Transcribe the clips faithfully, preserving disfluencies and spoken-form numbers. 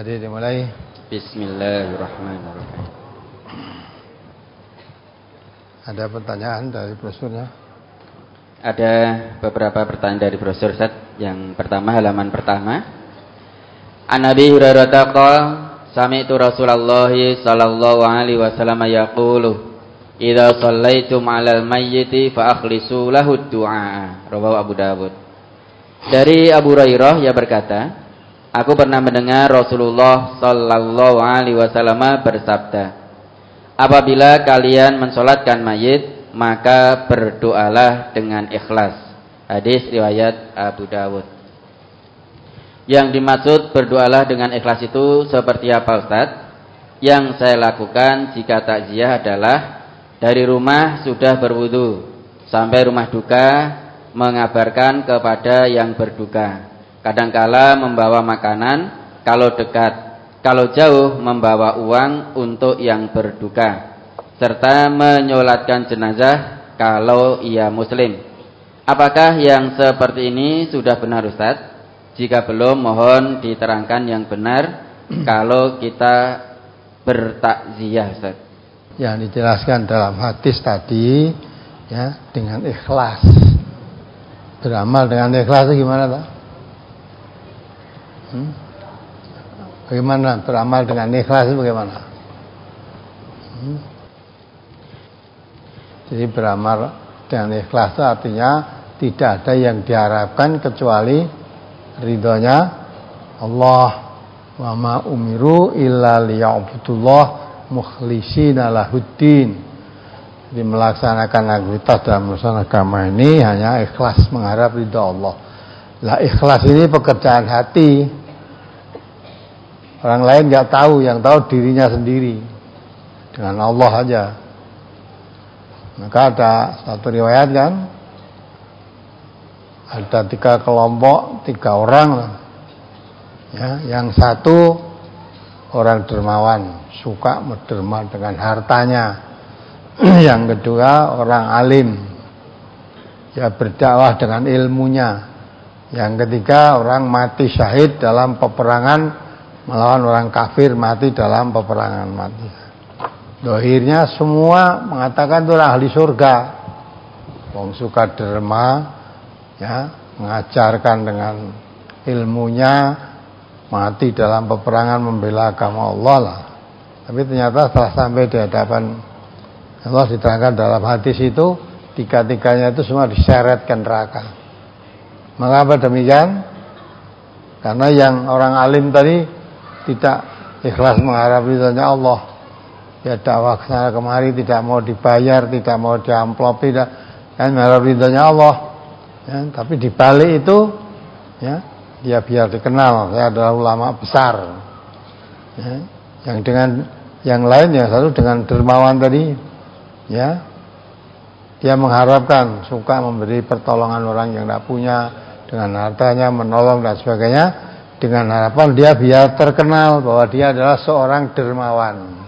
Mari dimulai. Bismillahirrahmanirrahim. Ada pertanyaan dari brosurnya? Ada beberapa pertanyaan dari brosur Ustaz. Yang pertama, halaman pertama. An Abi Hurairah qala sami'tu Rasulullah sallallahu alaihi wasallam yaqulu idza shallaitum 'alal mayyiti fa akhlisu lahu du'a. Rawahu Abu Dawud. Dari Abu Hurairah ia berkata, aku pernah mendengar Rasulullah sallallahu alaihi wasallam bersabda, apabila kalian mensolatkan mayit, maka berdoalah dengan ikhlas. Hadis riwayat Abu Dawud. Yang dimaksud berdoalah dengan ikhlas itu seperti apa Ustaz? Yang saya lakukan jika takziah adalah dari rumah sudah berwudu sampai rumah duka mengabarkan kepada yang berduka. Kadangkala membawa makanan kalau dekat, kalau jauh membawa uang untuk yang berduka, serta menyolatkan jenazah kalau ia muslim. Apakah yang seperti ini sudah benar Ustaz? Jika belum, mohon diterangkan yang benar kalau kita bertakziah Ustaz. Yang dijelaskan dalam hadis tadi ya, dengan ikhlas. Beramal dengan ikhlas itu gimana tak? Hmm? Bagaimana beramal dengan ikhlas itu bagaimana? Hmm? Jadi beramal dengan ikhlas itu artinya tidak ada yang diharapkan kecuali ridhonya Allah. Wa ma umiru illa liya'budullah mukhlishina lahuddin. Jadi melaksanakan aktivitas dalam urusan agama ini hanya ikhlas mengharap ridho Allah. Lah ikhlas ini pekerjaan hati. Orang lain nggak tahu, yang tahu dirinya sendiri. Dengan Allah aja. Maka ada satu riwayat kan, ada tiga kelompok, tiga orang. Ya, yang satu orang dermawan, suka menderma dengan hartanya. Yang kedua orang alim, ya berdakwah dengan ilmunya. Yang ketiga orang mati syahid dalam peperangan melawan orang kafir, mati dalam peperangan mati. Dohirnya semua mengatakan itu ahli surga. Wong suka derma, ya mengajarkan dengan ilmunya, mati dalam peperangan membela agama Allah lah. Tapi ternyata setelah sampai di hadapan Allah diterangkan dalam hadis itu, tiga-tiganya itu semua diseretkan neraka. Mengapa demikian? Karena yang orang alim tadi tidak ikhlas mengharap ridhonya Allah. Ya dakwah kesana kemari tidak mau dibayar, tidak mau diamplopi, tidak kan mengharap ridhonya Allah. Ya, tapi di balik itu, ya dia biar dikenal, saya adalah ulama besar. Ya, yang dengan yang lain yang satu dengan dermawan tadi, ya dia mengharapkan, suka memberi pertolongan orang yang tidak punya dengan hartanya, menolong dan sebagainya, dengan harapan dia biar terkenal bahwa dia adalah seorang dermawan.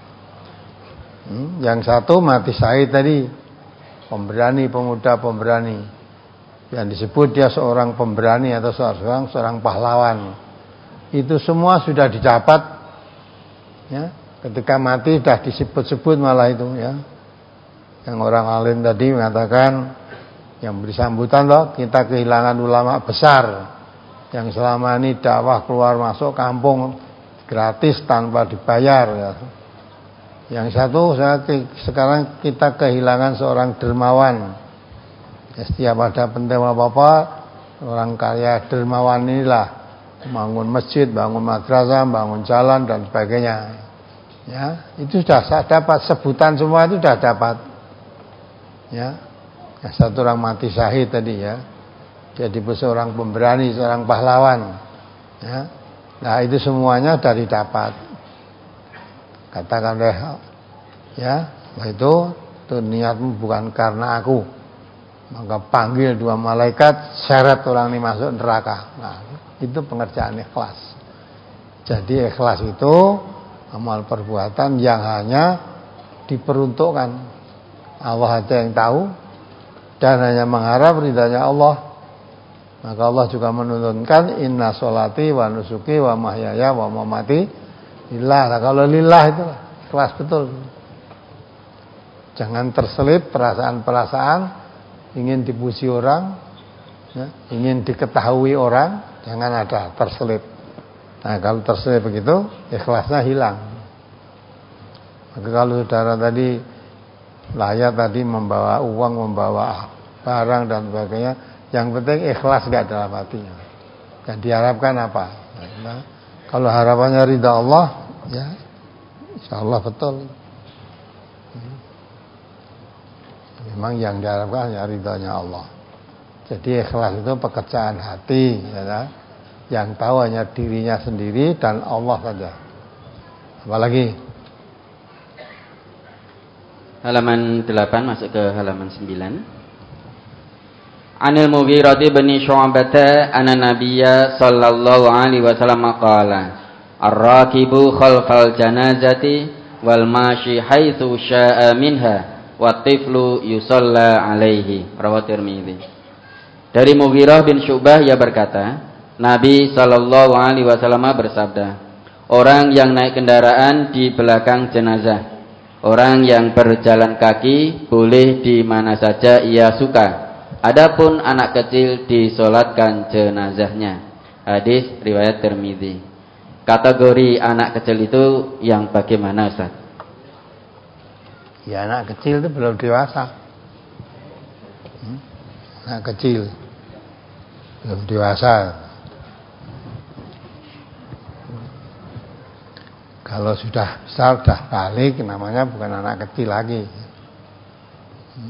Hmm, yang satu mati syahid tadi, pemberani, pemuda pemberani, yang disebut dia seorang pemberani atau seorang seorang pahlawan. Itu semua sudah didapat, ya. Ketika mati sudah disebut-sebut malah itu, ya. Yang orang alim tadi mengatakan, yang beri sambutan loh, kita kehilangan ulama besar yang selama ini dakwah keluar masuk kampung gratis tanpa dibayar, ya. Yang satu, saya sekarang kita kehilangan seorang dermawan. Ya, setiap ada penting apa-apa, orang kaya dermawan inilah bangun masjid, bangun madrasah, bangun jalan dan sebagainya. Ya, itu sudah saya dapat sebutan semua itu sudah dapat. Ya, yang satu orang mati syahid tadi, ya. Jadi seorang pemberani, seorang pahlawan. Ya, nah itu semuanya dari dapat. Katakan deh, ya, itu tuh niatmu bukan karena aku. Maka panggil dua malaikat, seret orang ini masuk neraka. Nah, itu pengerjaan ikhlas. Jadi ikhlas itu amal perbuatan yang hanya diperuntukkan Allah aja yang tahu, dan hanya mengharap ridhanya Allah. Maka Allah juga menuntunkan inna sholati wa nusuki wa mahyaya wa mamati lillah. Nah, kalau lillah itu ikhlas betul. Jangan terselip perasaan-perasaan ingin dipuji orang, ya, ingin diketahui orang, jangan ada terselip. Nah, kalau terselip begitu, ikhlasnya hilang. Maka kalau saudara tadi layak tadi membawa uang, membawa barang dan sebagainya, yang penting ikhlas gak dalam hatinya. Dan diharapkan apa? Nah, kalau harapannya ridha Allah, ya insya Allah betul. Memang yang diharapkan ya ridhanya Allah. Jadi ikhlas itu pekerjaan hati, ya, yang tahu hanya dirinya sendiri dan Allah saja. Apalagi halaman delapan masuk ke halaman sembilan. Anil Mughirah bin Syu'bah anna Nabiyya sallallahu alaihi wasallam qala ar-rakibu khalfal janazati wal mashi haitsu syaa minha wa tiflu yusalla alaihi. Rawahu Tirmidzi. Dari Mughirah bin Syu'bah ia berkata, Nabi sallallahu alaihi wasallam bersabda, orang yang naik kendaraan di belakang jenazah, orang yang berjalan kaki boleh di mana saja ia suka. Adapun anak kecil disolatkan jenazahnya. Hadis riwayat Tirmidzi. Kategori anak kecil itu yang bagaimana, Ustaz? Ya, anak kecil itu belum dewasa. Hmm? Anak kecil belum dewasa. Kalau sudah besar, sudah balik, namanya bukan anak kecil lagi. Hmm?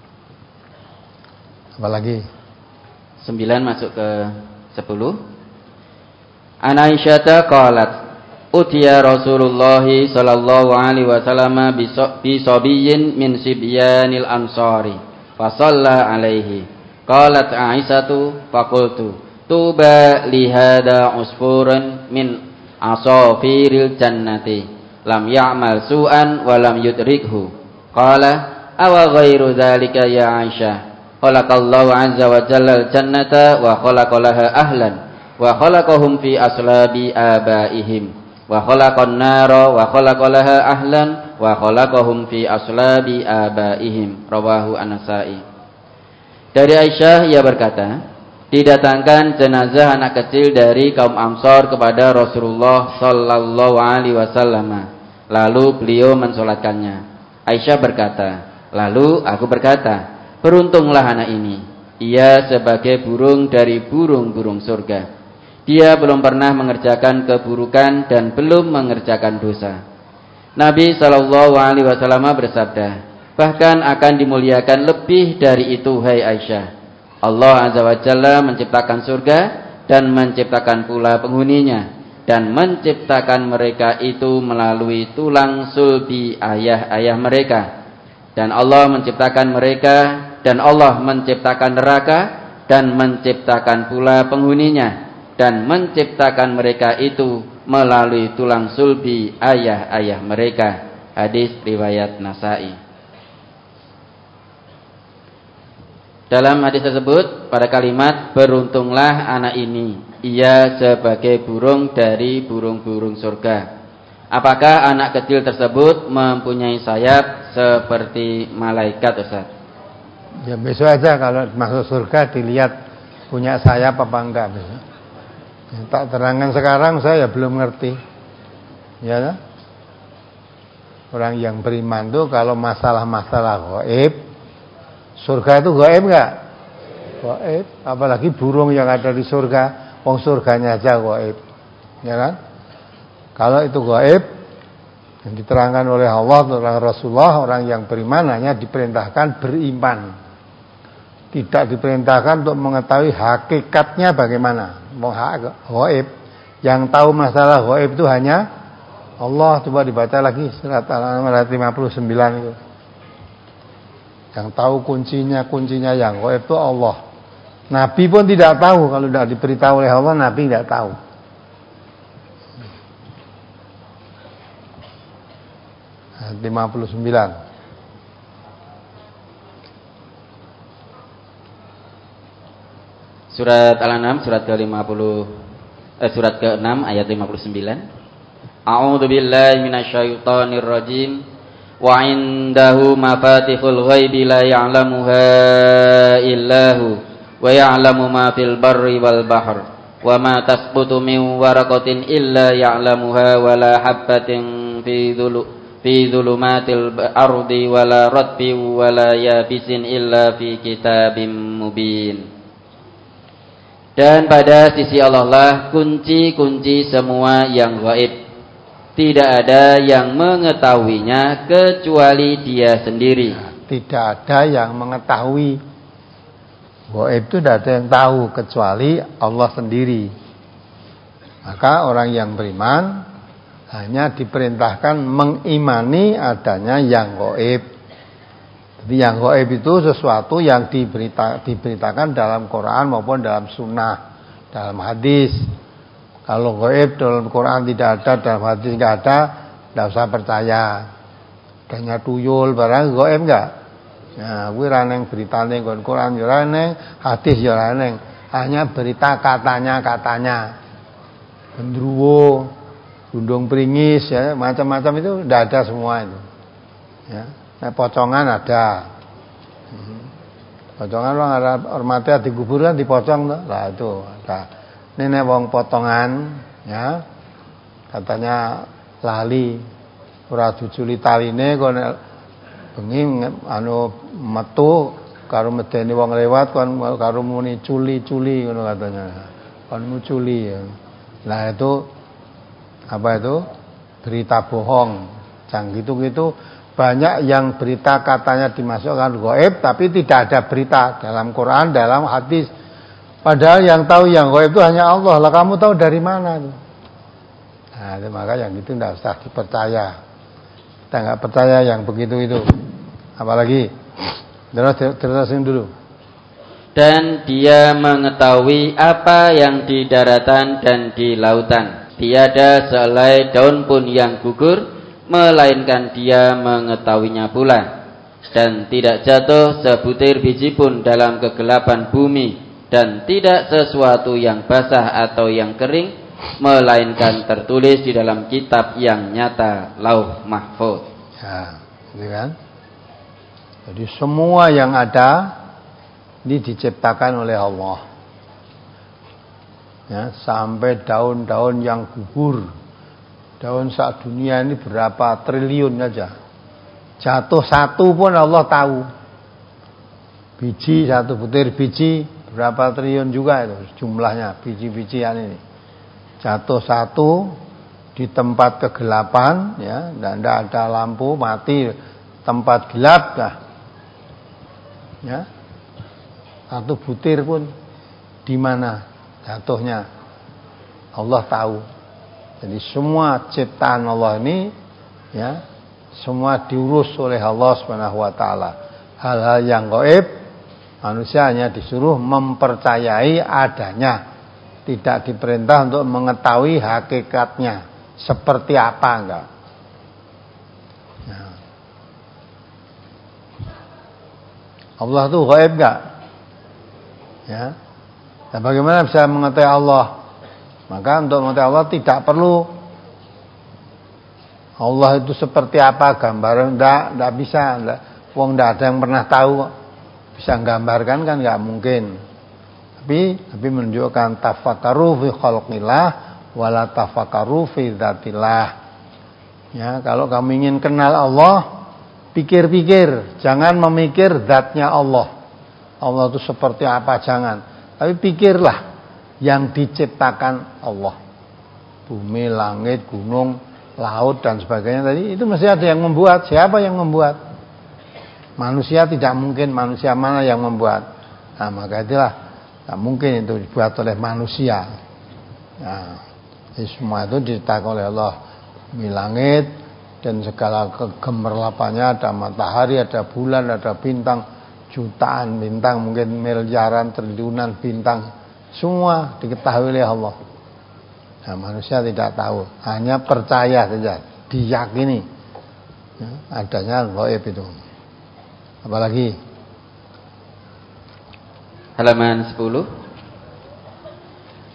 Apalagi? Sembilan masuk ke sepuluh. An Aisyah qalat utiya Rasulullah sallallahu alaihi wasallam bi sabiyyin min sibyanil ansari fa shalla alaihi. Qalat Aisyatu faqultu tuba li hada usfurun min asafiril jannati lam ya'mal su'an wa lam yudrikhu. Qala awa ghairu dzalika ya Aisyah. Khalaqallahu azza wa jalla al-jannata wa khalaqalaha ahlan wa khalaqahum fi aslabi abaihim wa khalaqan nara wa khalaqalaha ahlan wa khalaqahum fi aslabi abaihim. Rawahu An-Nasa'i. Dari Aisyah ia berkata, didatangkan jenazah anak kecil dari kaum Ansor kepada Rasulullah sallallahu alaihi wasallam. Lalu beliau mensolatkannya. Aisyah berkata, lalu aku berkata, beruntunglah anak ini. Ia sebagai burung dari burung-burung surga. Dia belum pernah mengerjakan keburukan dan belum mengerjakan dosa. Nabi sallallahu alaihi wasallam bersabda, bahkan akan dimuliakan lebih dari itu, hai Aisyah. Allah azza wa jalla menciptakan surga dan menciptakan pula penghuninya, dan menciptakan mereka itu melalui tulang sulbi ayah-ayah mereka. Dan Allah menciptakan mereka, dan Allah menciptakan neraka, dan menciptakan pula penghuninya, dan menciptakan mereka itu melalui tulang sulbi ayah-ayah mereka. Hadis riwayat Nasa'i. Dalam hadis tersebut pada kalimat beruntunglah anak ini, ia sebagai burung dari burung-burung surga. Apakah anak kecil tersebut mempunyai sayap seperti malaikat, Ustaz? Ya besok aja kalau masuk surga dilihat punya sayap apa enggak besok. Ya, tak terangkan sekarang saya belum ngerti. Ya, orang yang beriman tuh kalau masalah-masalah gaib, surga itu gaib enggak? Gaib, apalagi burung yang ada di surga, wong surganya aja gaib. Ya kan? Kalau itu gaib yang diterangkan oleh Allah oleh Rasulullah, orang yang beriman hanya diperintahkan beriman. Tidak diperintahkan untuk mengetahui hakikatnya bagaimana. Gaib. Yang tahu masalah gaib itu hanya Allah. Coba dibaca lagi surat Al-An'am lima puluh sembilan itu. Yang tahu kuncinya-kuncinya yang gaib itu Allah. Nabi pun tidak tahu, kalau tidak diberitahu oleh Allah, Nabi tidak tahu. lima puluh sembilan. Surat Al-An'am surat ke lima puluh eh, surat ke enam ayat lima puluh sembilan. A'udzu billahi minasyaitonir rajim. Wa 'indahu mafatihul ghaibi la ya'lamuha illahu wa ya'lamu ma fil barri wal bahr wa ma tasqutu min waraqatin illa ya'lamuha wa la habatin fi dhulu fi dhulumatil ardi wa la ratbin wa la yabisin illa fi kitabim mubin. Dan pada sisi Allah lah kunci-kunci semua yang gaib. Tidak ada yang mengetahuinya kecuali Dia sendiri. Tidak ada yang mengetahui. Gaib itu tidak ada yang tahu kecuali Allah sendiri. Maka orang yang beriman hanya diperintahkan mengimani adanya yang gaib. Jadi yang gaib itu sesuatu yang diberita, diberitakan dalam Quran maupun dalam sunnah, dalam hadis. Kalau gaib dalam Quran tidak ada, dalam hadis tidak ada, tidak usah percaya. Kayaknya tuyul barang gaib enggak? Nah, kuwi ra ning beritane nggon Quran ya ra ning, hadis ya ra ning. Hanya berita katanya-katanya. Gendruwo, gundung pringis ya, macam-macam itu tidak ada semua itu. Ya, nah, pocongan ada. Pocongan orang Arab hormati di kuburan dipocong tuh. Lah itu ada. Nenek wong potongan ya katanya lali ora diculi taline kon bengi anu metu karo medeni wong lewat kon karo muni culi-culi ngono katanya kon muculi ya. Lah itu apa itu berita bohong jang gitu-gitu banyak yang berita katanya dimasukkan gaib tapi tidak ada berita dalam Quran dalam hadis. Padahal yang tahu yang gaib itu hanya Allah. Lah kamu tahu dari mana? Nah, itu maka yang itu tidak usah dipercaya. Kita nggak percaya yang begitu itu. Apalagi terus terusin dulu. Dan Dia mengetahui apa yang di daratan dan di lautan. Tiada sehelai daun pun yang gugur, melainkan Dia mengetahuinya pula. Dan tidak jatuh sebutir biji pun dalam kegelapan bumi. Dan tidak sesuatu yang basah atau yang kering, melainkan tertulis di dalam kitab yang nyata, Lauh Mahfuz. Ya, gitu kan? Jadi semua yang ada ini diciptakan oleh Allah. Ya, sampai daun-daun yang gugur. Daun sak dunia ini berapa triliun aja. Jatuh satu pun Allah tahu. Biji satu butir biji berapa triliun juga itu jumlahnya biji-bijian ini. Jatuh satu di tempat kegelapan ya, dan tidak ada lampu, mati tempat gelap dah. Ya. Satu butir pun di mana jatuhnya Allah tahu. Jadi semua ciptaan Allah ini ya, semua diurus oleh Allah Subhanahu wa taala. Hal-hal yang gaib manusia hanya disuruh mempercayai adanya, tidak diperintah untuk mengetahui hakikatnya seperti apa enggak. Nah. Allah itu gaib enggak? Ya. Dan bagaimana bisa mengetahui Allah? Maka untuk mengetahui Allah tidak perlu Allah itu seperti apa gambaran, enggak, enggak bisa, enggak. Wong enggak ada yang pernah tahu. Bisa gambarkan kan nggak mungkin. Tapi tapi menunjukkan tafakkaru fi khalqillah wala tafakkaru fi dzatillah. Ya, kalau kamu ingin kenal Allah, pikir-pikir, jangan memikir zatnya Allah. Allah itu seperti apa jangan. Tapi pikirlah yang diciptakan Allah. Bumi, langit, gunung, laut dan sebagainya tadi itu mesti ada yang membuat. Siapa yang membuat? Manusia tidak mungkin, manusia mana yang membuat? Nah, maka itulah tak mungkin itu dibuat oleh manusia. Nah, semua itu diciptakan oleh Allah. Bumi, langit dan segala kegemerlapannya, ada matahari, ada bulan, ada bintang, jutaan bintang, mungkin miliaran, triliunan bintang, semua diketahui oleh Allah. Nah, manusia tidak tahu, hanya percaya saja, diyakini ya, adanya gaib itu. Apalagi halaman sepuluh.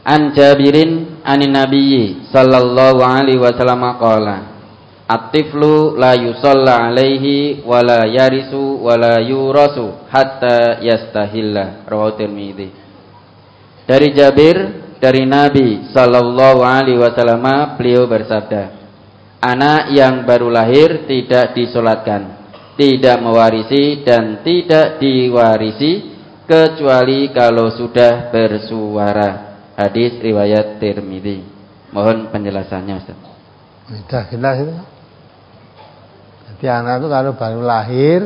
An Jabirin anin Nabiyyi sallallahu alaihi wasallam qala at-tiflu la yusalla alaihi wa la yarisu wa la yurasu hatta yastahilla. Rawahu Tirmidzi. Dari Jabir dari Nabi sallallahu alaihi wasallam beliau bersabda, anak yang baru lahir tidak disolatkan, tidak mewarisi dan tidak diwarisi kecuali kalau sudah bersuara. Hadis riwayat Tirmidzi. Mohon penjelasannya, Ustaz. Sudah jelas itu. Jadi anak itu kalau baru lahir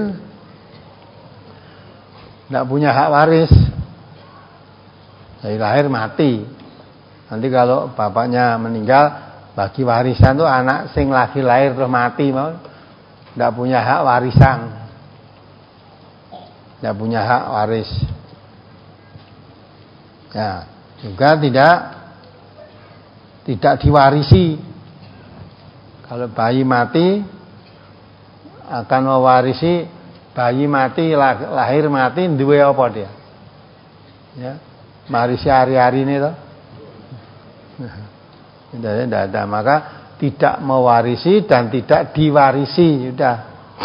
tidak punya hak waris. Dari lahir mati. Nanti kalau bapaknya meninggal, bagi warisan tuh anak sing lagi lahir terus mati mau tidak punya hak warisan. Tidak punya hak waris. Ya, juga tidak tidak diwarisi. Kalau bayi mati akan mewarisi bayi mati lahir mati duwe apa dia? Ya, marisi hari-hari ini toh. Tidak ada, maka tidak mewarisi dan tidak diwarisi sudah.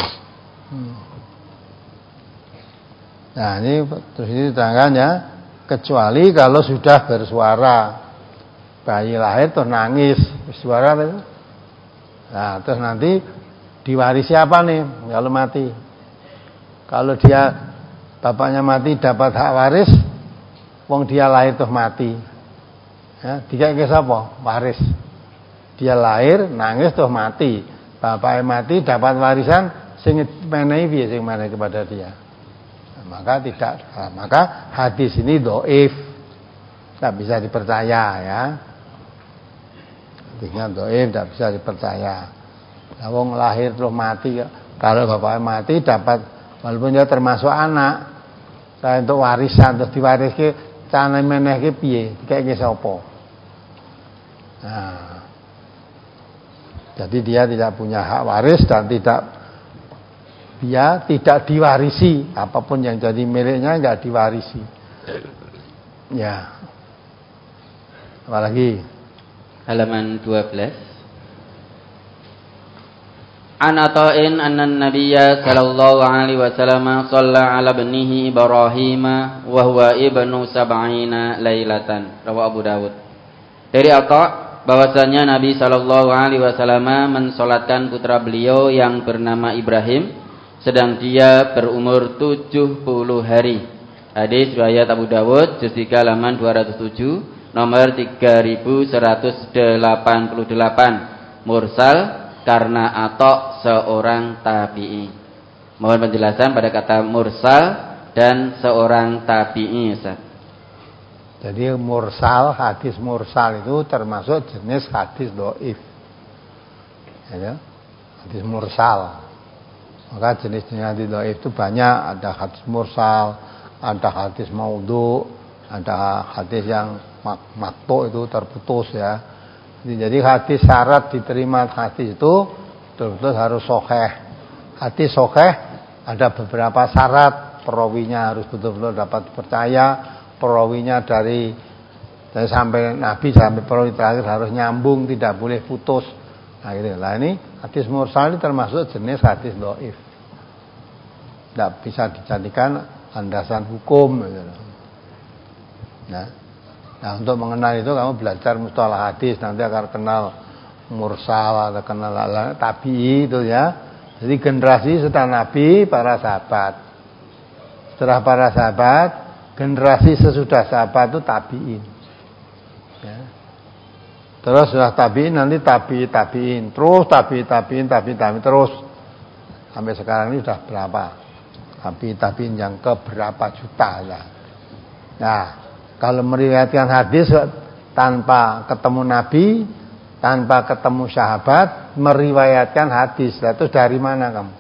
Nah ini terus ini diterangkan ya, kecuali kalau sudah bersuara, bayi lahir terus nangis bersuara itu. Nah terus nanti diwarisi apa nih kalau mati? Kalau dia bapaknya mati dapat hak waris, wong dia lahir terus mati. Ya, dikake sapa? Waris. Dia lahir, nangis terus mati. Bapaknya mati dapat warisan sing menehi piye sing menehi kepada dia. Nah, maka tidak nah, maka hadis ini dhaif. Tidak bisa dipercaya ya. Hadisnya dhaif, tidak bisa dipercaya. Nah, wong lahir terus mati, kalau bapaknya mati dapat walaupun dia termasuk anak, saya untuk warisan terus diwariske cane menehke piye? Dikake sapa? Nah, jadi dia tidak punya hak waris dan tidak dia tidak diwarisi, apapun yang jadi miliknya enggak diwarisi. Ya. Apalagi halaman dua belas. An Ata'in anna Nabiyya sallallahu alaihi wasallam shalla ala ibnihi Ibrahim wa huwa ibnu sab'ina lailatan. Rawahu Abu Dawud. Dari Atha' bahwasanya Nabi sallallahu alaihi wasallam mensolatkan putra beliau yang bernama Ibrahim sedang dia berumur tujuh puluh hari. Hadis riwayat Abu Dawud juz tiga halaman dua ratus tujuh, nomor tiga ribu seratus delapan puluh delapan. Mursal karena Atha seorang tabi'i. Mohon penjelasan pada kata mursal dan seorang tabi'i, Ustaz. Jadi mursal, hadis mursal itu termasuk jenis hadis dhaif. Ya, hadis mursal. Maka jenis-jenis hadis dhaif itu banyak, ada hadis mursal, ada hadis maudhu, ada hadis yang maqtu itu terputus ya. Jadi hadis syarat diterima hadis itu betul-betul harus sahih. Hadis sahih ada beberapa syarat, perawinya harus betul-betul dapat dipercaya. Perawinya dari, dari sampai Nabi sampai perawi terakhir harus nyambung, tidak boleh putus. Nah gitu. Lah ini hadis mursal ini termasuk jenis hadis dhaif. Tidak bisa dijadikan landasan hukum. Gitu. Nah, nah untuk mengenal itu kamu belajar mustalah hadis, nanti akan kenal mursal, atau kenal tabi'i itu ya. Jadi generasi setelah Nabi para sahabat. Setelah para sahabat, generasi sesudah sahabat itu tabi'in. Ya. Terus sudah tabi'in nanti tabi'i tabi'in, terus tabi'i tabi'in tabi'i tabi'in terus sampai sekarang ini sudah berapa? Tabi'i tabi'in yang ke berapa juta ya. Nah, kalau meriwayatkan hadis tanpa ketemu Nabi, tanpa ketemu sahabat, meriwayatkan hadis, itu dari mana kamu?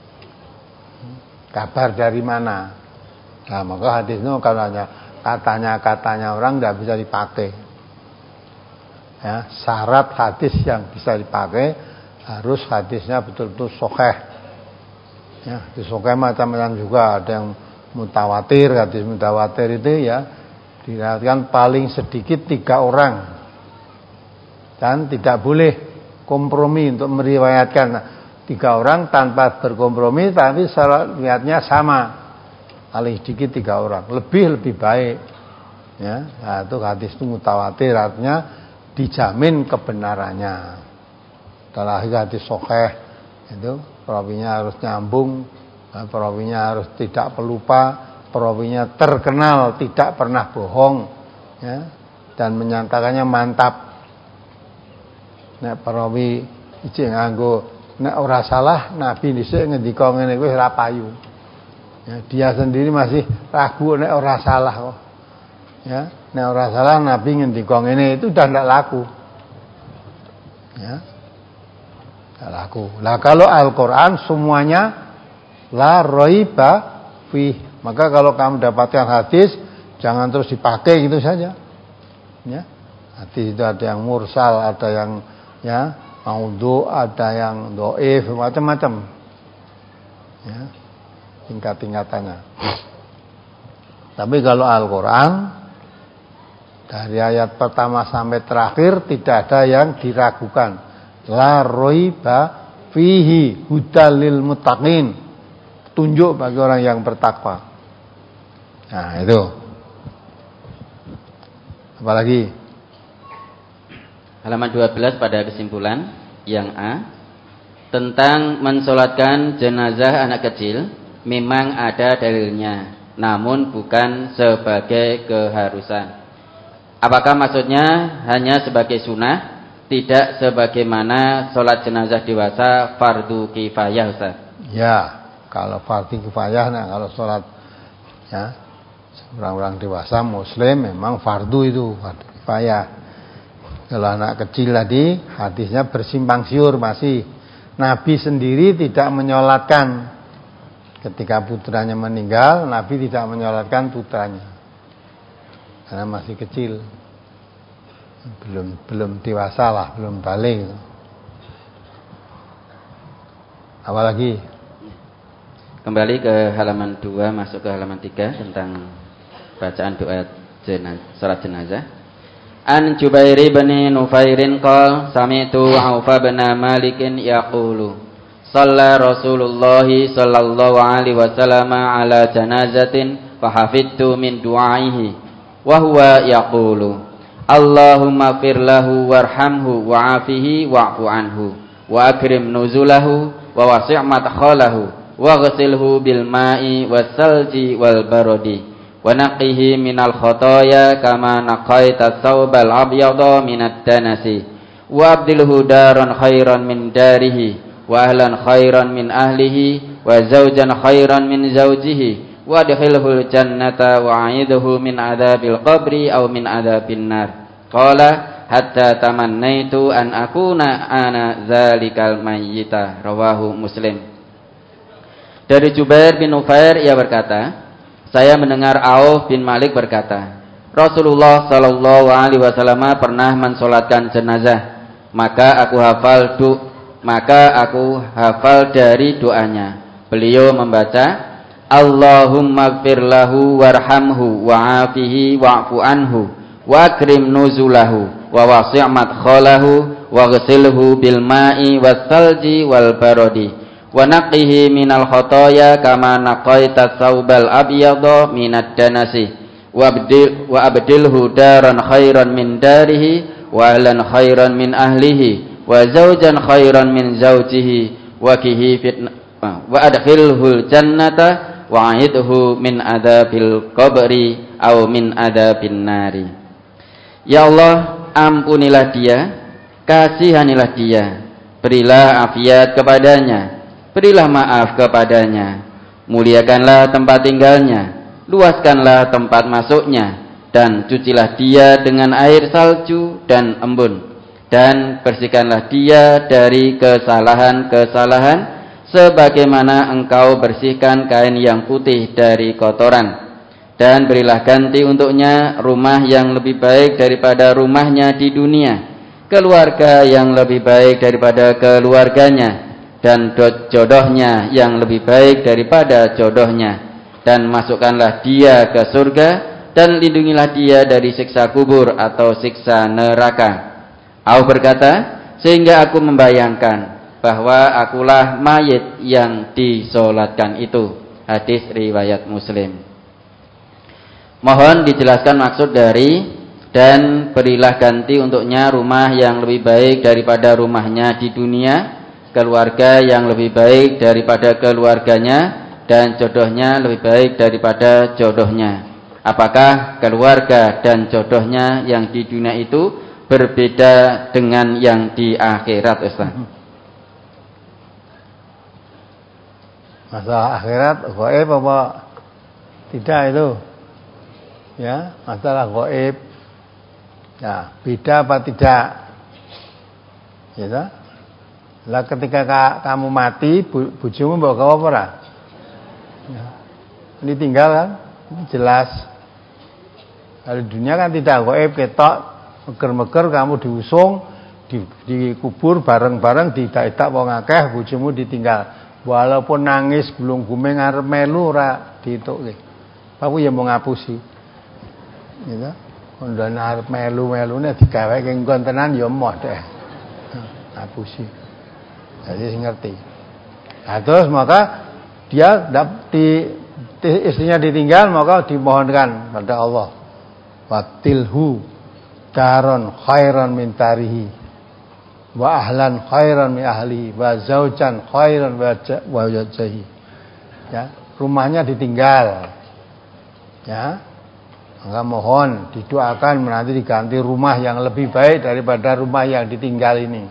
Kabar dari mana? Nah, maka hadis itu kalau hanya katanya-katanya orang tidak bisa dipakai. Ya, syarat hadis yang bisa dipakai harus hadisnya betul-betul sahih. Ya, di sahih macam-macam juga, ada yang mutawatir, hadis mutawatir itu ya Diriwayatkan paling sedikit tiga orang. Dan tidak boleh kompromi untuk meriwayatkan tiga orang tanpa berkompromi, tapi riwayatnya sama. Paling sedikit tiga orang, lebih lebih baik. Ya, nah, itu hadis itu mutawatir, artinya dijamin kebenarannya. Dalam hadis sahih itu perawinya harus nyambung, perawinya harus tidak pelupa, perawinya terkenal tidak pernah bohong, ya, dan menyatakannya mantap. Nek perawi iki nganggo nek ora salah Nabi dhisik ngendika ngene kuwi ora payu. Ya, dia sendiri masih ragu nek ora salah kok. Ya, nek ora salah Nabi ngendika ngene itu udah ndak laku. Ya. Ndak laku. Lah kalau Al-Qur'an semuanya la raiba fi. Maka kalau kamu dapatkan hadis jangan terus dipakai gitu saja. Ya. Hadis itu ada yang mursal, ada yang ya maudhu, ada yang dhaif, macam-macam. Ya. Tingkat-tingkatannya. Tapi kalau Al-Quran dari ayat pertama sampai terakhir tidak ada yang diragukan. La raiba fihi hudal lil muttaqin. Tunjuk bagi orang yang bertakwa. Nah, itu. Apalagi? Halaman dua belas pada kesimpulan yang A, tentang mensolatkan jenazah anak kecil. Memang ada dalilnya, namun bukan sebagai keharusan. Apakah maksudnya hanya sebagai sunnah, tidak sebagaimana sholat jenazah dewasa fardu kifayah, Ustaz? Ya, kalau fardu kifayah, nah kalau sholat ya orang-orang dewasa muslim memang fardu itu fardu kifayah. Kalau anak kecil tadi hadisnya bersimpang siur masih. Nabi sendiri tidak menyolatkan. Ketika putranya meninggal, Nabi tidak menyolatkan putranya karena masih kecil, belum belum dewasa lah, belum balik. Apalagi? Kembali ke halaman dua, masuk ke halaman tiga tentang bacaan doa jenazah, salat jenazah. An Jubair bin Nufairin qala sami'tu Aufa bin Malikin yaqulu Shalla Rasulullah sallallahu alaihi wasallam ala janazatin fahafidtu min du'aihi wa huwa yaqulu Allahumma fir lahu warhamhu wa'afihi wa'fu anhu wa akrim nuzulahu wa wasi' madkhalahu wa ghsilhu bil ma'i was salji wal baradi wa naqihi minal khotoya kama naqaita thawbal abyada minad danasi wa abdilhu daran khairan min darihi wa ahlan khairan min ahlihi wa zawjan khairan min zawjihi wa adkhilhul jannata wa a'idhu min adzabil qabri aw min adzabin nar. Qala hatta tamannaitu an akuna ana zalikal mayyita. Rawahu Muslim. Dari Jubair bin Nufair ia berkata, saya mendengar Auf bin Malik berkata, Rasulullah sallallahu alaihi wasallam pernah mensolatkan jenazah, maka aku hafal du Maka aku hafal dari doanya. Beliau membaca, Allahumma gfir lahu warhamhu wa'afihi wa'fu anhu wa akrim nuzulahu wa wasi' madkhalahu wa ghsilhu bil ma'i was salji wal baradi wa naqihi minal khotoya kama naqaita thawbal abyada minad danasi wa abdil wa abdilhu daran khairan min darihi wa ahlan khairan min ahlihi wa zawjan khairan min zawjihi wa kihi fitna wa adkhilhul jannata wa a'idhu min adzabil qabri aw min adzabin nari. Ya Allah, ampunilah dia, kasihanilah dia, berilah afiat kepadanya, berilah maaf kepadanya, muliakanlah tempat tinggalnya, luaskanlah tempat masuknya, dan cucilah dia dengan air salju dan embun. Dan bersihkanlah dia dari kesalahan-kesalahan sebagaimana engkau bersihkan kain yang putih dari kotoran. Dan berilah ganti untuknya rumah yang lebih baik daripada rumahnya di dunia, keluarga yang lebih baik daripada keluarganya, dan jodohnya yang lebih baik daripada jodohnya. Dan masukkanlah dia ke surga dan lindungilah dia dari siksa kubur atau siksa neraka. Au berkata, sehingga aku membayangkan bahwa akulah mayit yang disolatkan itu. Hadis riwayat Muslim. Mohon dijelaskan maksud dari dan berilah ganti untuknya rumah yang lebih baik daripada rumahnya di dunia, keluarga yang lebih baik daripada keluarganya, dan jodohnya lebih baik daripada jodohnya. Apakah keluarga dan jodohnya yang di dunia itu berbeda dengan yang di akhirat, Ustaz? Masalah akhirat gaib apa tidak itu? Ya, masalah gaib. Ya, beda apa tidak? Ya, toh? Lah ketika kamu mati, bu, bojomu mbok gawe apa ora? Ya. Ini tinggal kan? Ini jelas. Kalau di dunia kan tidak gaib, ketok meger-meger kamu diusung, di, dikubur bareng-bareng, didak-dak wong akeh, bojomu ditinggal. Walaupun nangis gulung-guming arep melu ora dituke. Aku ya mau ngapusi. Gitu. Kondone arep melu-melune digaweke nggon tenan ya emoh deh. Ngapusi. Jadi ngerti. Nah, terus maka dia di, di istrinya ditinggal, maka dimohonkan pada Allah. Watilhu daron khairan min tarihi, wa ahlan khairan min ahlihi, wa zaujan khairan wa wajhahi. Ya, rumahnya ditinggal. Ya. Maka mohon didoakan nanti diganti rumah yang lebih baik daripada rumah yang ditinggal ini.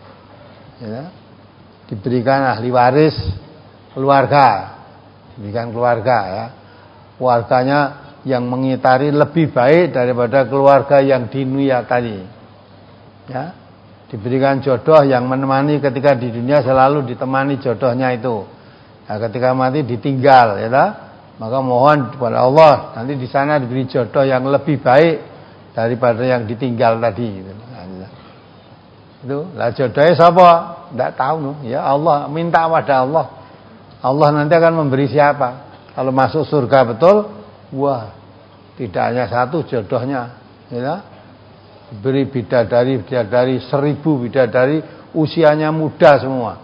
Ya. Diberikan ahli waris keluarga, diberikan keluarga ya, keluarganya yang mengitari lebih baik daripada keluarga yang di dunia tadi. Ya, diberikan jodoh yang menemani ketika di dunia selalu ditemani jodohnya itu. Nah, ketika mati ditinggal, ya tak? Maka mohon kepada Allah nanti di sana diberi jodoh yang lebih baik daripada yang ditinggal tadi. Nah, itu, lah jodohnya siapa? Tidak tahu no. Ya Allah, minta pada Allah. Allah nanti akan memberi siapa? Kalau masuk surga betul, wah, tidak hanya satu jodohnya, ya. Beri bidadari, bidadari seribu bidadari usianya muda semua.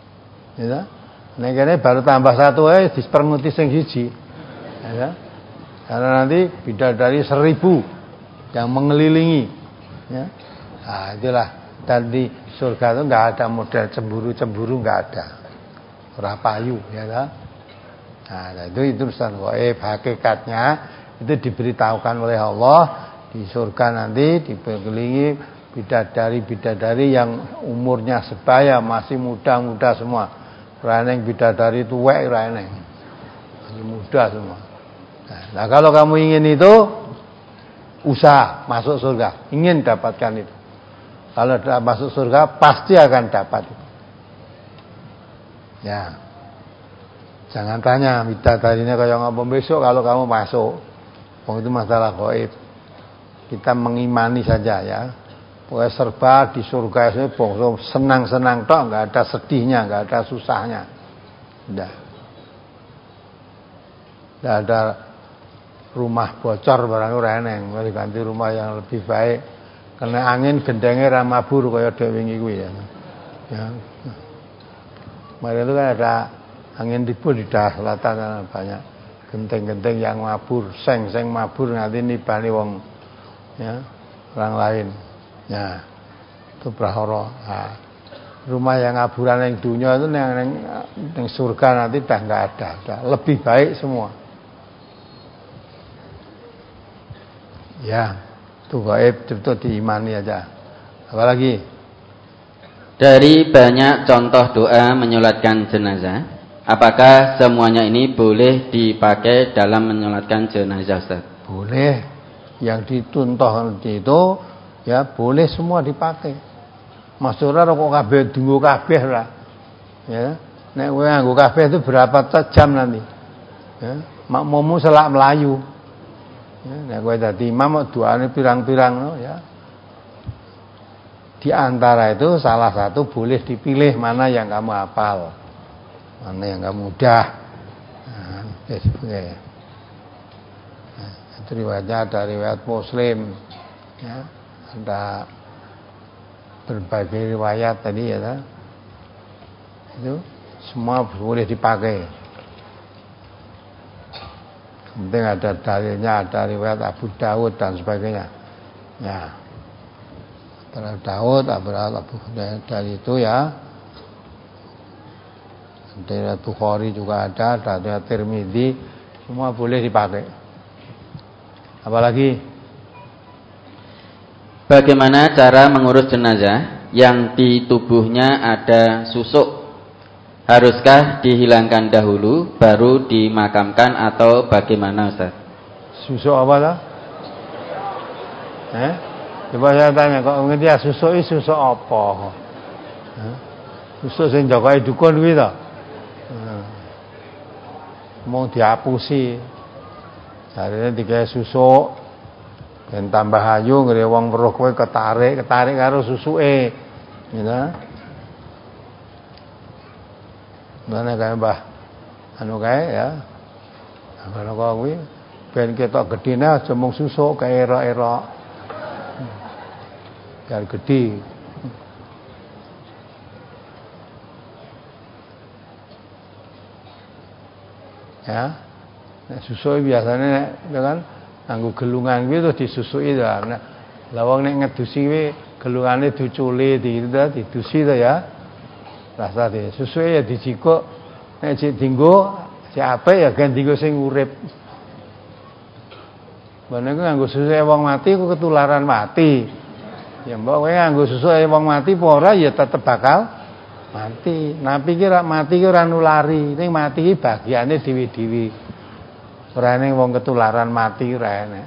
Ya. Nek kene baru tambah satu ae dispermuti sing siji. Ya. Karena nanti bidadari seribu yang mengelilingi, ya. Nah, itulah. Dan di surga itu enggak ada model cemburu-cemburu, enggak ada. Ora payu, ya kan? Nah, itu itu urusan gaib. Hakikatnya itu diberitahukan oleh Allah di surga nanti dikelilingi bidadari-bidadari yang umurnya sebaya, masih muda-muda semua. Ora eneng bidadari tuwek, ora eneng. Masih muda semua. Nah, nah, kalau kamu ingin itu, usaha masuk surga, ingin dapatkan itu. Kalau sudah masuk surga pasti akan dapat itu. Ya. Jangan tanya bidadarinya kayak ngapa besok kalau kamu masuk. Oh, itu masalah gaib. Kita mengimani saja ya. Pokoknya serba di surga itu senang-senang tok, enggak ada sedihnya, enggak ada susahnya. Udah. Enggak ada rumah bocor barang ora eneng, ganti rumah yang lebih baik. Kena angin gendenge ra mabur kaya dhewe wingi kuwi ya. Ya. Kemarin itu kan ada angin ribut di daerah selatan kan banyak genteng-genteng yang mabur, seng-seng mabur nanti nibani wong ya, orang lain. Ya. Itu prahara. Nah, rumah yang ngaburan yang dunia itu yang, yang, yang surga nanti dah enggak ada, dah lebih baik semua. Ya. Itu gaib, itu diimani aja. Apalagi dari banyak contoh doa menyolatkan jenazah, apakah semuanya ini boleh dipakai dalam menyolatkan jenazah, Ustaz? Boleh. Yang dituntuh itu ya boleh semua dipakai. Mas ora kok kabeh dinggo kabeh ora. Ya. Nek kowe nganggo kabeh itu berapa jam nanti? Ya. Makmummu selak melayu. Ya, nek kowe dadi imam doane pirang-pirang no, ya. Di antara itu salah satu boleh dipilih mana yang kamu hafal. Mana yang kamu mudah. Nah, ya, Itu riwayatnya ada riwayat Muslim, ya, ada berbagai riwayat tadi ya, itu semua boleh dipakai. Penting ada dalilnya, ada riwayat Abu Dawud dan sebagainya. Ya, Abu Dawud, Abu Abu dari itu ya. Dari Bukhari juga ada, dari Tirmidzi, semua boleh dipakai. Apalagi bagaimana cara mengurus jenazah yang di tubuhnya ada susuk? Haruskah dihilangkan dahulu baru dimakamkan atau bagaimana, Ustaz? Susuk apa lah? Eh? Coba saya tanya, kok ngerti ya susuk itu susuk apa? Eh? Susuk sing jokoke dukun kuwi to. Hmm. Mau dihapusi. Jarine digawe susuk ben tambah ayu ngene wong weruh kowe ketarik, ketarik karo susuke. Gitu. Mana kae Mbah anu kae ya. Kalau kok kuwi ben ketok gedine aja mung susuk kae erok-erok. Biar gede. Ya. Nek susuk biasane kan nganggo gelungan kuwi terus disusuki to. Nah, lah wong nek ngedusi kuwi gelungane diculi di didusi to ya. Rasa de susuke ya dijikuk nek sik dienggo sik apik ya gan dienggo sing urip. Bener ku nganggo susuke wong mati ku ketularan mati. Ya mbok kowe nganggo susuke wong mati apa ora ya tetep bakal mati. Nabi ki rak mati ki ora nulari, ning mati ki bagiane dewi-dewi. Ora ning wong ketularan mati ora enak.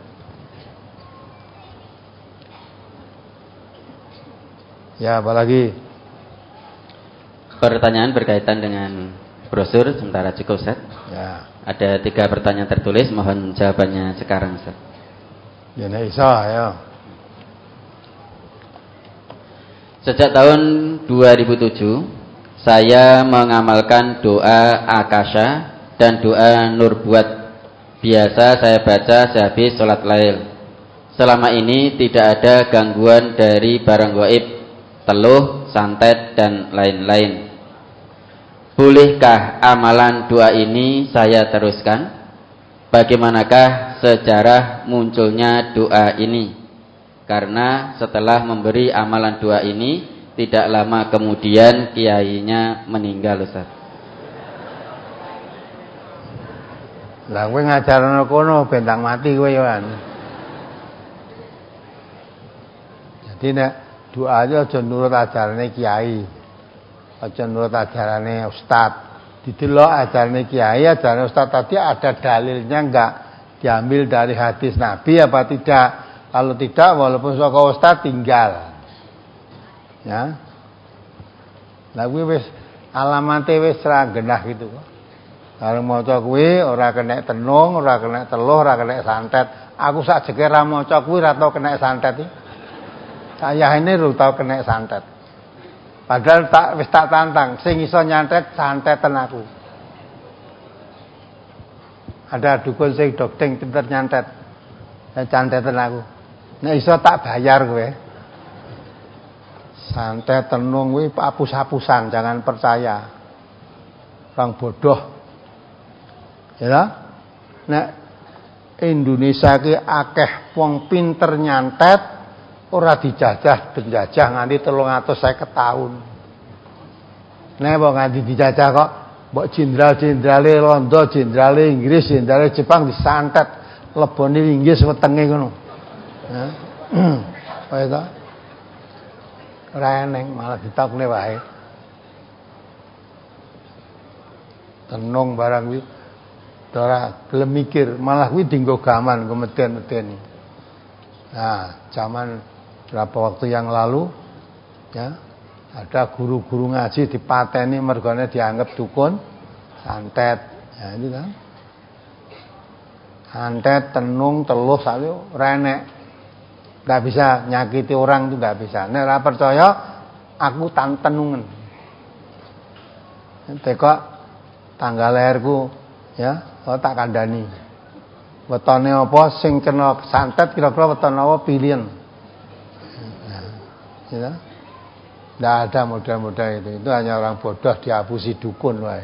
Ya apalagi pertanyaan berkaitan dengan brosur sementara cukup, Ustaz. Ya. Ada tiga pertanyaan tertulis, mohon jawabannya sekarang, Ustaz. Ya nek iso ya. Sejak tahun dua ribu tujuh, saya mengamalkan doa Akasha dan doa Nurbuat. Biasa saya baca sehabis sholat lail. Selama ini tidak ada gangguan dari barang gaib, teluh, santet, dan lain-lain. Bolehkah amalan doa ini saya teruskan? Bagaimanakah sejarah munculnya doa ini? Karena setelah memberi amalan doa ini, tidak lama kemudian kiainya meninggal, Ustaz. Lah kowe ngajarno kono bentang mati kowe ya kan. Jadi nek doa aja aja nurut ajarane kiai. Aja nurut ajarane ustaz. Didelok ajarane kiai, ajarane ustaz tadi ada dalilnya enggak? Diambil dari hadis Nabi apa tidak? Kalau tidak walaupun saka ustaz tinggal. Ya. Lah kuwi wis alamate wis ra genah gitu kok. Kalau maca kuwi ora kena tenung, ora kena teluh, ora kena santet. Aku sak jeker ra maca kuwi ra tau kena santet iki. Sayahene ora tau kena santet. Padahal tak wis tak tantang, sing iso nyantet santeten aku. Ada dukun sing dokting pinter nyantet. Ya santeten aku. Nek iso tak bayar kowe. Santet tenung kuwi hapus-hapusan, jangan percaya. Orang bodoh. Ya, nek Indonesia ki akeh wong pinter nyantet ora dijajah penjajah nganti telung atus seket taun. Nek mbok nganti dijajah kok mbok jenderal-jenderale Londo, jenderale Inggris, jenderale Jepang disantet lebone Inggris wetenge ngono. Ya. Kaya ta? Ora eneng malah ditakune wae. Tenung barang kuwi ora gelem mikir, malah kuwi dienggo gaman kemeden-meden. Nah, zaman berapa waktu yang lalu ya, ada guru-guru ngaji dipateni mergane dianggap dukun santet. Ya itu kan. Santet, tenung, teluh sakit ora enek. Enggak bisa nyakiti orang itu enggak bisa. Nek ora percaya aku tan tenungen. Teko tanggal lahirku ya, oh tak kandhani. wetone apa sing kena santet kira-kira wetone apa pilihan. Nah, ya. Tidak ada model-model itu. Itu hanya orang bodoh dihapusi dukun wae.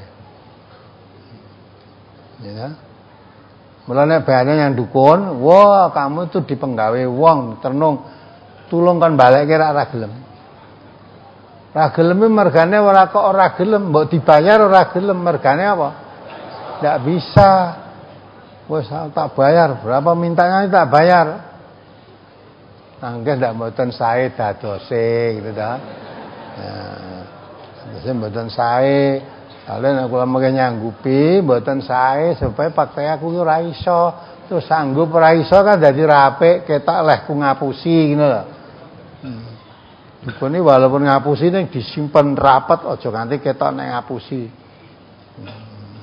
Ya. Mulane bayane yang dukun, wah kamu itu dipenggawe wong ternung tulung kan balekke ra ora gelem. Ra gelem mergane ora kok ora gelem, mbok dibayar ora gelem mergane apa? Tidak bisa. Wes tak bayar, berapa mintanya tak bayar. Nangge ndak mboten sae dadose gitu ta. Nah, dadose mboten sae. Kalian aku lama nyanggupi mboten sae supaya pakai aku ora iso. Terus sanggup ora iso kan dadi rapik ketok lehku ngapusi ngono lho. Hmm. Dukune walaupun ngapusi ning disimpen rapat aja nganti ketok nek ngapusi. Hmm.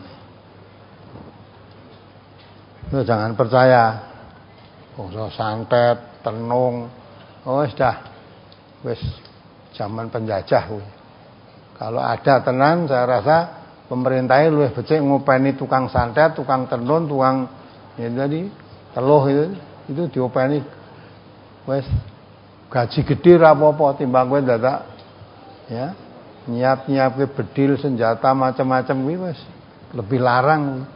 Loh, jangan percaya. Bangsa santet, tenung. Oh, wis dah. Wis zaman penjajah kuwi. Kalau ada tenan saya rasa pemerintahnya luwih becik ngopeni tukang santet, tukang tenun, tukang ya tadi teluh itu itu diopeni wis gaji gede ra apa-apa timbang kowe dadak ya nyiap-nyiap ke bedil senjata macam-macam kuwi wis lebih larang.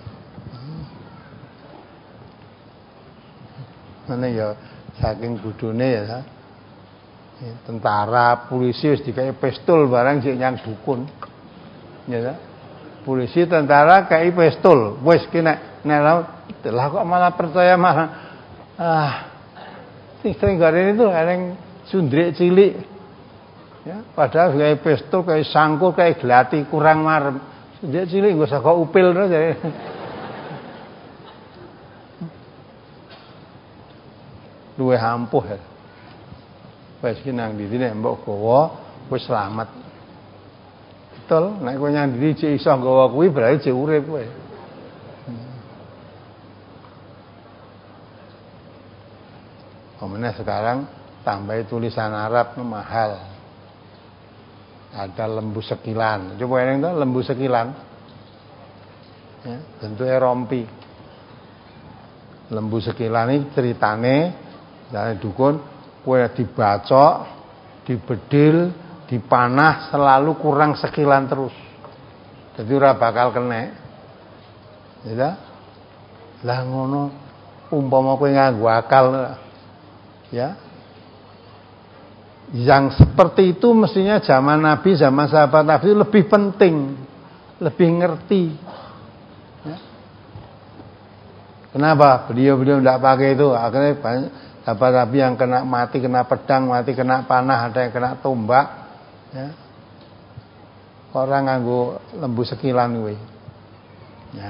Mana ya saking bodhone ya. Tentara, polisi wis dikai pistol barang sik nyang dukun. Ya ta? Polisi, tentara kai pistol. Wis ki nek nek lah kok malah percaya malah ah sing garene itu eneng sundrik cilik. Ya, padahal kai pistol, kai sangkul, kai glati kurang marem. Sundrik cilik nggo saka upil to jare. Luwih ampuh ya. Wis ki nang ndi nek mbok gawa wis slamet. Betul, nek kowe nang ndi cek iso gawa kuwi berarti cek urip kowe. Kemudian sekarang tambah tulisan Arab mahal. Ada lembu sekilan. Coba yang itu lembu sekilan. Ya, bentuknya rompi. Lembu sekilan ini ceritane dari dukun kowe dibacok, dibedil, dipanah selalu kurang sekilan terus. Jadi ora bakal kena. Ya. Lah ngono umpama kowe nganggo akal ya. Yang seperti itu mestinya zaman Nabi, zaman sahabat Nabi lebih penting, lebih ngerti. Ya. Kenapa? Beliau-beliau tidak pakai itu. Akhirnya banyak sahabat Nabi yang kena mati kena pedang, mati kena panah, ada yang kena tombak. Ya. Orang nganggo lembu sekilan kuwi. Ya.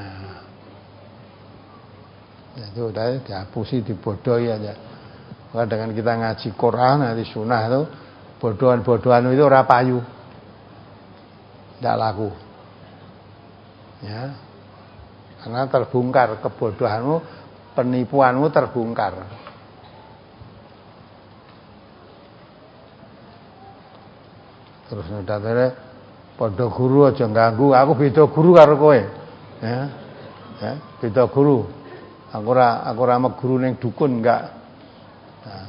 Ya itu udah dihapusi, dibodohi aja. Maka dengan kita ngaji Quran, ngaji sunnah itu bodohan-bodohan itu ora payu. Tidak laku. Ya. Karena terbongkar kebodohanmu, penipuanmu terbongkar. Terus ndatane padha guru aja ganggu, aku beda guru karo kowe. Ya. Ya, beda guru. Aku ora aku ora mek guru ning dukun enggak. Nah.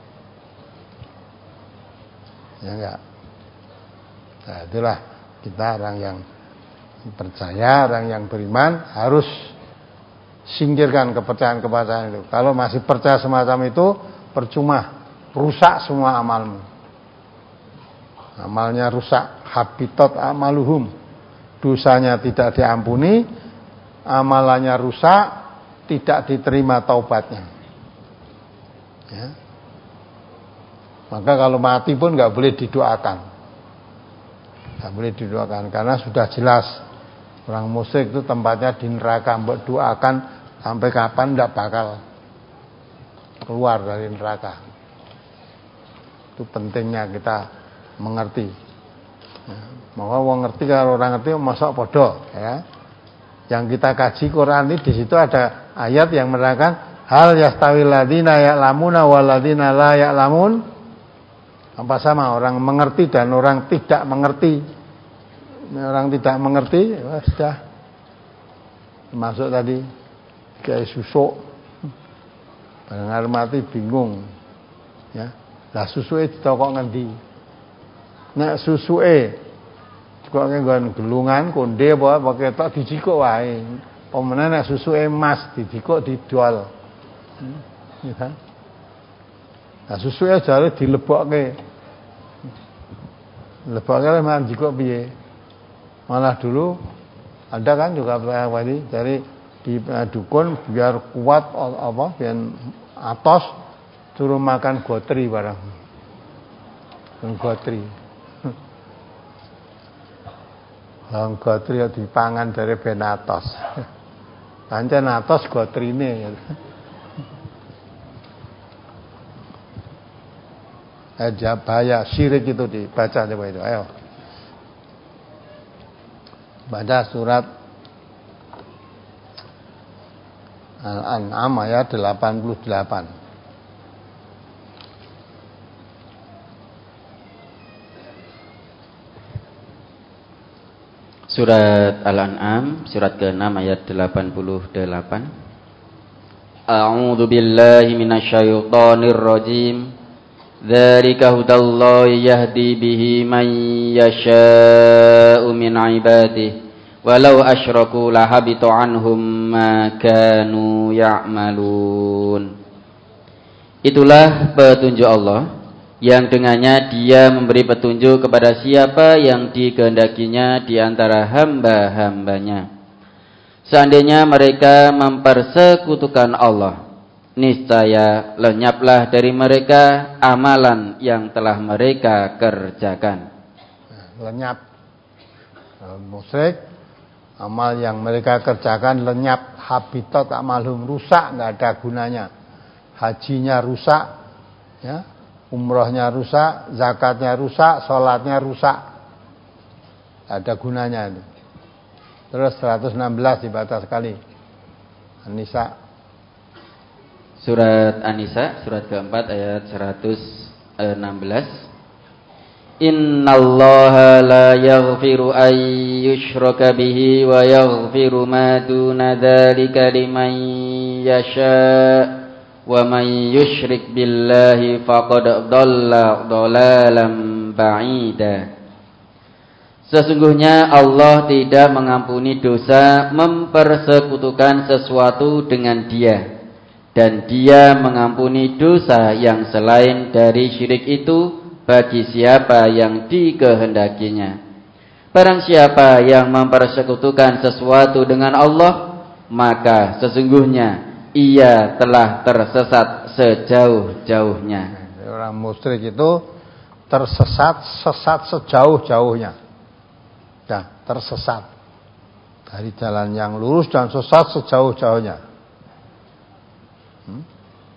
Ya enggak. Nah, itulah kita orang yang percaya, orang yang beriman harus singkirkan kepercayaan-kepercayaan itu. Kalau masih percaya semacam itu, percuma, rusak semua amalmu. Amalnya rusak, habitat amaluhum. Dosanya tidak diampuni, amalannya rusak, tidak diterima taubatnya. Ya. Maka kalau mati pun nggak boleh didoakan, nggak boleh didoakan karena sudah jelas orang musyrik itu tempatnya di neraka. Mbok doakan sampai kapan nggak bakal keluar dari neraka. Itu pentingnya kita mengerti. Ya. Maka wong ngerti kalau orang ngerti masuk podo. Ya. Yang kita kaji Quran ini di situ ada ayat yang menerangkan hal yastawil ladina ya'lamuna wal ladina la ya'lamun. Apa sama orang mengerti dan orang tidak mengerti? Orang tidak mengerti, ya sudah. Masuk tadi kayak susuk. Barang mati bingung. Ya. Lah susuke ditokok ngendi? Nek susuke kok nggon gelungan konde apa apa ketok dijikuk wae. Pemene nek susuke emas dijikuk didol. Hmm, ya kan? Nah susuke jare dilebokke. Lebokke memang jikuk piye? Malah dulu ada kan juga tadi dari di dukun biar kuat apa biar atos suruh makan gotri barang. Gotri. Lang gotri dipangan dari ben atos. Pancen atos gotrine. Aja bahaya syirik itu dibaca coba itu. Ayo. Baca surat Al-An'am ayat delapan puluh delapan. Surat Al-An'am surat keenam ayat delapan puluh delapan. A'udzu billahi minasyaitonir rajim. Dzalika hudallahi yahdi bihi man yasha'u min 'ibadihi walau asyraku lahabitu 'anhum ma kanu ya'malun. Itulah petunjuk Allah yang dengannya Dia memberi petunjuk kepada siapa yang dikehendakinya di antara hamba-hambanya. Seandainya mereka mempersekutukan Allah, niscaya lenyaplah dari mereka amalan yang telah mereka kerjakan. Lenyap. Musyrik, amal yang mereka kerjakan lenyap, habitat amalhum, rusak, enggak ada gunanya. Hajinya rusak, ya. Umrohnya rusak, zakatnya rusak, sholatnya rusak. Ada gunanya itu. Terus seratus enam belas dibaca sekali. An-Nisa. Surat An-Nisa surat keempat ayat seratus enam belas. Innallaha la yaghfiru an yushraka bihi wa yaghfiru ma duna dzalika liman yasha. Wa man yusyrik billahi faqad dhalla dhalalan ba'ida. Sesungguhnya Allah tidak mengampuni dosa mempersekutukan sesuatu dengan Dia, dan Dia mengampuni dosa yang selain dari syirik itu bagi siapa yang dikehendakinya. Barang siapa yang mempersekutukan sesuatu dengan Allah, maka sesungguhnya ia telah tersesat sejauh-jauhnya. Orang musyrik itu tersesat, sesat sejauh-jauhnya. Nah, tersesat dari jalan yang lurus dan sesat sejauh-jauhnya. Hmm?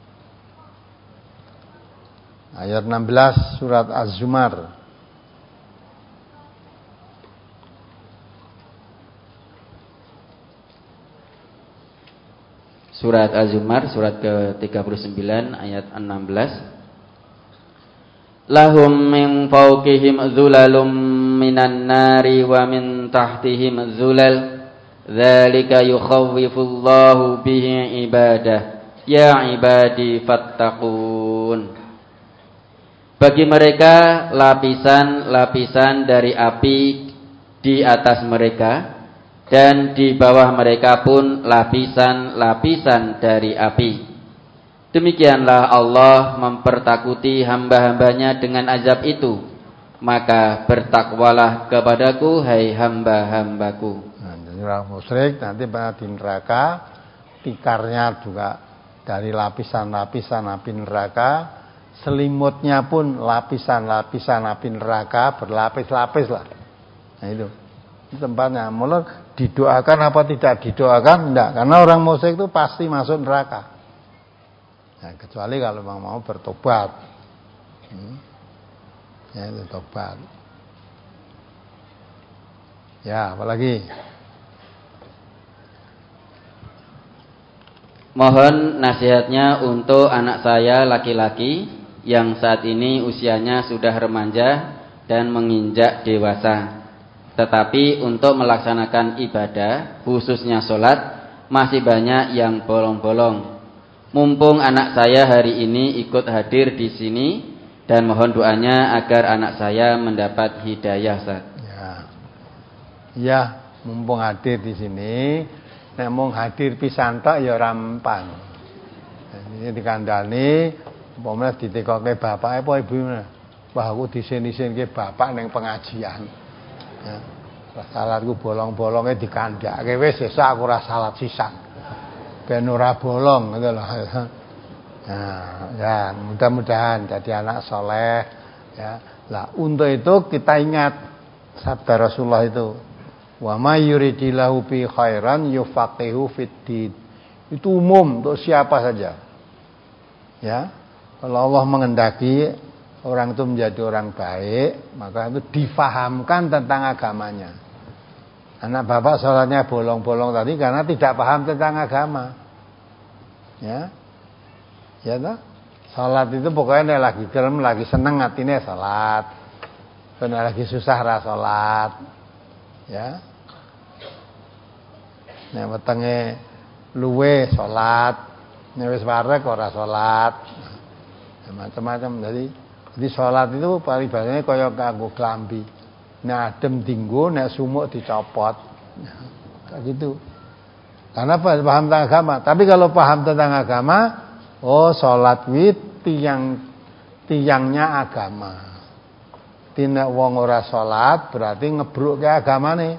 Ayat enam belas surat Az-Zumar. Surat Az-Zumar surat ke tiga puluh sembilan ayat enam belas. Lahum min fawqihim zulalum minan nari wa min tahtihim zulal. Dzalika yukhawwifullahu bihi ibadah. Ya ibadi fattaqun. Bagi mereka lapisan-lapisan dari api di atas mereka, dan di bawah mereka pun lapisan-lapisan dari api. Demikianlah Allah mempertakuti hamba-hambanya dengan azab itu. Maka bertakwalah kepadaku, hai hamba-hambaku. Nah, jadi orang musyrik nanti di neraka, tikarnya juga dari lapisan-lapisan api neraka, selimutnya pun lapisan-lapisan api neraka, berlapis-lapis lah. Nah itu. Tempatnya, mulai didoakan apa tidak didoakan, enggak, karena orang musyrik itu pasti masuk neraka. Nah, kecuali kalau memang mau bertobat, hmm. ya itu tobat. Ya, apalagi? Mohon nasihatnya untuk anak saya laki-laki yang saat ini usianya sudah remaja dan menginjak dewasa. Tetapi untuk melaksanakan ibadah, khususnya sholat, masih banyak yang bolong-bolong. Mumpung anak saya hari ini ikut hadir di sini dan mohon doanya agar anak saya mendapat hidayah, Ustaz. Ya. Ya, mumpung hadir di sini, nek mung hadir pisan tok ya ora mempan. Ini dikandani umpamane ditekoke bapake apa ibune. Wah, aku disin-isinke bapak ning pengajian. Ya. Salatku bolong-bolonge dikandhake wis sesuk aku ora salat sisan. Ben ora bolong ngono lho. Nah, ya mudah-mudahan jadi anak soleh ya. Lah untuk itu kita ingat sabda Rasulullah itu, wa may yuridillahu bi khairan yufaqihu fiddin. Itu umum untuk siapa saja. Ya. Kalau Allah mengendaki orang itu menjadi orang baik, maka itu difahamkan tentang agamanya. Anak bapak sholatnya bolong-bolong tadi karena tidak paham tentang agama. Ya. Ya toh? Salat itu pokoknya lagi gelem, lagi seneng atine salat. Nek lagi susah ra salat. Ya. Nek wetenge luwe salat, nek wis wareg ora salat. Ya, macam-macam. Jadi jadi salat itu paribadane kaya kanggo klambi. Nek adem dinggo, nek sumuk dicopot. Kayak gitu. Karena paham tentang agama. Tapi kalau paham tentang agama, oh salat kuwi tiang tiangnya agama. Tina wong ora salat berarti ngebruke agamane.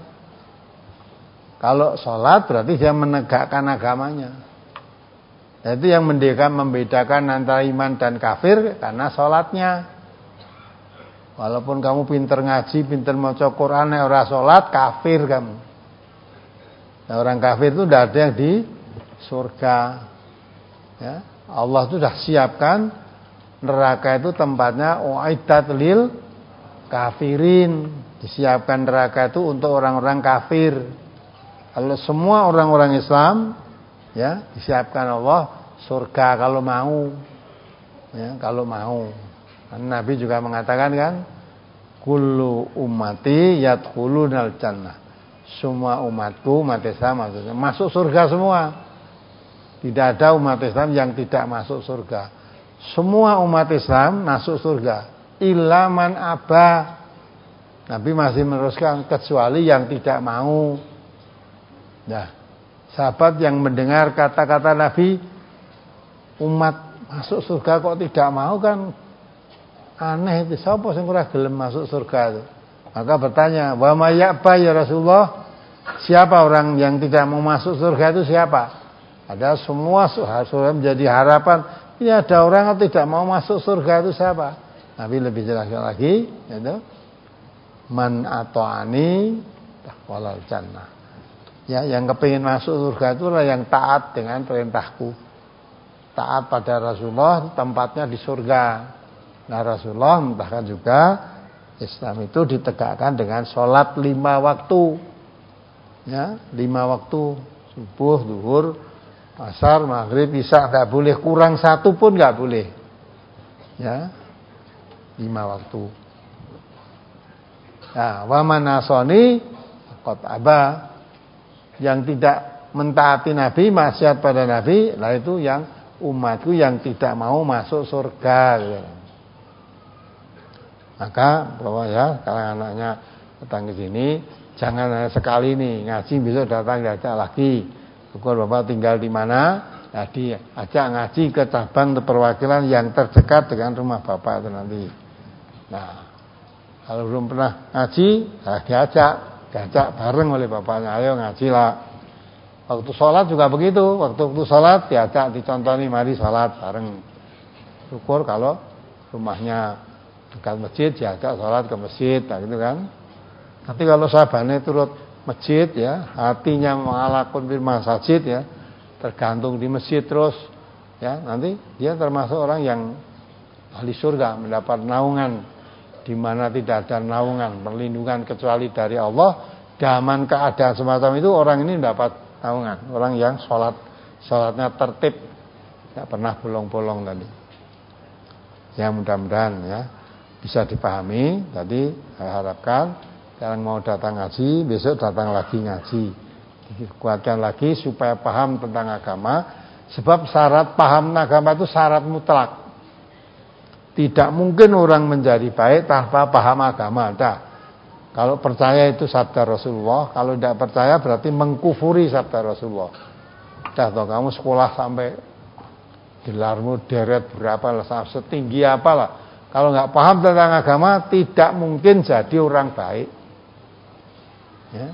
Kalau salat berarti dia menegakkan agamanya. Itu yang membedakan antara iman dan kafir karena salatnya. Walaupun kamu pinter ngaji, pinter maca Quran, nek ora salat kafir kamu. Nah, orang kafir itu tidak ada yang di surga. Ya. Allah itu sudah siapkan neraka itu tempatnya uiddat lil kafirin. Disiapkan neraka itu untuk orang-orang kafir. Kalau semua orang-orang Islam ya, disiapkan Allah surga kalau mau. Ya, kalau mau. Nabi juga mengatakan kan, kullu ummati yadkhulunal jannah. Semua umatku, umat Islam maksudnya masuk surga semua. Tidak ada umat Islam yang tidak masuk surga. Semua umat Islam masuk surga. Illa man aba. Nabi masih meneruskan kecuali yang tidak mau. Nah, sahabat yang mendengar kata-kata Nabi, umat masuk surga kok tidak mau kan aneh itu. Siapa sing ora gelem masuk surga itu? Maka bertanya, wa may ya'ba ya Rasulullah? Siapa orang yang tidak mau masuk surga itu siapa? Ada semua surga menjadi harapan. Ini ada orang yang tidak mau masuk surga itu siapa? Nabi lebih jelaskan lagi, yaitu man ata'ani walal jannah. Ya, yang kepingin masuk surga itulah yang taat dengan perintahku. Taat pada Rasulullah, tempatnya di surga. Nah, Rasulullah bahkan juga Islam itu ditegakkan dengan sholat lima waktu. Ya, lima waktu. Subuh, zuhur, asar, maghrib, isya, enggak boleh kurang satu pun enggak boleh. Ya. Lima waktu. Nah, wa man nasani faqad aba. Yang tidak mentaati Nabi, maksiat pada Nabi, lah itu yang umatku yang tidak mau masuk surga. Gitu. Maka bahwa ya kalau anaknya datang ke sini jangan hanya sekali nih ngaji, besok datang diajak lagi. Syukur Bapak tinggal di mana, jadi ajak ngaji ke cabang perwakilan yang terdekat dengan rumah Bapak itu nanti. Nah, kalau belum pernah ngaji, nah diajak, diajak bareng oleh bapaknya, ayo ngaji lah. Waktu sholat juga begitu, waktu waktu sholat diajak, dicontoni, mari sholat bareng. Syukur kalau rumahnya dekat masjid, diajak sholat ke masjid, nah gitu kan. Tapi kalau sahabatnya turut masjid ya, hatinya mengalakun fil masjid ya, tergantung di masjid terus ya, nanti dia termasuk orang yang ahli surga, mendapat naungan di mana tidak ada naungan perlindungan kecuali dari Allah. Zaman keadaan semacam itu orang ini mendapat naungan, orang yang sholat sholatnya tertib, tidak pernah bolong-bolong tadi. Ya mudah-mudahan ya bisa dipahami. Tadi saya harapkan sekarang mau datang ngaji, besok datang lagi ngaji. Dikuatkan lagi supaya paham tentang agama. Sebab syarat paham agama itu syarat mutlak. Tidak mungkin orang menjadi baik tanpa paham agama. Nah, kalau percaya itu sabda Rasulullah, kalau tidak percaya berarti mengkufuri sabda Rasulullah. Dah toh kamu sekolah sampai gelarmu deret berapa lah, setinggi apalah. Kalau nggak paham tentang agama, tidak mungkin jadi orang baik. Ya.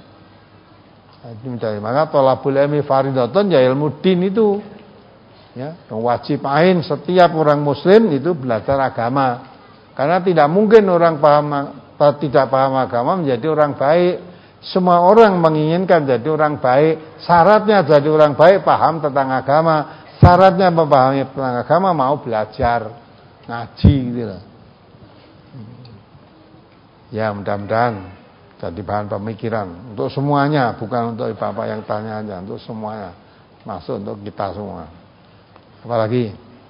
Maka thalabul ilmi fardhatun, ya ilmu din itu. Ya, wajib ain setiap orang muslim itu belajar agama. Karena tidak mungkin orang paham tidak paham agama menjadi orang baik. Semua orang menginginkan jadi orang baik. Syaratnya jadi orang baik paham tentang agama. Syaratnya memahami tentang agama mau belajar ngaji gitu loh. Ya, mudah-mudahan jadi bahan pemikiran untuk semuanya, bukan untuk Bapak yang tanya aja, untuk semuanya. Masuk untuk kita semua. Apalagi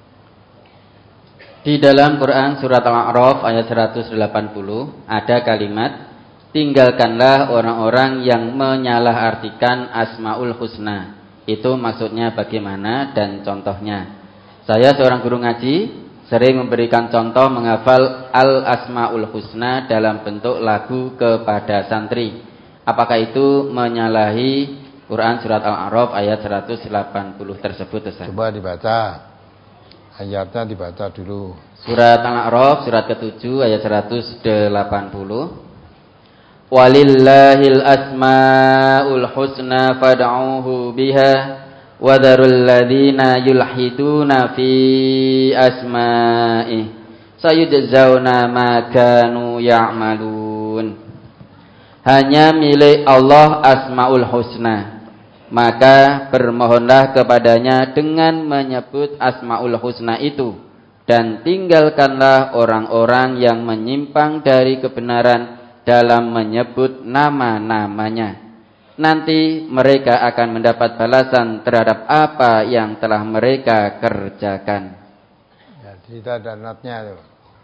di dalam Quran surat Al-A'raf ayat seratus delapan puluh ada kalimat, tinggalkanlah orang-orang yang menyalahartikan Asmaul Husna. Itu maksudnya bagaimana dan contohnya. Saya seorang guru ngaji sering memberikan contoh menghafal Al-Asmaul Husna dalam bentuk lagu kepada santri. Apakah itu menyalahi Quran surat Al-A'raf ayat seratus delapan puluh tersebut, Ustaz? Coba dibaca. Ayatnya dibaca dulu. Surat Al-A'raf surat ketujuh ayat seratus delapan puluh. Walillahil asmaul husna fad'uhu biha wa dharul ladzina yulhiduna fi asma'i sayujzauna ma kanu ya'malun. Hanya milik Allah Asmaul Husna, maka bermohonlah kepadanya dengan menyebut Asmaul Husna itu, dan tinggalkanlah orang-orang yang menyimpang dari kebenaran dalam menyebut nama-namanya. Nanti mereka akan mendapat balasan terhadap apa yang telah mereka kerjakan. Ya, tidak ada natnya itu.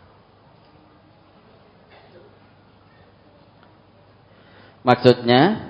Maksudnya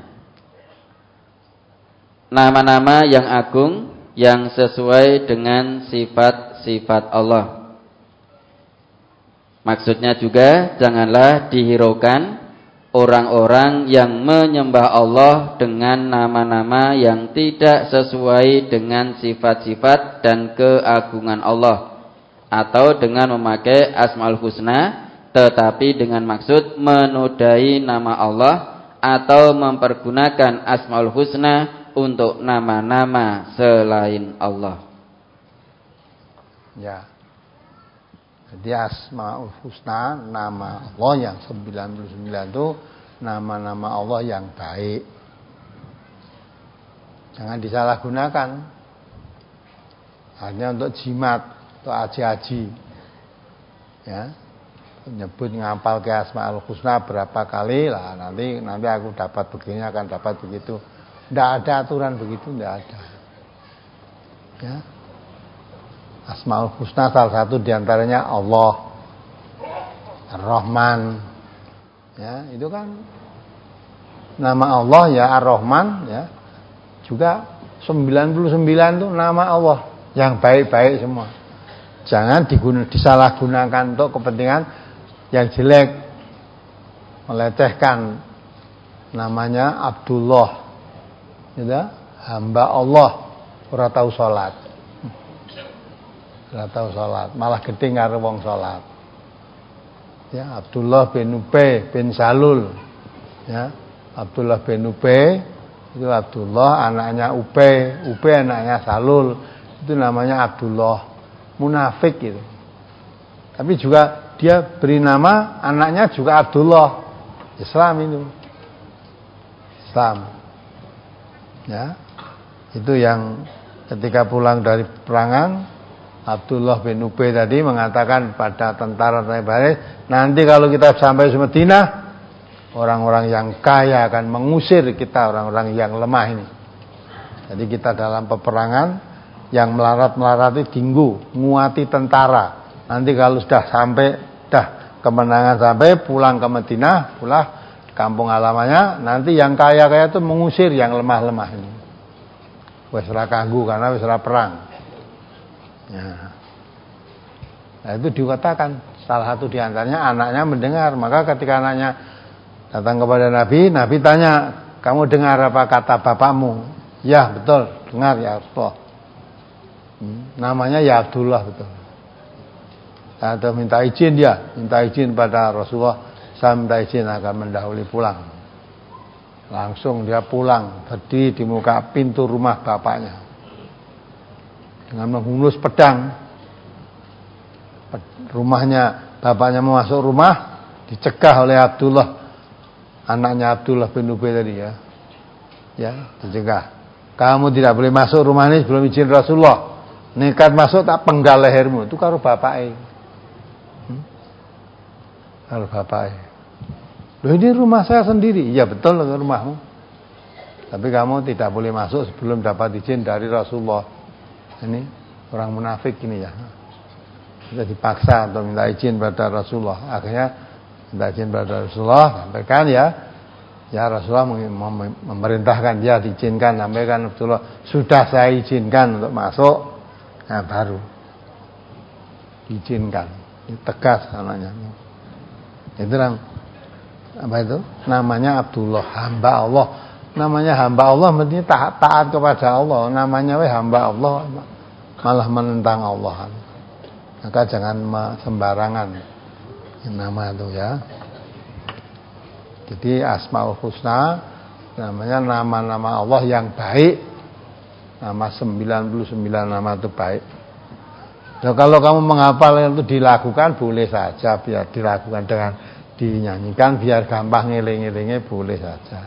nama-nama yang agung yang sesuai dengan sifat-sifat Allah. Maksudnya juga janganlah dihiraukan orang-orang yang menyembah Allah dengan nama-nama yang tidak sesuai dengan sifat-sifat dan keagungan Allah, atau dengan memakai Asmaul Husna tetapi dengan maksud menodai nama Allah, atau mempergunakan Asmaul Husna untuk nama-nama selain Allah. Ya. Jadi Asmaul Husna, nama Allah yang sembilan puluh sembilan itu nama-nama Allah yang baik. Jangan disalahgunakan. Hanya untuk jimat, untuk aji-aji. Ya. Nyebut ngapal ke Asmaul Husna berapa kali lah, nanti nanti aku dapat begini, akan dapat begitu. Tidak ada aturan begitu, tidak ada. Ya. Asmaul Husna salah satu diantaranya Allah, Ar-Rahman. Ya, itu kan nama Allah ya, Ar-Rahman ya. Juga sembilan puluh sembilan itu nama Allah yang baik-baik semua. Jangan diguna, disalahgunakan untuk kepentingan yang jelek, melecehkan. Namanya Abdullah, gitu, hamba Allah, ora tahu salat, ora tahu salat, malah gedhe karo wong salat. Ya, Abdullah bin Ubay bin Salul, ya, Abdullah bin Ubay itu Abdullah anaknya Ubay, Ubay anaknya Salul, itu namanya Abdullah, munafik itu. Tapi juga dia beri nama anaknya juga Abdullah. Islam itu. Islam. Ya. Itu yang ketika pulang dari peperangan, Abdullah bin Ubay tadi mengatakan pada tentara-tentara, nanti kalau kita sampai ke Madinah, orang-orang yang kaya akan mengusir kita, orang-orang yang lemah ini. Jadi kita dalam peperangan yang melarat-melarati tinggu, nguati tentara. Nanti kalau sudah sampai, dah kemenangan sampai, pulang ke Madinah, pulang kampung halamannya, nanti yang kaya-kaya itu mengusir yang lemah-lemah ini. Wis ora kanggu karena wis ora perang. Ya. Nah, itu dikatakan salah satu di antaranya anaknya mendengar, maka ketika anaknya datang kepada Nabi, Nabi tanya, "Kamu dengar apa kata bapakmu?" "Ya, betul, dengar ya Rasulullah." Hmm, namanya ya Abdullah, betul. Atau minta izin dia, minta izin pada Rasulullah, "Saya minta izin agar mendahului pulang." Langsung dia pulang, berdiri di muka pintu rumah bapaknya dengan menghunus pedang. Rumahnya bapaknya mau masuk rumah, dicegah oleh Abdullah, anaknya Abdullah bin Ubay tadi ya. Ya, dicegah. "Kamu tidak boleh masuk rumah ini sebelum izin Rasulullah. Nekat masuk tak penggal lehermu." Itu karo bapake. Hmm? Karo bapake. "Loh, ini rumah saya sendiri." "Iya betul, rumahmu. Tapi kamu tidak boleh masuk sebelum dapat izin dari Rasulullah." Ini orang munafik ini ya. Kita dipaksa untuk minta izin pada Rasulullah. Akhirnya minta izin pada Rasulullah, sampaikan ya. Ya Rasulullah memerintahkan dia diizinkan, sampaikan Rasulullah, "Sudah saya izinkan untuk masuk." Nah baru diizinkan. Ini tegas namanya. Itu orang apa itu? Namanya Abdullah, hamba Allah. Namanya hamba Allah mestinya taat, taat kepada Allah. Namanya we hamba Allah malah menentang Allah. Maka jangan sembarangan nama itu ya. Jadi Asmaul Husna namanya nama-nama Allah yang baik. Nama sembilan puluh sembilan nama itu baik. Nah, kalau kamu menghafal itu dilakukan boleh saja, biar dilakukan dengan dinyanyikan, biar gampang ngeling-ngelingnya boleh saja.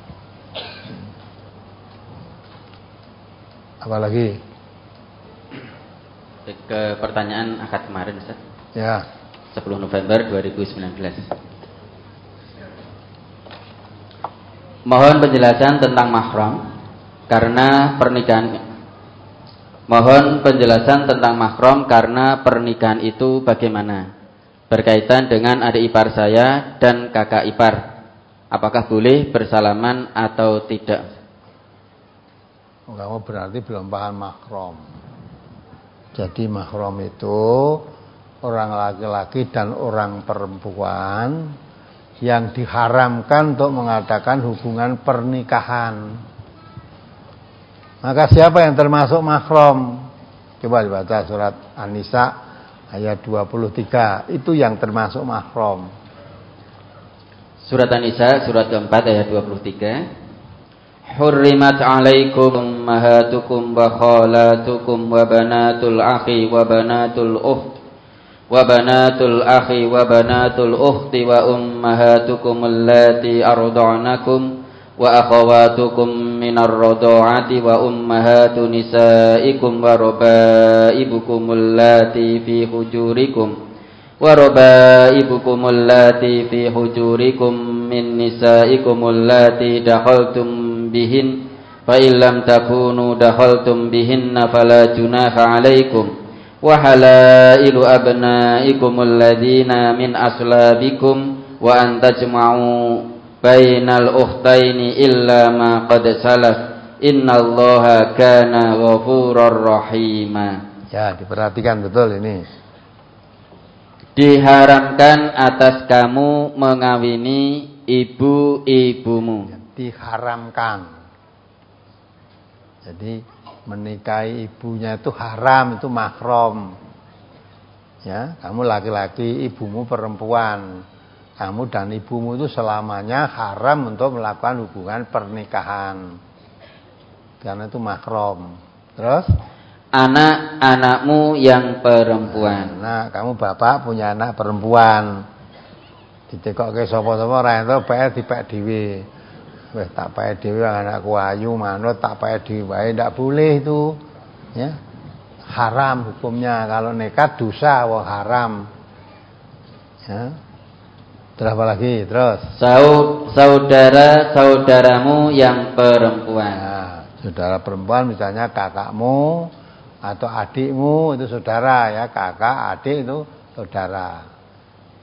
Apalagi? Ke pertanyaan akad kemarin Ustaz. Ya. sepuluh November dua ribu sembilan belas. Mohon penjelasan tentang mahram karena pernikahan. Mohon penjelasan tentang mahram karena pernikahan itu bagaimana? Berkaitan dengan adik ipar saya dan kakak ipar. Apakah boleh bersalaman atau tidak? Oh, kamu berarti belum paham mahram. Jadi mahram itu orang laki-laki dan orang perempuan yang diharamkan untuk mengadakan hubungan pernikahan. Maka siapa yang termasuk mahram? Coba dibaca surat An-Nisa ayat dua puluh tiga. Itu yang termasuk mahram. Surat An-Nisa surat keempat ayat dua puluh tiga. Hurrimat alaikum ummahatukum wa khalatukum wa banatul akhi wa banatul ukht wa banatul akhi wa banatul ukhti wa ummahatukum allati arda'nakum wa akhawatukum minar radha'ati wa ummahatu nisaikum wa rabaibukum allati fi hujurikum wa rabaibukum allati fi hujurikum min nisaikum allati dakhaltum bihin fa illam takunu dakhaltum bihinna fala junaha alaikum wa halailu abnaikum alladhina min aslabikum wa an tajma'u bainal ukhtaini illa ma qad salaf innallaha kana ghafurur rahima. Ya, diperhatikan betul ini. Diharamkan atas kamu mengawini ibu-ibumu. Diharamkan. Jadi menikahi ibunya itu haram, itu mahram. Ya, kamu laki-laki, ibumu perempuan. Kamu dan ibumu itu selamanya haram untuk melakukan hubungan pernikahan. Karena itu mahram. Terus anak-anakmu yang perempuan. Nah, kamu bapak punya anak perempuan. Ditekokke sapa-sapa ora entuk pek dipek dhewe. Wes tak pek dhewe anakku ayu manut tak pek dhewe wae ndak boleh itu. Ya. Haram hukumnya kalau nekat dosa wah haram. Ya. Terus apa lagi? Terus saudara-saudaramu yang perempuan. Nah, saudara perempuan misalnya kakakmu atau adikmu itu saudara ya, kakak, adik itu saudara.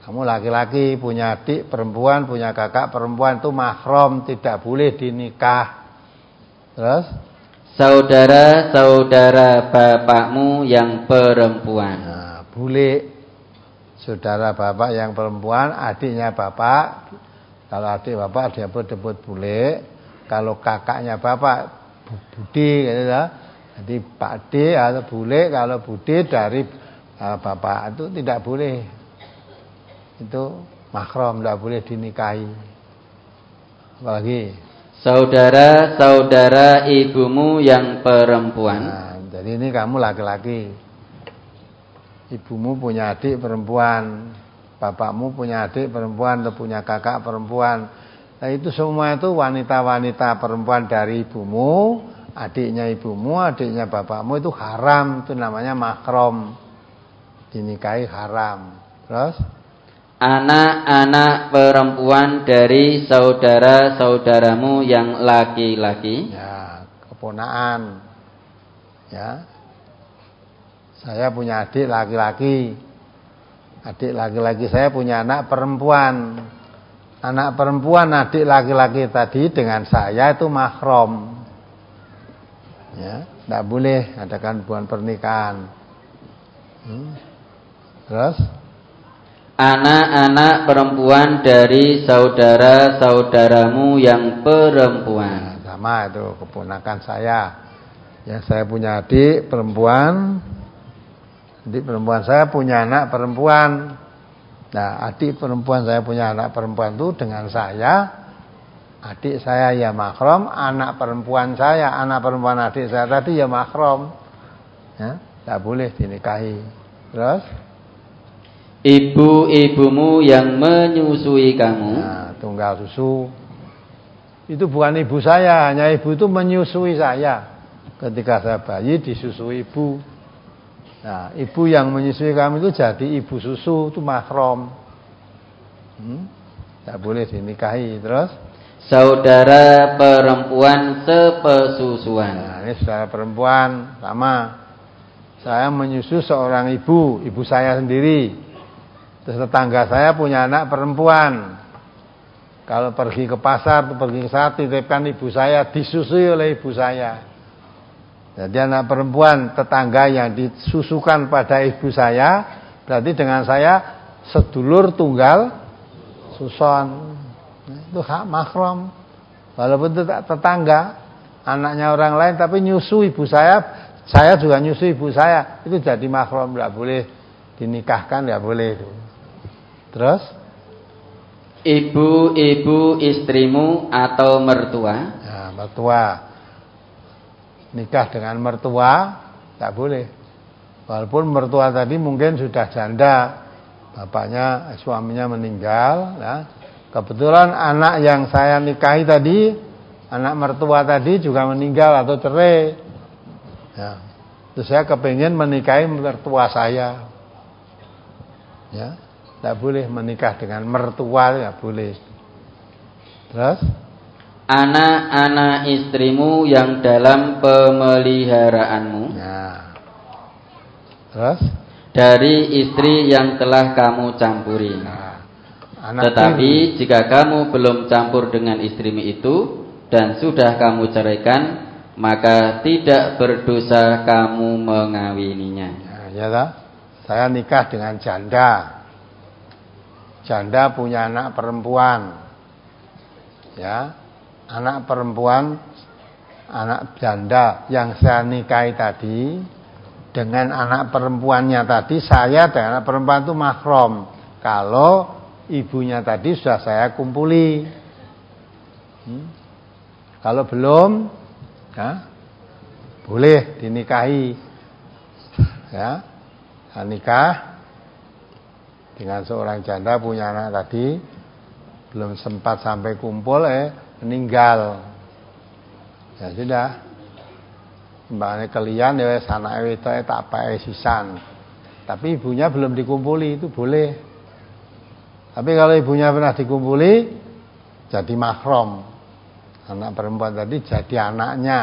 Kamu laki-laki punya adik perempuan, punya kakak perempuan, itu mahram, tidak boleh dinikah. Terus saudara-saudara bapakmu yang perempuan. Nah, boleh. Saudara bapak yang perempuan, adiknya bapak. Kalau adik bapak dia disebut boleh. Kalau kakaknya bapak budi gitu ya. Jadi Pak D atau bule, kalau budi dari uh, bapak itu tidak boleh. Itu mahram, tidak boleh dinikahi. Apalagi saudara-saudara ibumu yang perempuan. Nah, jadi ini kamu laki-laki. Ibumu punya adik perempuan, bapakmu punya adik perempuan atau punya kakak perempuan. Nah, itu semua itu wanita-wanita perempuan dari ibumu, adiknya ibumu, adiknya bapakmu itu haram, itu namanya mahram. Dinikahi haram. Terus anak-anak perempuan dari saudara-saudaramu yang laki-laki. Ya, keponaan. Ya. Saya punya adik laki-laki. Adik laki-laki saya punya anak perempuan. Anak perempuan adik laki-laki tadi dengan saya itu mahram. Ya, tidak boleh adakan hubungan pernikahan. Hmm. Terus anak-anak perempuan dari saudara-saudaramu yang perempuan. Nah, sama itu keponakan saya. Ya, saya punya adik perempuan. Adik perempuan saya punya anak perempuan. Nah, adik perempuan saya punya anak perempuan itu dengan saya, adik saya ya mahram, anak perempuan saya, anak perempuan adik saya tadi ya mahram. Ya, tidak boleh dinikahi. Terus ibu-ibumu yang menyusui kamu. Nah, tunggal susu. Itu bukan ibu saya, hanya ibu itu menyusui saya. Ketika saya bayi disusui ibu. Nah, ibu yang menyusui kami itu jadi ibu susu, itu mahram. Hmm? Tidak boleh dinikahi. Terus saudara perempuan sepesusuan. Nah, ini saudara perempuan sama. Saya menyusu seorang ibu, ibu saya sendiri. Terus tetangga saya punya anak perempuan. Kalau pergi ke pasar, pergi ke sana, titipkan ibu saya, disusui oleh ibu saya. Jadi anak perempuan tetangga yang disusukan pada ibu saya, berarti dengan saya sedulur tunggal suson. Itu hak mahram. Walaupun itu tetangga, anaknya orang lain, tapi nyusu ibu saya, saya juga nyusu ibu saya, itu jadi mahram, tidak boleh dinikahkan, tidak boleh itu. Terus ibu-ibu istrimu atau mertua. Nah, mertua. Nikah dengan mertua tak boleh. Walaupun mertua tadi mungkin sudah janda, bapaknya, suaminya meninggal. Ya. Kebetulan anak yang saya nikahi tadi, anak mertua tadi juga meninggal atau cerai. Ya. Terus saya kepingin menikahi mertua saya. Ya, tak boleh menikah dengan mertua, tak boleh. Terus anak-anak istrimu yang dalam pemeliharaanmu. Nah. Terus dari istri yang telah kamu campuri. Nah, tetapi ini, jika kamu belum campur dengan istrimu itu dan sudah kamu ceraikan, maka tidak berdosa kamu mengawininya. Nah, ya tak? Saya nikah dengan janda. Janda punya anak perempuan. Ya. Anak perempuan, anak janda yang saya nikahi tadi dengan anak perempuannya tadi, saya dengan anak perempuan itu mahram. Kalau ibunya tadi sudah saya kumpuli. Hmm? Kalau belum, ya, boleh dinikahi. Ya, saya nikah dengan seorang janda punya anak tadi, belum sempat sampai kumpul, eh meninggal. Ya sudah. Mbakane kalian ya wis anake wedoke tak pae sisan. Tapi ibunya belum dikumpuli, itu boleh. Tapi kalau ibunya pernah dikumpuli, jadi mahram. Anak perempuan tadi jadi anaknya,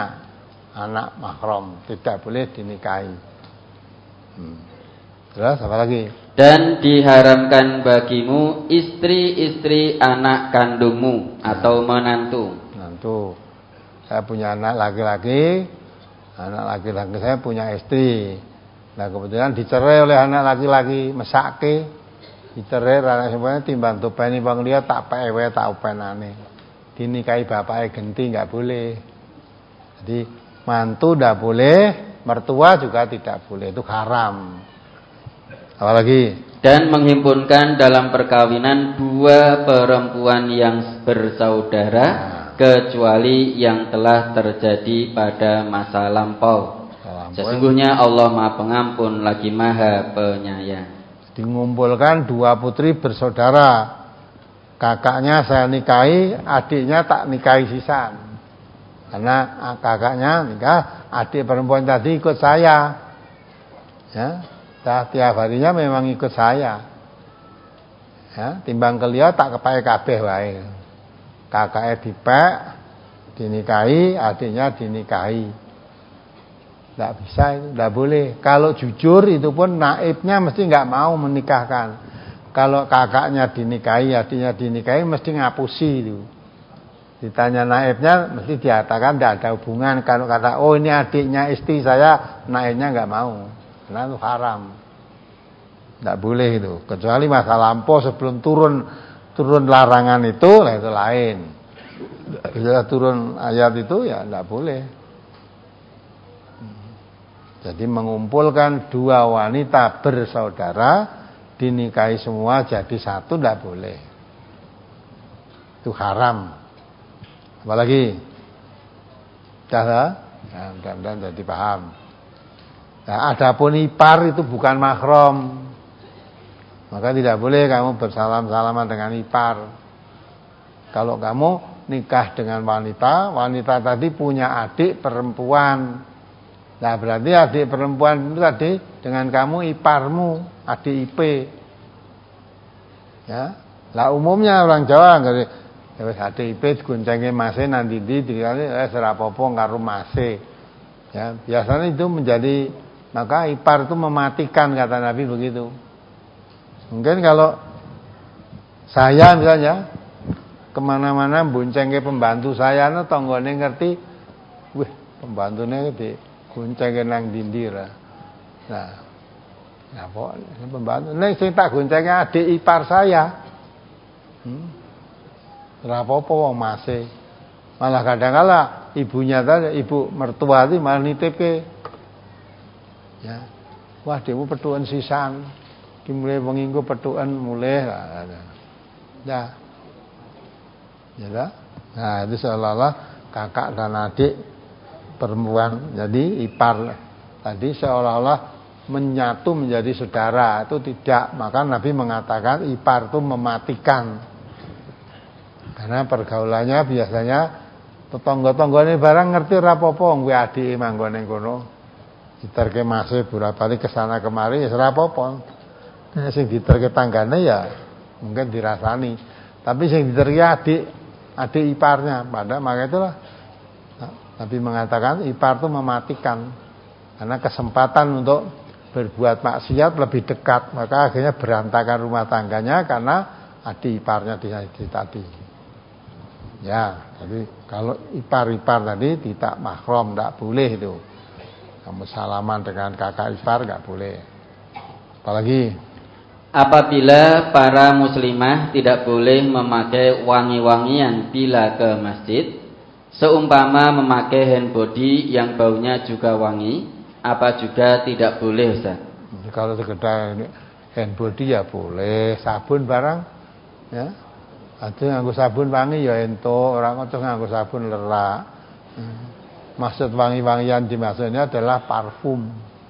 anak mahram, tidak boleh dinikahi. Hmm. Terus apa lagi? Dan diharamkan bagimu istri-istri anak kandungmu atau menantu. Menantu. Saya punya anak laki-laki, anak laki-laki saya punya istri. Nah kebetulan dicerai oleh anak laki-laki, mesake, dicerai rana semuanya timbang tupeni bang dia tak pewe tak upenane. Dinikahi bapaknya genti nggak boleh. Jadi mantu nggak boleh, mertua juga tidak boleh, itu haram. Apalagi dan menghimpunkan dalam perkawinan dua perempuan yang bersaudara nah. kecuali yang telah terjadi pada masa lampau. Sesungguhnya Allah Maha Pengampun lagi Maha Penyayang. Mengumpulkan dua putri bersaudara, kakaknya saya nikahi, adiknya tak nikahi sisan. Karena kakaknya nikah, adik perempuan tadi ikut saya. Ya, tiap harinya memang ikut saya. Ya, timbang kelia tak kepae kabeh wae. Kakaknya dipek, dinikahi, adiknya dinikahi. Tidak bisa itu, tidak boleh. Kalau jujur itu pun naibnya mesti nggak mau menikahkan. Kalau kakaknya dinikahi, adiknya dinikahi mesti ngapusi itu. Ditanya naibnya mesti diatakan tidak ada hubungan. Kalau kata oh ini adiknya istri saya, naibnya nggak mau, karena itu haram. Tidak boleh itu. Kecuali masa lampau sebelum turun turun larangan itu, lah itu lain. Bila turun ayat itu ya tidak boleh. Jadi mengumpulkan dua wanita bersaudara dinikahi semua jadi satu tidak boleh. Itu haram. Apalagi cara nah, mudah-mudahan jadi paham. Nah, adapun ipar itu bukan mahram. Maka tidak boleh kamu bersalam-salaman dengan ipar. Kalau kamu nikah dengan wanita, wanita tadi punya adik perempuan. Nah berarti adik perempuan itu tadi dengan kamu iparmu, adik I P. Ya. Lah umumnya orang Jawa nggak ya adik I P goncenge mase nanti di dikali eh serapopo karo mase. Ya, biasanya itu menjadi maka ipar itu mematikan kata Nabi begitu. Mungkin kalau saya misalnya kemana-mana boncengke pembantu saya no tonggone ngerti, wih pembantunya di goncengke nang dindir. Nah, nah kok pembantu nek sing tak goncengke adik ipar saya. Hmm. Ora apa-apa wong masih. Malah kadang-kala ibunya tadi, ibu mertua itu malah nitipke. Ya. Wah, dhewe petukan sisan. Ki mulai wengi engko petukan mulai. Ya. Ya dah. Nah, itu seolah-olah kakak dan adik perempuan jadi ipar tadi seolah-olah menyatu menjadi saudara, itu tidak. Maka Nabi mengatakan ipar itu mematikan karena pergaulannya biasanya tetangga-tanggane barang ngerti ora apa-apa kuwi adike manggon ning kono diterke masih bolak-balik kesana kemari ya ora apa-apa. Nah, sing diterke tanggane ya mungkin dirasani, tapi sing diterke adik adik iparnya pada maka itulah Nabi mengatakan ipar itu mematikan karena kesempatan untuk berbuat maksiat lebih dekat, maka akhirnya berantakan rumah tangganya karena adik iparnya di, di tadi. Ya, jadi kalau ipar-ipar tadi tidak mahram, tidak boleh itu. Kamu salaman dengan kakak ipar nggak boleh. Apalagi apabila para muslimah tidak boleh memakai wangi-wangian bila ke masjid, seumpama memakai hand body yang baunya juga wangi, apa juga tidak boleh, Ustaz? Kalau sekedar hand body ya boleh, sabun barang ya. Ada nganggo sabun wangi ya ento, orang kok nganggo sabun lerak. Maksud wangi-wangian dimaksudnya adalah parfum.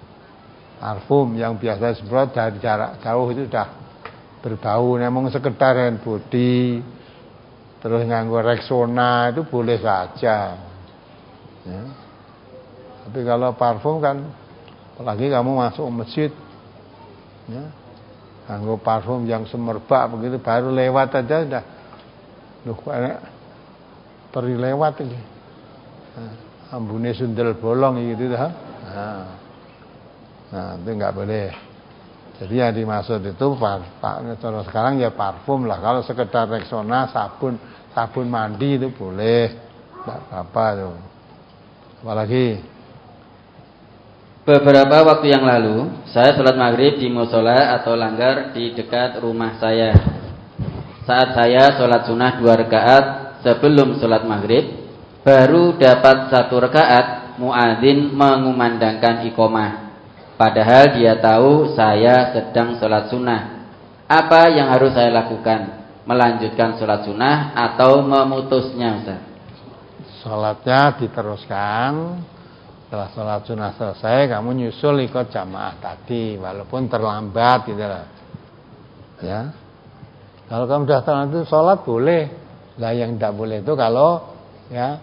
Parfum yang biasa disemprot dari jarak jauh itu sudah berbau. Memang sekedar hand body terus nganggo Rexona itu boleh saja. Ya. Tapi kalau parfum kan apalagi kamu masuk masjid ya, nganggo parfum yang semerbak begitu baru lewat aja sudah loh kok enak peri lewat ini. Nah, ambune sundel bolong gitu dah. Nah. Nah, itu enggak boleh. Jadi yang dimaksud itu kalau sekarang ya parfum lah. Kalau sekedar Rexona, sabun, sabun mandi itu boleh, tidak apa-apa tuh. Apalagi beberapa waktu yang lalu saya sholat maghrib di musola atau langgar di dekat rumah saya. Saat saya sholat sunnah dua rakaat sebelum sholat maghrib, baru dapat satu rakaat muadzin mengumandangkan iqomah. Padahal dia tahu saya sedang sholat sunnah. Apa yang harus saya lakukan? Melanjutkan sholat sunnah atau memutusnya, Ustaz? Sholatnya diteruskan. Setelah sholat sunnah selesai, kamu nyusul ikut jamaah tadi, walaupun terlambat gitu lah. Ya. Kalau kamu sudah terlambat itu sholat boleh. Lah yang tidak boleh itu kalau ya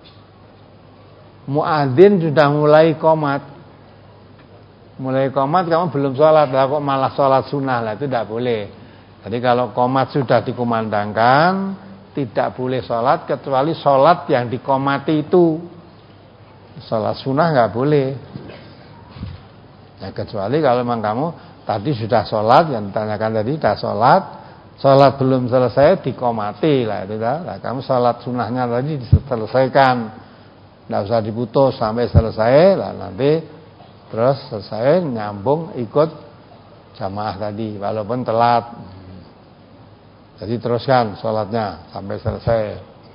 muadzin sudah mulai qomat. Mulai qomat kamu belum sholat, lah kok malah sholat sunnah, lah itu tidak boleh. Jadi kalau qomat sudah dikumandangkan, tidak boleh sholat kecuali sholat yang diqomati itu. Sholat sunnah nggak boleh. Ya, kecuali kalau memang kamu tadi sudah sholat, yang ditanyakan tadi sudah sholat, sholat belum selesai diqomati, lah itu dah. Lah kamu sholat sunnahnya tadi diselesaikan, nggak usah diputus sampai selesai, lah nanti terus selesai nyambung ikut jamaah tadi walaupun telat. Jadi teruskan sholatnya sampai selesai.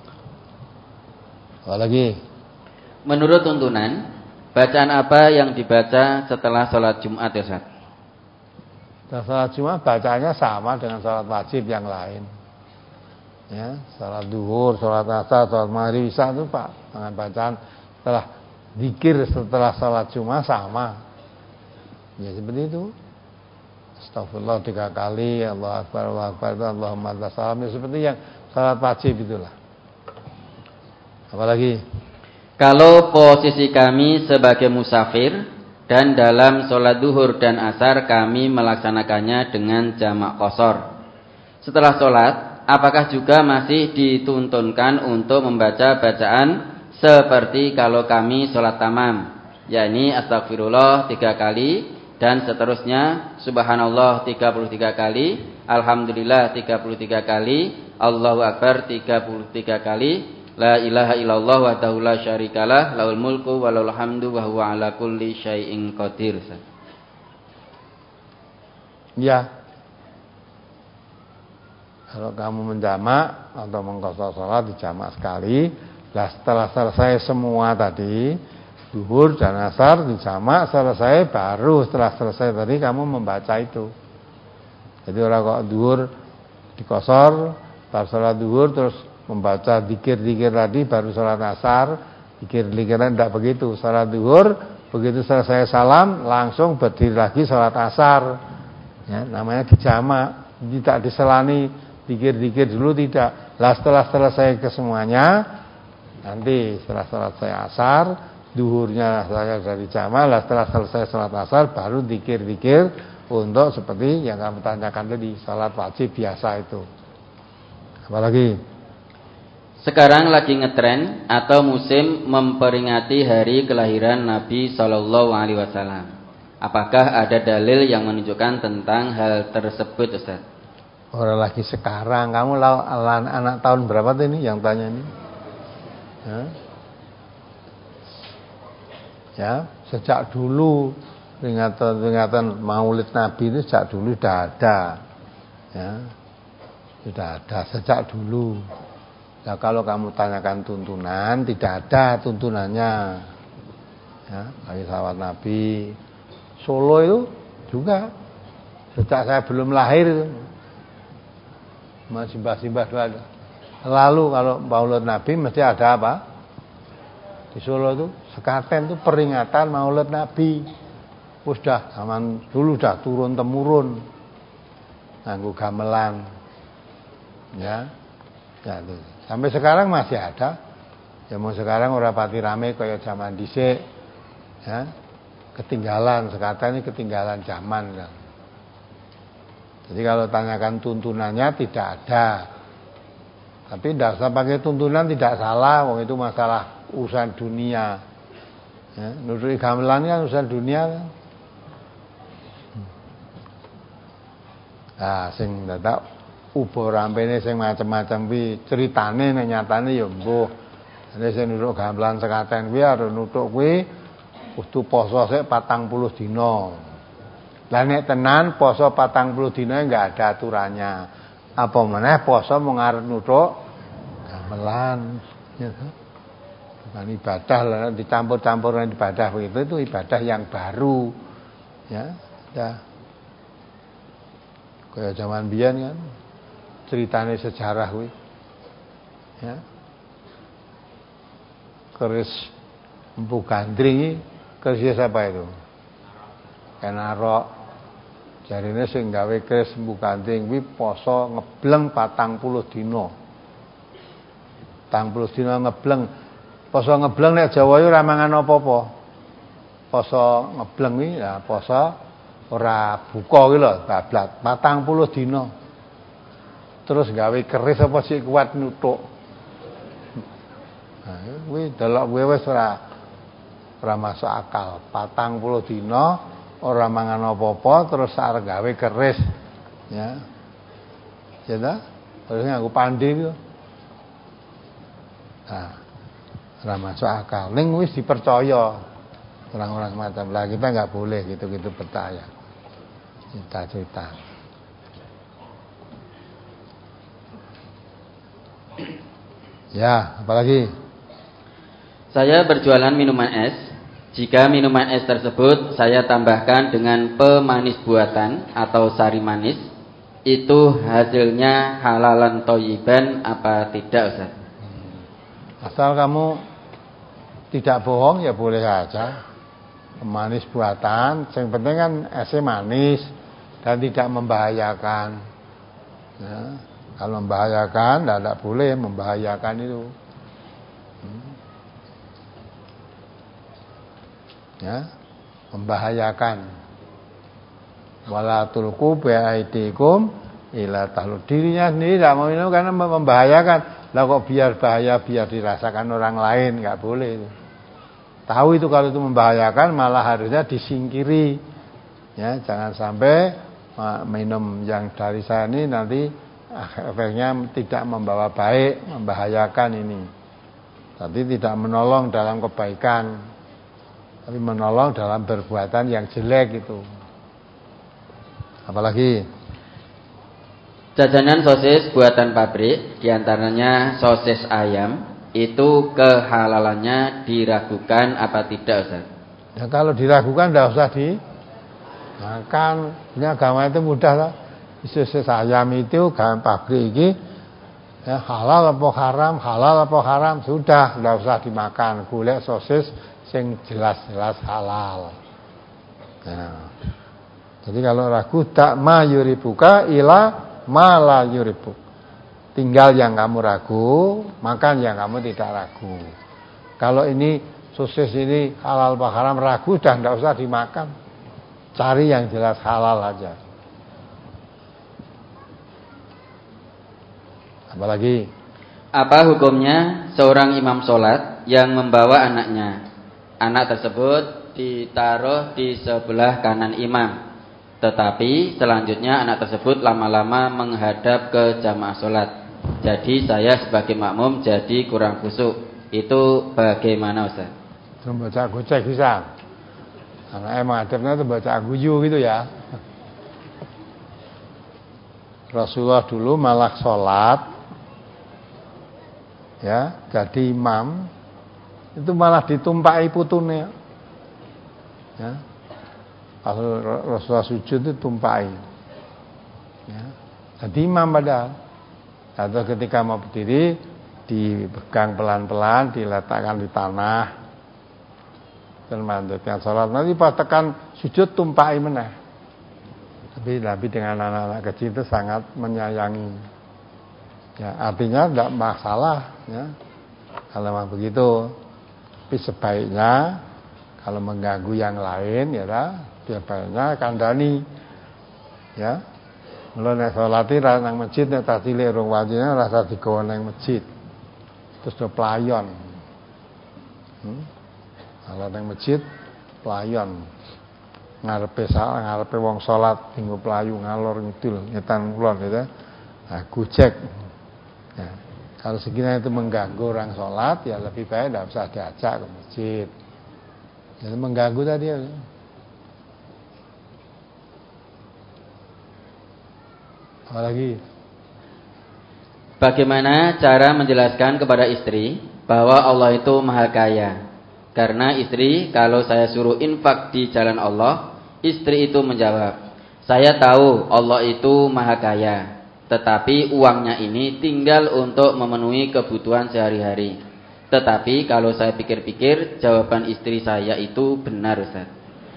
Apa lagi? Menurut tuntunan, bacaan apa yang dibaca setelah sholat Jumat ya Ustaz? Setelah sholat Jumat bacaannya sama dengan sholat wajib yang lain. Ya, sholat duhur, sholat asar, sholat maghrib, isya itu Pak, dengan bacaan setelah zikir setelah salat Jumat sama. Ya seperti itu. Astagfirullah tiga kali, Allah Akbar, Allah Akbar, Allahumma salam. Ya seperti yang salat wajib itulah. Apalagi? Kalau posisi kami sebagai musafir dan dalam sholat duhur dan asar kami melaksanakannya dengan jamak qashar. Setelah sholat, apakah juga masih dituntunkan untuk membaca bacaan seperti kalau kami sholat tamam, yakni astagfirullah tiga kali dan seterusnya, subhanallah tiga puluh tiga kali, alhamdulillah tiga puluh tiga kali, Allahu Akbar tiga puluh tiga kali, la ilaha illallah wahdahu la syarikalah, lahul mulku wa lahul hamdu wa huwa ala kulli syai'in qadir. Ya. Kalau kamu menjamak atau mengqashar salat dijamak sekali. Nah, setelah selesai semua tadi duhur dan asar dijamak selesai, baru setelah selesai tadi kamu membaca itu. Jadi orang kok duhur dikosor, baru sholat duhur terus membaca dikir-dikir tadi, baru sholat asar dikir-dikirnya tidak begitu. Sholat duhur begitu selesai salam langsung berdiri lagi sholat asar. Ya, namanya dijamak, tidak diselani dikir-dikir dulu, tidak. Lah setelah selesai kesemuanya, nanti setelah sholat saya asar, duhurnya saya dari jamaah, lah setelah selesai sholat asar baru dikir-dikir untuk seperti yang kamu tanyakan tadi, sholat wajib biasa itu. Apalagi? Sekarang lagi ngetren atau musim memperingati hari kelahiran Nabi Shallallahu Alaihi Wasallam. Apakah ada dalil yang menunjukkan tentang hal tersebut, Ustaz? Orang lagi sekarang, kamu anak tahun berapa tuh ini yang tanya ini? Ya. Ya, sejak dulu peringatan-peringatan Maulid Nabi itu sejak dulu sudah ada. Ya. Sudah ada sejak dulu. Nah, kalau kamu tanyakan tuntunan, tidak ada tuntunannya. Ya, hari sahabat Nabi Solo itu juga sejak saya belum lahir masih simbah-simbah ada. Lalu kalau Maulid Nabi mesti ada apa? Di Solo itu sekaten itu peringatan Maulid Nabi. Sudah zaman dulu sudah turun temurun nganggo gamelan. Ya. Ya itu. Sampai sekarang masih ada. Ya mau sekarang ora pati rame kaya zaman dhisik. Ya. Ketinggalan, sekaten ini ketinggalan zaman kan. Jadi kalau tanyakan tuntunannya tidak ada. Tapi tidak usah pakai tuntunan, tidak salah, wong itu masalah urusan dunia. Ya, nuruti gamelan kan urusan dunia kan. Nah, sing dadak ubo rampene sing macam-macam kuwi critane nek nyatane ya mbuh. Nek sing nutuk gamelan sekaten kuwi arep nutuk kuwi kudu poso sik patang puluh dina. Lah nek tenan poso patang puluh dina enggak ada aturannya. Apa meneh poso mung arep nutuk gamelan ya. Bukan ibadah lah, dicampur-campur dengan ibadah begitu, itu ibadah yang baru ya. Ya. Kayak zaman biyen kan ceritane sejarah kuwi ya. Keris Empu Gandring, keris siapa itu? Kenarok. Jarine sing gawe keris Empu Gandring kuwi poso ngebleng patang puluh dina. patang puluh dina ngebleng. Poso ngebleng nek Jawa yo ora mangan apa-apa. Poso ngebleng kuwi ya poso ora buka kuwi lho, bablat patang puluh dina. Terus gawe keris apa sik kuat nutuk. Nah, kuwi delok kuwi wis ora ora masuk akal. patang puluh dina ora mangan apa-apa terus arep gawe keris. Ya. Ya ta? Terus nganggo pandi itu. Nah, ora masuk akal. Ning wis dipercaya orang-orang macam lah, kita enggak boleh gitu-gitu percaya. Cerita-cerita. Ya, apalagi? Saya berjualan minuman es. Jika minuman es tersebut saya tambahkan dengan pemanis buatan atau sari manis, itu hasilnya halalan thayyiban apa tidak, Ustaz? Asal kamu tidak bohong ya boleh saja. Pemanis buatan, yang penting kan esnya manis dan tidak membahayakan. Ya, kalau membahayakan, tidak boleh membahayakan itu. Hmm. Ya, membahayakan. Wala tulqu bi aidikum ila tahluk. Dirinya sendiri tidak mau minum karena membahayakan. Lah kok biar bahaya biar dirasakan orang lain, enggak boleh itu. Tahu itu kalau itu membahayakan malah harusnya disingkiri. Ya, jangan sampai minum yang dari saya ini nanti efeknya tidak membawa baik, membahayakan ini. Tapi tidak menolong dalam kebaikan, tapi menolong dalam perbuatan yang jelek itu. Apalagi jajanan sosis buatan pabrik, diantaranya sosis ayam, itu kehalalannya diragukan apa tidak, Ustaz? Ya kalau diragukan tidak usah dimakan. Ini agama itu mudah lah. Sosis ayam itu gawe pabrik ini ya, halal apa haram, halal apa haram, sudah tidak usah dimakan. Golek sosis sing jelas-jelas halal. Nah, jadi kalau ragu tak mayuribuka ila mala yuribuk. Tinggal yang kamu ragu, makan yang kamu tidak ragu. Kalau ini sosis ini halal apa haram ragu, dah tidak usah dimakan. Cari yang jelas halal aja. Apalagi? Apa hukumnya seorang imam sholat yang membawa anaknya? Anak tersebut ditaruh di sebelah kanan imam, tetapi selanjutnya anak tersebut lama-lama menghadap ke jamaah sholat. Jadi saya sebagai makmum jadi kurang khusyuk. Itu bagaimana, Ustaz? Itu baca gocek bisa. Anaknya menghadapnya itu baca guyu gitu ya. Rasulullah dulu malah sholat, ya, jadi imam itu malah ditumpai putune. Ya. Kalau Rasulullah sujud itu tumpai. Ya. Jadi imam padahal. Atau ketika mau berdiri dipegang pelan-pelan, diletakkan di tanah dan melanjutkan sholat. Nanti pas tekan sujud tumpai meneh. Tapi Nabi dengan anak-anak kecil itu sangat menyayangi. Ya, artinya tidak masalah. Ya. Kalau memang begitu. Tapi sebaiknya kalau mengganggu yang lain, ya sebaiknya kandani. Ya. Mula nek salati ra nang masjid nek tak cilik rong wajine rasa digawa nang masjid. Terus do playon. Hmm? Kalau nang masjid playon. ngarepe salah ngarepe wong salat dinggo playu ngalor ngidul ngetan kulon gitu. Nah, gojek. Nah, kalau sekiranya itu mengganggu orang sholat, ya lebih baik tidak usah diajak ke masjid. Jadi mengganggu tadi ya. Apa lagi? Bagaimana cara menjelaskan kepada istri bahwa Allah itu maha kaya? Karena istri, kalau saya suruh infak di jalan Allah, istri itu menjawab, saya tahu Allah itu maha kaya, tetapi uangnya ini tinggal untuk memenuhi kebutuhan sehari-hari. Tetapi kalau saya pikir-pikir, jawaban istri saya itu benar, Ustaz.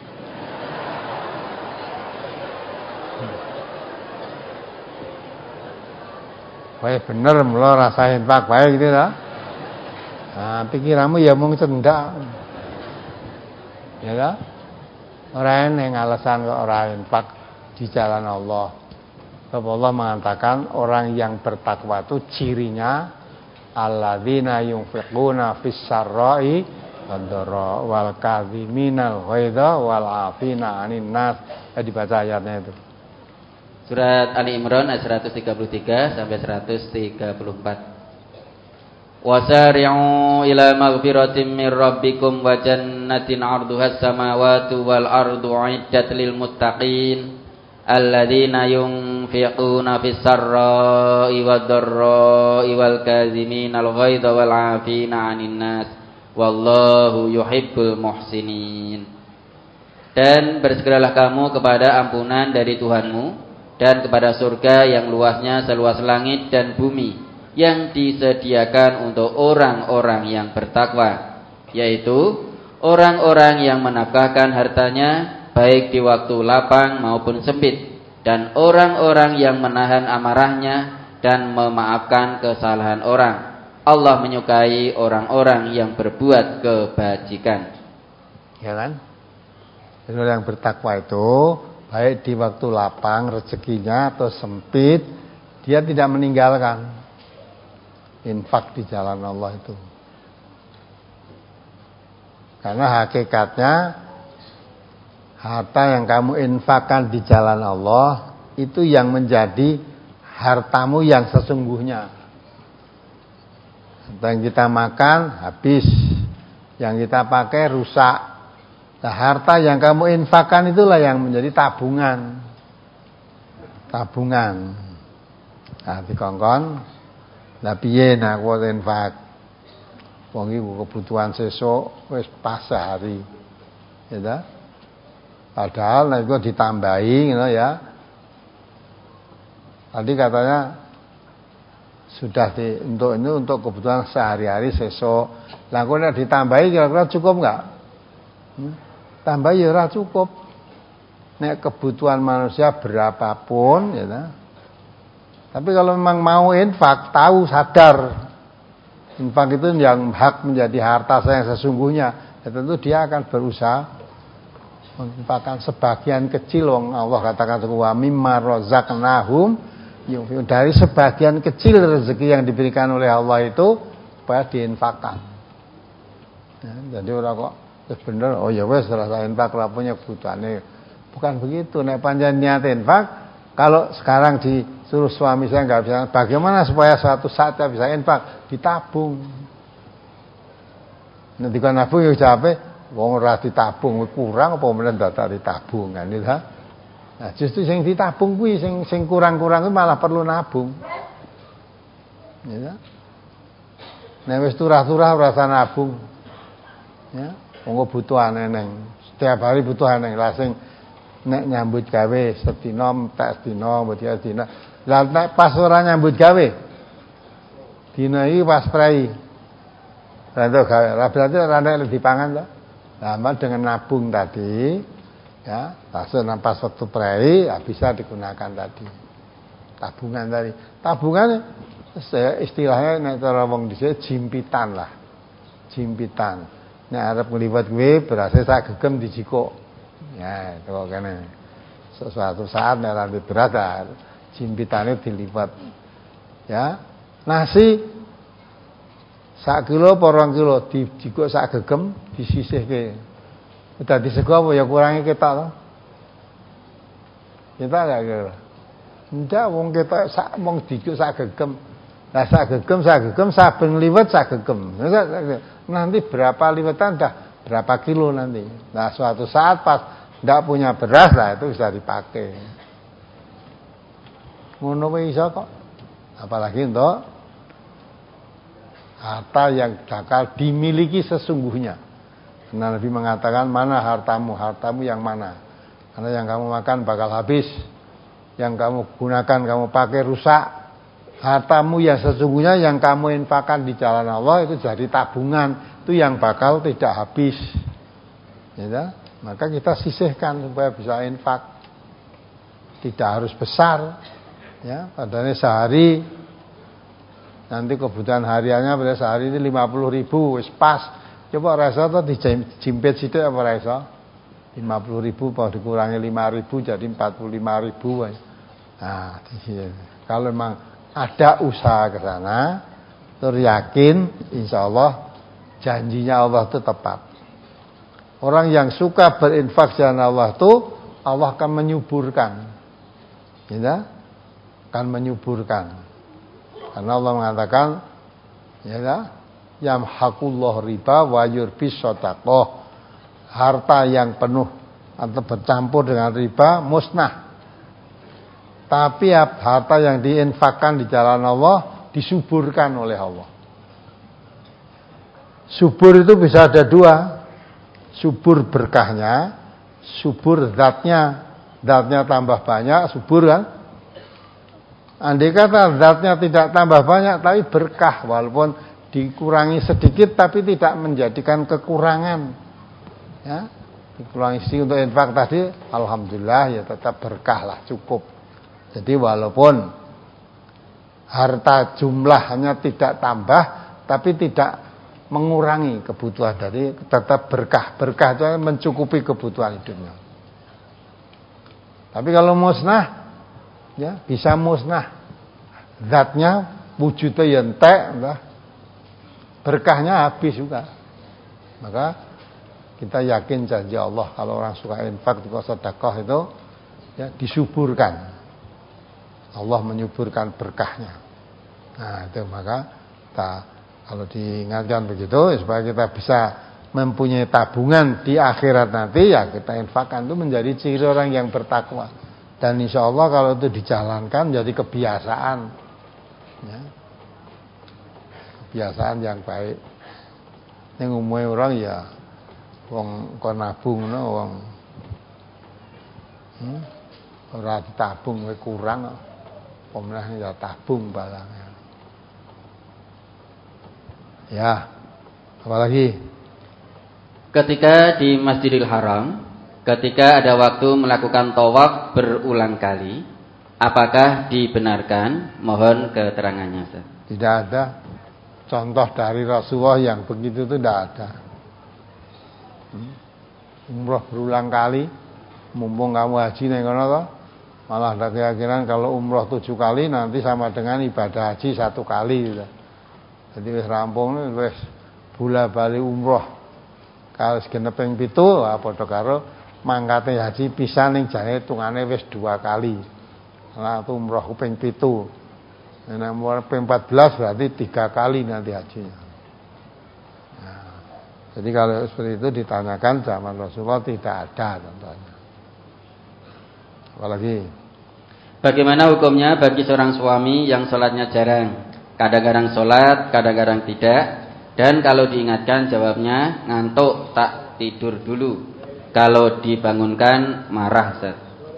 Wah bener mula rasain pak baik gitu lah. Nah, pikiranmu ya mung cendak. Ya kan? Orang yang alasan ke orang infak di jalan Allah. Sebab Allah mengatakan orang yang bertakwa itu cirinya alladzina yunfiquna fis sarra'i wad-dharra wal kadhiminal ghaidha wal 'afina 'anil nas. Eh, dibaca ayatnya itu. Surat Ali Imran ayat seratus tiga puluh tiga sampai seratus tiga puluh empat. Wasari'u ila maghfiratin min rabbikum wa jannatin 'arduhas samawati wal ardu 'iddat lil muttaqin alladzina yunfiquna fis sarra'i wad dharra'i wal kaziminal ghaidha wal 'afina 'anil nas wallahu yuhibbul muhsinin. Dan bersegeralah kamu kepada ampunan dari Tuhanmu dan kepada surga yang luasnya seluas langit dan bumi, yang disediakan untuk orang-orang yang bertakwa, yaitu orang-orang yang menafkahkan hartanya baik di waktu lapang maupun sempit, dan orang-orang yang menahan amarahnya dan memaafkan kesalahan orang. Allah menyukai orang-orang yang berbuat kebajikan. Ya kan? Jadi orang yang bertakwa itu baik di waktu lapang rezekinya atau sempit, dia tidak meninggalkan infak di jalan Allah itu. Karena hakikatnya harta yang kamu infakkan di jalan Allah itu yang menjadi hartamu yang sesungguhnya. Yang kita makan habis, yang kita pakai rusak. Nah, harta yang kamu infakkan itulah yang menjadi tabungan. Tabungan. Nah, dikongkon, lah piye nek aku infak. Wong iku kebutuhan sesuk wis pas sehari. Ya ta? Padahal nek iku ditambahi ngono ya. Tadi katanya sudah di, untuk ini untuk kebutuhan sehari-hari sesuk. Lah kok nek ditambahi kira-kira cukup enggak? Hmm? Tambah ya ora cukup. Nek kebutuhan manusia berapapun ya nah. Tapi kalau memang mau infak, tahu sadar infak itu yang hak menjadi harta saya yang sesungguhnya, ya tentu dia akan berusaha menginfakkan sebagian kecil. Wong Allah katakan wa mimma razaqnahum, dari sebagian kecil rezeki yang diberikan oleh Allah itu supaya diinfakkan. Ya, jadi orang kok bener, oh ya wes rasa infak lah punya kebutuhannya. Bukan begitu. Nek panjang niat infak, kalau sekarang disuruh suami saya nggak bisa, bagaimana supaya suatu saat saya bisa infak? Ditabung. Nanti kan nabung ya capek, wong ora ditabung kurang apa meneh data ditabung kan itu. Nah, justru sing ditabung kuwi sing sing kurang-kurang kuwi malah perlu nabung. Ya. Nek wis turah-turah ora usah nabung. Ya. Wong kebutuhan neng, setiap hari butuh neng. Lah sing nek nyambut gawe sedina tak sedina, mbok sedina. Lah nek pas ora nyambut gawe, dina iki pas prei. Lah itu gawe, lah berarti ora nek dipangan to. Lah dengan nabung tadi, ya, pas pas waktu prei ya bisa digunakan tadi. Tabungan tadi. Tabungan istilahnya nek cara wong dhisik jimpitan lah. Jimpitan. Nek arep ngliwat kuwi berase sak gegem dijikuk. Ya, itu kene. Sesuatu saat nek rambut berat ah, jimpitane dilipat. Ya. Nasi sak kilo apa rong kilo dijikuk sak gegem disisihke. Dadi sego apa ya kurange ketok to. Kita enggak kira. Ndak wong kita sak mong dijuk sak gegem. Lah sak gegem sak gegem saben liwet sak gegem. Nanti berapa liwetan dah berapa kilo nanti. Nah suatu saat pas ndak punya beras lah itu bisa dipakai. Ngono wae iso kok. Apalagi untuk harta yang bakal dimiliki sesungguhnya. Karena Nabi mengatakan mana hartamu, hartamu yang mana? Karena yang kamu makan bakal habis, yang kamu gunakan, kamu pakai rusak. Hartamu yang sesungguhnya yang kamu infakkan di jalan Allah itu jadi tabungan, itu yang bakal tidak habis. Ya, maka kita sisihkan supaya bisa infak. Tidak harus besar. Ya, padahal sehari nanti kebutuhan hariannya pada sehari ini lima puluh ribu wis pas. Coba rasa tuh dijimpit sithik apa rasa? lima puluh ribu kalau dikurangi lima ribu jadi empat puluh lima ribu. Nah, kalau memang ada usaha ke sana, teryakin insyaallah janjinya Allah itu tepat. Orang yang suka berinfak jalan Allah itu Allah akan menyuburkan. Ya, akan menyuburkan. Karena Allah mengatakan ya, yamhaqullahu riba wa yurbis shadaqah. Harta yang penuh atau bercampur dengan riba musnah. Tapi harta yang diinfakkan di jalan Allah disuburkan oleh Allah. Subur itu bisa ada dua. Subur berkahnya, subur zatnya. Zatnya tambah banyak, subur kan? Andai kata zatnya tidak tambah banyak tapi berkah, walaupun dikurangi sedikit tapi tidak menjadikan kekurangan. Ya, dikurangi sedikit untuk infak tadi, alhamdulillah ya tetap berkah lah, cukup. Jadi walaupun harta jumlahnya tidak tambah tapi tidak mengurangi kebutuhan, dari tetap berkah. Berkah itu mencukupi kebutuhan hidupnya. Tapi kalau musnah, ya bisa musnah. Zatnya wujudnya yang entek, berkahnya habis juga. Maka kita yakin janji Allah kalau orang suka infak di sedekah itu ya disuburkan. Allah menyuburkan berkahnya. Nah itu maka kita, kalau diingatkan begitu supaya kita bisa mempunyai tabungan di akhirat nanti, ya kita infakkan, itu menjadi ciri orang yang bertakwa. Dan insya Allah kalau itu dijalankan jadi kebiasaan, ya, kebiasaan yang baik. Yang umumnya orang ya wong kon nabung no wong hmm, ora ditabung kurang, pemenang ya tabung barangnya. Ya, apalagi ketika di Masjidil Haram, ketika ada waktu melakukan tawaf berulang kali, apakah dibenarkan? Mohon keterangannya, Ustaz. Tidak ada contoh dari Rasulullah yang begitu, itu tidak ada. Hmm? Umroh berulang kali, mumpung kamu haji ning kono to, malah ada keyakinan kalau umroh tujuh kali nanti sama dengan ibadah haji satu kali gitu. Jadi wis rampung wis bola bali umroh. Kalau segenep ping pitu padha karo mangkate haji pisan ning jane hitungane wis dua kali. Nah, itu umroh ping pitu. Nek umroh ping empat belas berarti tiga kali nanti hajinya. Nah, jadi kalau seperti itu ditanyakan zaman Rasulullah tidak ada contohnya. Apalagi bagaimana hukumnya bagi seorang suami yang sholatnya jarang? Kadang-kadang sholat, kadang-kadang tidak. Dan kalau diingatkan jawabnya ngantuk, tak tidur dulu. Kalau dibangunkan marah, Ustaz.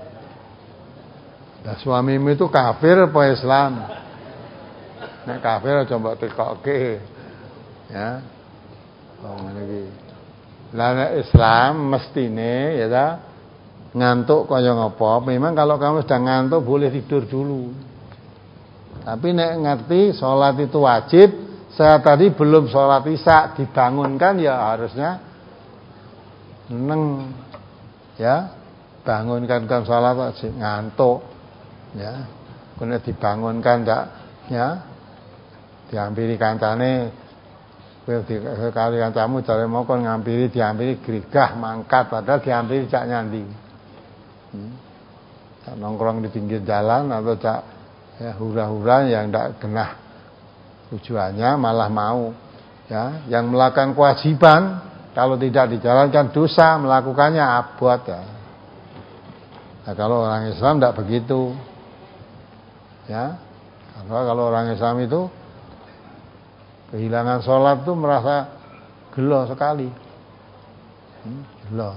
Nah, suamimu itu kafir apa Islam? Nek kafir coba tekoke. Ya. Oh ngene iki. Lah nek Islam mestine ya ta ngantuk kaya ngopo? Memang kalau kamu sudah ngantuk boleh tidur dulu. Tapi nek ngerti sholat itu wajib, saya tadi belum sholat isya dibangunkan ya harusnya neng, ya bangunkan kan sholat wajib ngantuk, ya kemudian dibangunkan tak, ya diampiri kancane, kali kancamu jare mau kon ngampiri diampiri grigah mangkat padahal diampiri cak nyandi. Hmm. cak nongkrong di pinggir jalan atau cak ya hura-hura yang tidak genah tujuannya malah mau ya yang melakukan kewajiban kalau tidak dijalankan dosa melakukannya abot ya. Nah, kalau orang Islam tidak begitu ya karena kalau orang Islam itu kehilangan sholat itu merasa gelo sekali hmm, gelo.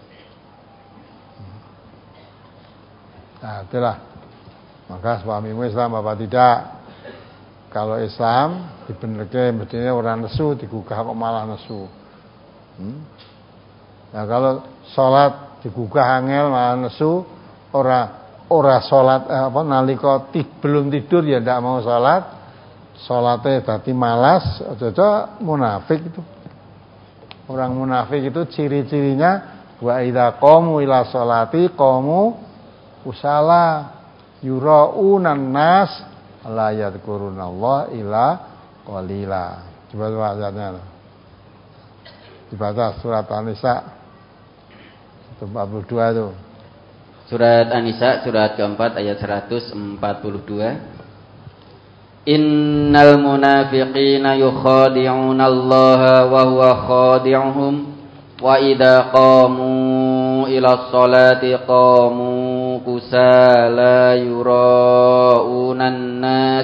Nah itulah maka suamimu Islam apa tidak. Kalau Islam dibenerke mestinya orang nesu digugah kok malah nesu hmm? Nah kalau sholat digugah angel malah nesu ora ora sholat eh, apa nalika belum tidur ya ndak mau sholat sholatnya dadi malas aja munafik itu. Orang munafik itu ciri-cirinya wa idza qamu ila sholati qamu usala yuraunan nas la yadhkurunallah ila qalila. Coba bacanya. Dibaca surat An-Nisa empat puluh dua itu. Surat An-Nisa surat keempat ayat seratus empat puluh dua. Innal munafiqina yukhadi'una Allah wa huwa khadi'uhum wa idza qamu ila sholati qamu kusala yura'unan nas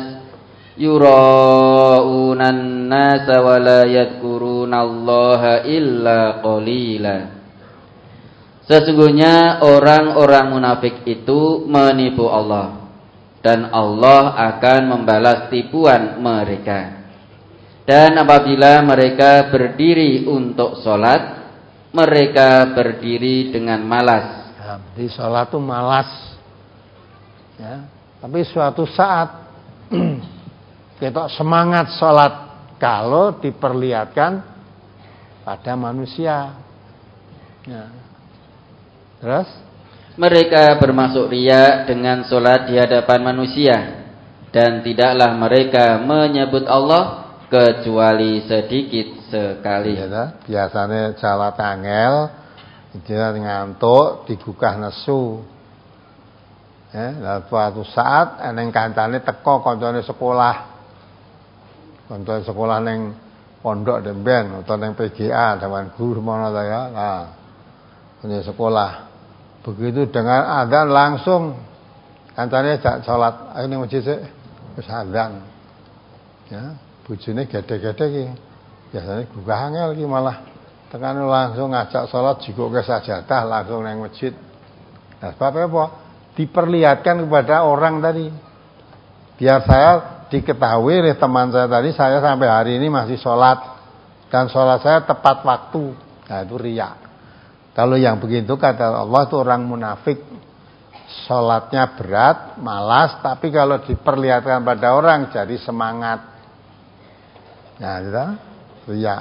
yura'unan nas wa la yadhkurunallaha illa qalila. Sesungguhnya orang-orang munafik itu menipu Allah dan Allah akan membalas tipuan mereka. Dan apabila mereka berdiri untuk sholat, mereka berdiri dengan malas. Ya, di sholat itu malas. Ya, tapi suatu saat kita semangat sholat kalau diperlihatkan pada manusia. Ya. Terus? Mereka bermasuk riya dengan sholat di hadapan manusia dan tidaklah mereka menyebut Allah kecuali sedikit sekali. Ya, biasanya sholat angel, dia ngantuk, digugah nesu. Ya, lalu suatu saat eneng kancane teko koncone sekolah. Koncone sekolah neng pondok demben atau neng P G A dewan guru mana ta ya. Nah, punya sekolah. Begitu dengan adzan langsung kancane jak salat, ayo ning masjid sik wis adzan. Ya, bojone gede-gede iki. Biasane gugah angel iki malah tekan langsung ngajak salat jikoke sajadah langsung nang masjid. Nah, sebab apa? Diperlihatkan kepada orang tadi. Biar saya diketahui oleh teman saya tadi saya sampai hari ini masih sholat dan sholat saya tepat waktu. Nah itu riya. Kalau yang begitu kata Allah itu orang munafik, sholatnya berat, malas, tapi kalau diperlihatkan pada orang jadi semangat. Nah itu riya.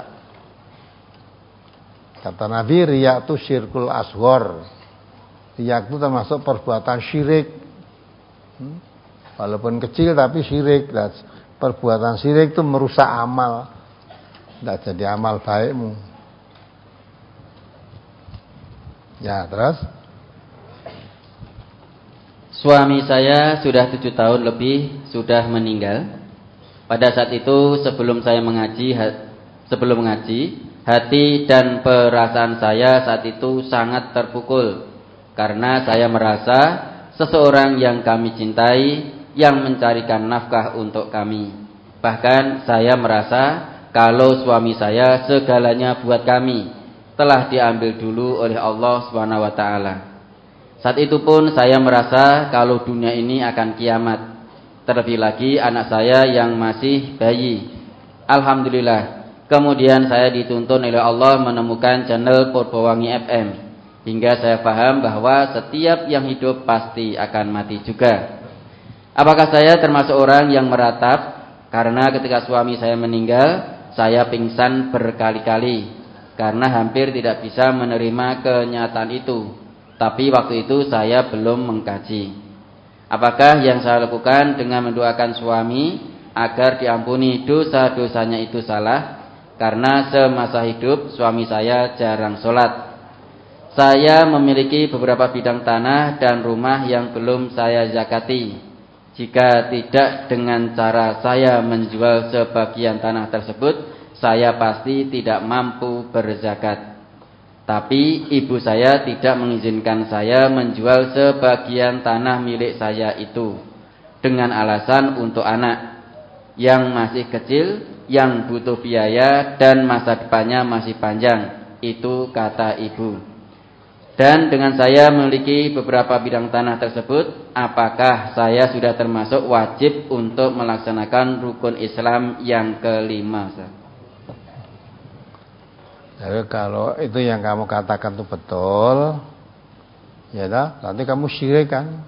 Kata Nabi, riya itu syirkul asghar. Riya itu termasuk perbuatan syirik. Hmm? Walaupun kecil tapi syirik. Dan perbuatan syirik itu merusak amal. Tidak jadi amal baikmu. Ya terus. Suami saya sudah tujuh tahun lebih sudah meninggal. Pada saat itu sebelum saya mengaji, sebelum mengaji, hati dan perasaan saya saat itu sangat terpukul karena saya merasa seseorang yang kami cintai yang mencarikan nafkah untuk kami. Bahkan saya merasa kalau suami saya segalanya buat kami telah diambil dulu oleh Allah Subhanahu wa taala. Saat itu pun saya merasa kalau dunia ini akan kiamat. Terlebih lagi anak saya yang masih bayi. Alhamdulillah. Kemudian saya dituntun oleh Allah menemukan channel Purbawangi F M hingga saya paham bahwa setiap yang hidup pasti akan mati juga. Apakah saya termasuk orang yang meratap karena ketika suami saya meninggal saya pingsan berkali-kali karena hampir tidak bisa menerima kenyataan itu. Tapi waktu itu saya belum mengkaji. Apakah yang saya lakukan dengan mendoakan suami agar diampuni dosa-dosanya itu salah? Karena semasa hidup suami saya jarang sholat. Saya memiliki beberapa bidang tanah dan rumah yang belum saya zakati. Jika tidak dengan cara saya menjual sebagian tanah tersebut, saya pasti tidak mampu berzakat. Tapi ibu saya tidak mengizinkan saya menjual sebagian tanah milik saya itu dengan alasan untuk anak yang masih kecil, yang butuh biaya dan masa depannya masih panjang. Itu kata ibu. Dan dengan saya memiliki beberapa bidang tanah tersebut, apakah saya sudah termasuk wajib untuk melaksanakan rukun Islam yang kelima? Jadi kalau itu yang kamu katakan itu betul, ya dah, nanti kamu syirik kan?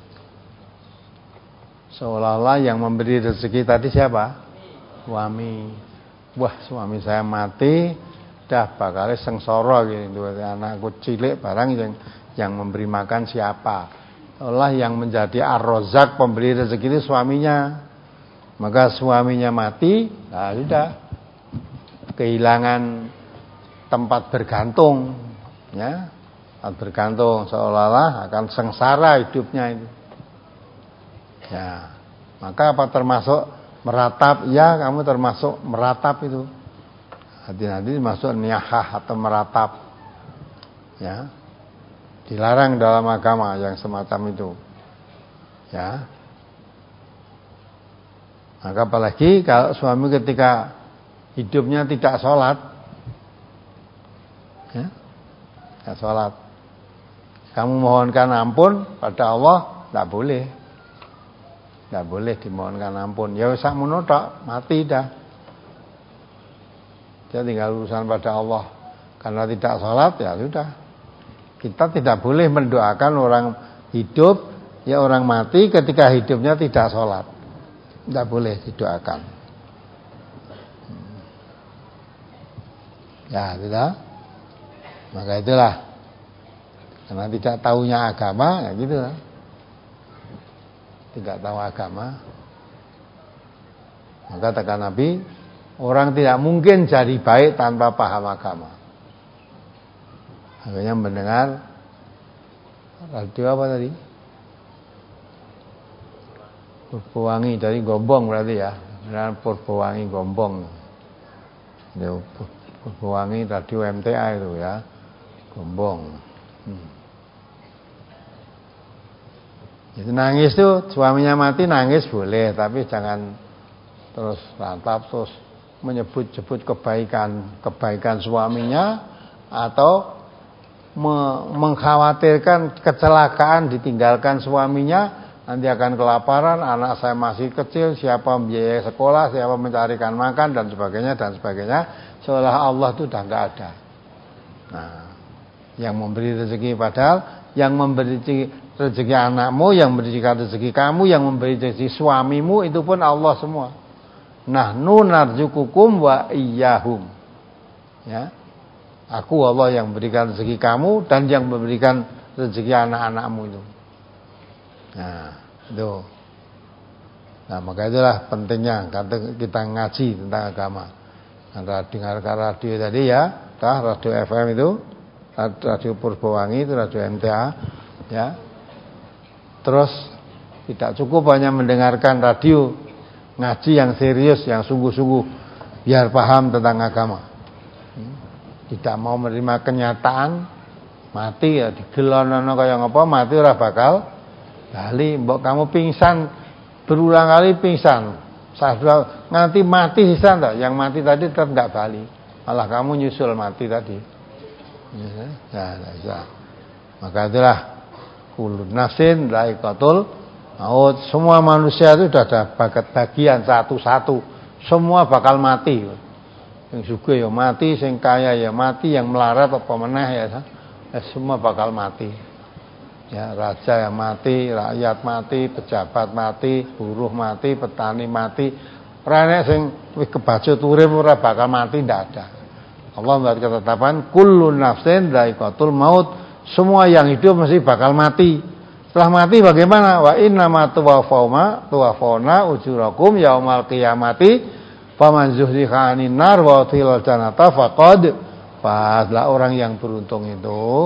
Seolah-olah yang memberi rezeki tadi siapa? Suami. Wah, suami saya mati, dah bakal sengsara gitu. Anakku cilik barang yang yang memberi makan siapa? Seolah yang menjadi ar-Razzaq pemberi rezeki itu suaminya. Maka suaminya mati, nah sudah kehilangan tempat bergantung, ya, tempat bergantung, seolah-olah akan sengsara hidupnya itu. Ya, maka apa termasuk meratap? Ya, kamu termasuk meratap itu. Hati-hati masuk niyahah atau meratap, ya, dilarang dalam agama yang semacam itu, ya. Maka apalagi kalau suami ketika hidupnya tidak sholat, ya, tidak sholat, kamu mohonkan ampun pada Allah, tidak boleh, tidak boleh dimohonkan ampun. Ya usah menutak, mati dah. Dia tinggal urusan pada Allah. Karena tidak sholat, ya sudah. Kita tidak boleh mendoakan orang hidup, ya orang mati ketika hidupnya tidak sholat. Tidak boleh didoakan. Ya, tidak. Maka itulah. Karena tidak tahunya agama, ya gitu lah. Tidak tahu agama. Maka kata Nabi, orang tidak mungkin jadi baik tanpa paham agama. Akhirnya mendengar radio apa tadi? Purbowangi dari Gombong berarti ya. Mendengar Purbowangi Gombong. Itu Purbowangi radio M T A itu ya. Gombong. Hmm. Itu nangis tuh, suaminya mati nangis boleh, tapi jangan terus rantap terus menyebut-sebut kebaikan kebaikan suaminya atau me- mengkhawatirkan kecelakaan ditinggalkan suaminya, nanti akan kelaparan, anak saya masih kecil, siapa biaya sekolah, siapa mencarikan makan dan sebagainya dan sebagainya, seolah Allah itu sudah enggak ada. Nah, yang memberi rezeki padahal yang memberi rezeki anakmu, yang memberi rezeki kamu, yang memberi rezeki suamimu itu pun Allah semua. Nahnu narzukukum wa iyyahum. Ya. Aku Allah yang memberikan rezeki kamu dan yang memberikan rezeki anak-anakmu itu. Nah, itu. Nah, maka itulah pentingnya kita ngaji tentang agama. Anda dengarkan radio tadi ya, tah radio F M itu, radio Purbowangi itu radio M T A, ya. Terus tidak cukup hanya mendengarkan radio, ngaji yang serius, yang sungguh-sungguh biar paham tentang agama. Tidak mau menerima kenyataan mati ya digelonono kaya ngapa, mati ora bakal bali. Mbok kamu pingsan berulang kali pingsan, sadar nganti mati sisan toh, yang mati tadi tetap enggak bali. Malah kamu nyusul mati tadi. Ya, ya, ya. Maka itulah kullu nafsin dha'iqatul maut. Semua manusia itu sudah ada bagian satu-satu. Semua bakal mati. Yang sugih ya mati, sing kaya ya mati, yang melarat apa meneh ya, ya semua bakal mati. Ya, raja yang mati, rakyat mati, pejabat mati, buruh mati, petani mati. Ora nek sing wis kebacut urip ora bakal mati, ndak ada. Allah membuat ketetapan kullu nafsin dha'iqatul maut. Semua yang hidup mesti bakal mati. Setelah mati bagaimana? Wa inna ma tuwaffawma tuwaffawna ujurakum yaumal qiyamati faman zuhziha 'anil nar wa udkhilal jannata faqad fazlah. Orang yang beruntung itu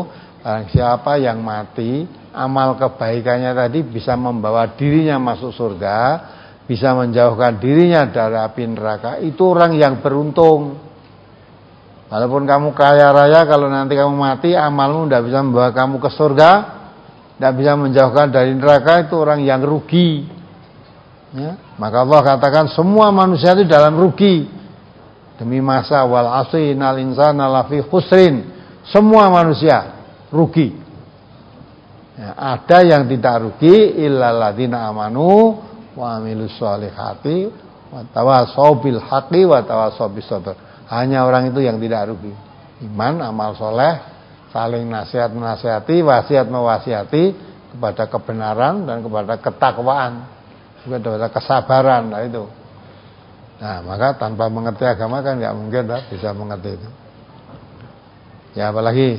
Barang siapa yang mati, amal kebaikannya tadi bisa membawa dirinya masuk surga, bisa menjauhkan dirinya dari api neraka, itu orang yang beruntung. Walaupun kamu kaya raya, kalau nanti kamu mati, amalmu tidak bisa membawa kamu ke surga, tidak bisa menjauhkan dari neraka, itu orang yang rugi. Ya? Maka Allah katakan semua manusia itu dalam rugi. Demi masa wal asri nal insana lafi khusrin. Semua manusia rugi. Ya, ada yang tidak rugi illal ladzina amanu wa amilus solihati wa tawassaw bil haqqi wa tawassaw bis sabr. Hanya orang itu yang tidak rugi. Iman, amal soleh, saling nasihat menasihati, wasiat mewasiati kepada kebenaran dan kepada ketakwaan, juga kepada kesabaran. Nah itu. Nah maka tanpa mengerti agama kan nggak mungkin lah bisa mengerti itu. Ya apalagi.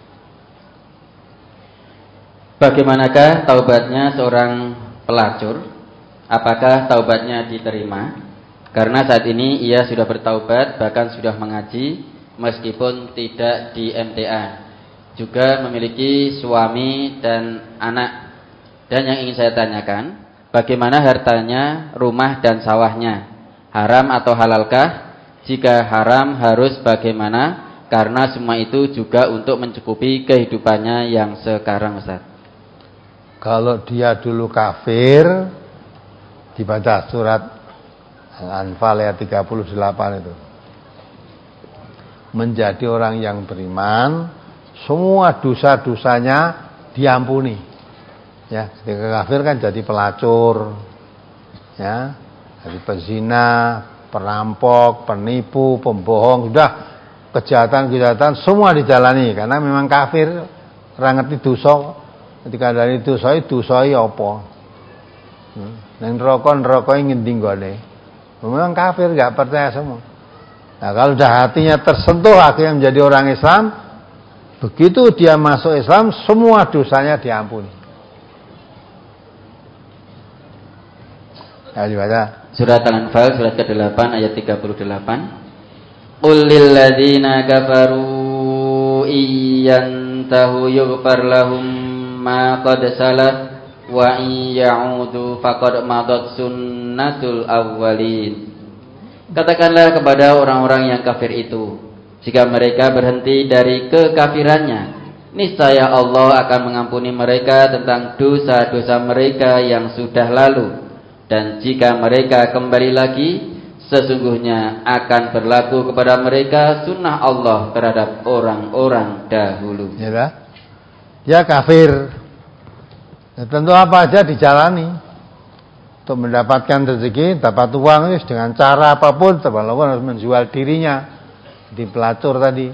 Bagaimanakah taubatnya seorang pelacur? Apakah taubatnya diterima? Karena saat ini ia sudah bertaubat, bahkan sudah mengaji, meskipun tidak di M T A. Juga memiliki suami dan anak. Dan yang ingin saya tanyakan, bagaimana hartanya, rumah dan sawahnya? Haram atau halalkah? Jika haram harus bagaimana? Karena semua itu juga untuk mencukupi kehidupannya yang sekarang, Ustaz. Kalau dia dulu kafir, dibaca surat Al-Anfal ayat tiga puluh delapan itu. Menjadi orang yang beriman, semua dosa-dosanya diampuni. Ya, ketika kafir kan jadi pelacur, ya, jadi pezina, perampok, penipu, pembohong, sudah kejahatan-kejahatan semua dijalani karena memang kafir, ora ngerti dosa. Ketika dari dosa itu dosa apa? Nang neraka-neraka ngendi nggone? Memang kafir, enggak percaya semua. Nah, kalau sudah hatinya tersentuh akhirnya menjadi orang Islam, begitu dia masuk Islam semua dosanya diampuni. Ya, dibaca. Surat Al-Anfal surat ke-delapan ayat tiga puluh delapan. Qul lil ladzina kafaru iyantahu yughfar lahum ma qad salaf wa iya'udu faqad madat sunnatul awwalin. Katakanlah kepada orang-orang yang kafir itu, jika mereka berhenti dari kekafirannya, niscaya Allah akan mengampuni mereka tentang dosa-dosa mereka yang sudah lalu. Dan jika mereka kembali lagi, sesungguhnya akan berlaku kepada mereka sunnah Allah terhadap orang-orang dahulu. Ya, dah. Dia kafir. Ya, tentu apa aja dijalani untuk mendapatkan rezeki, dapat uang dengan cara apapun, terlalu harus menjual dirinya di pelacur tadi.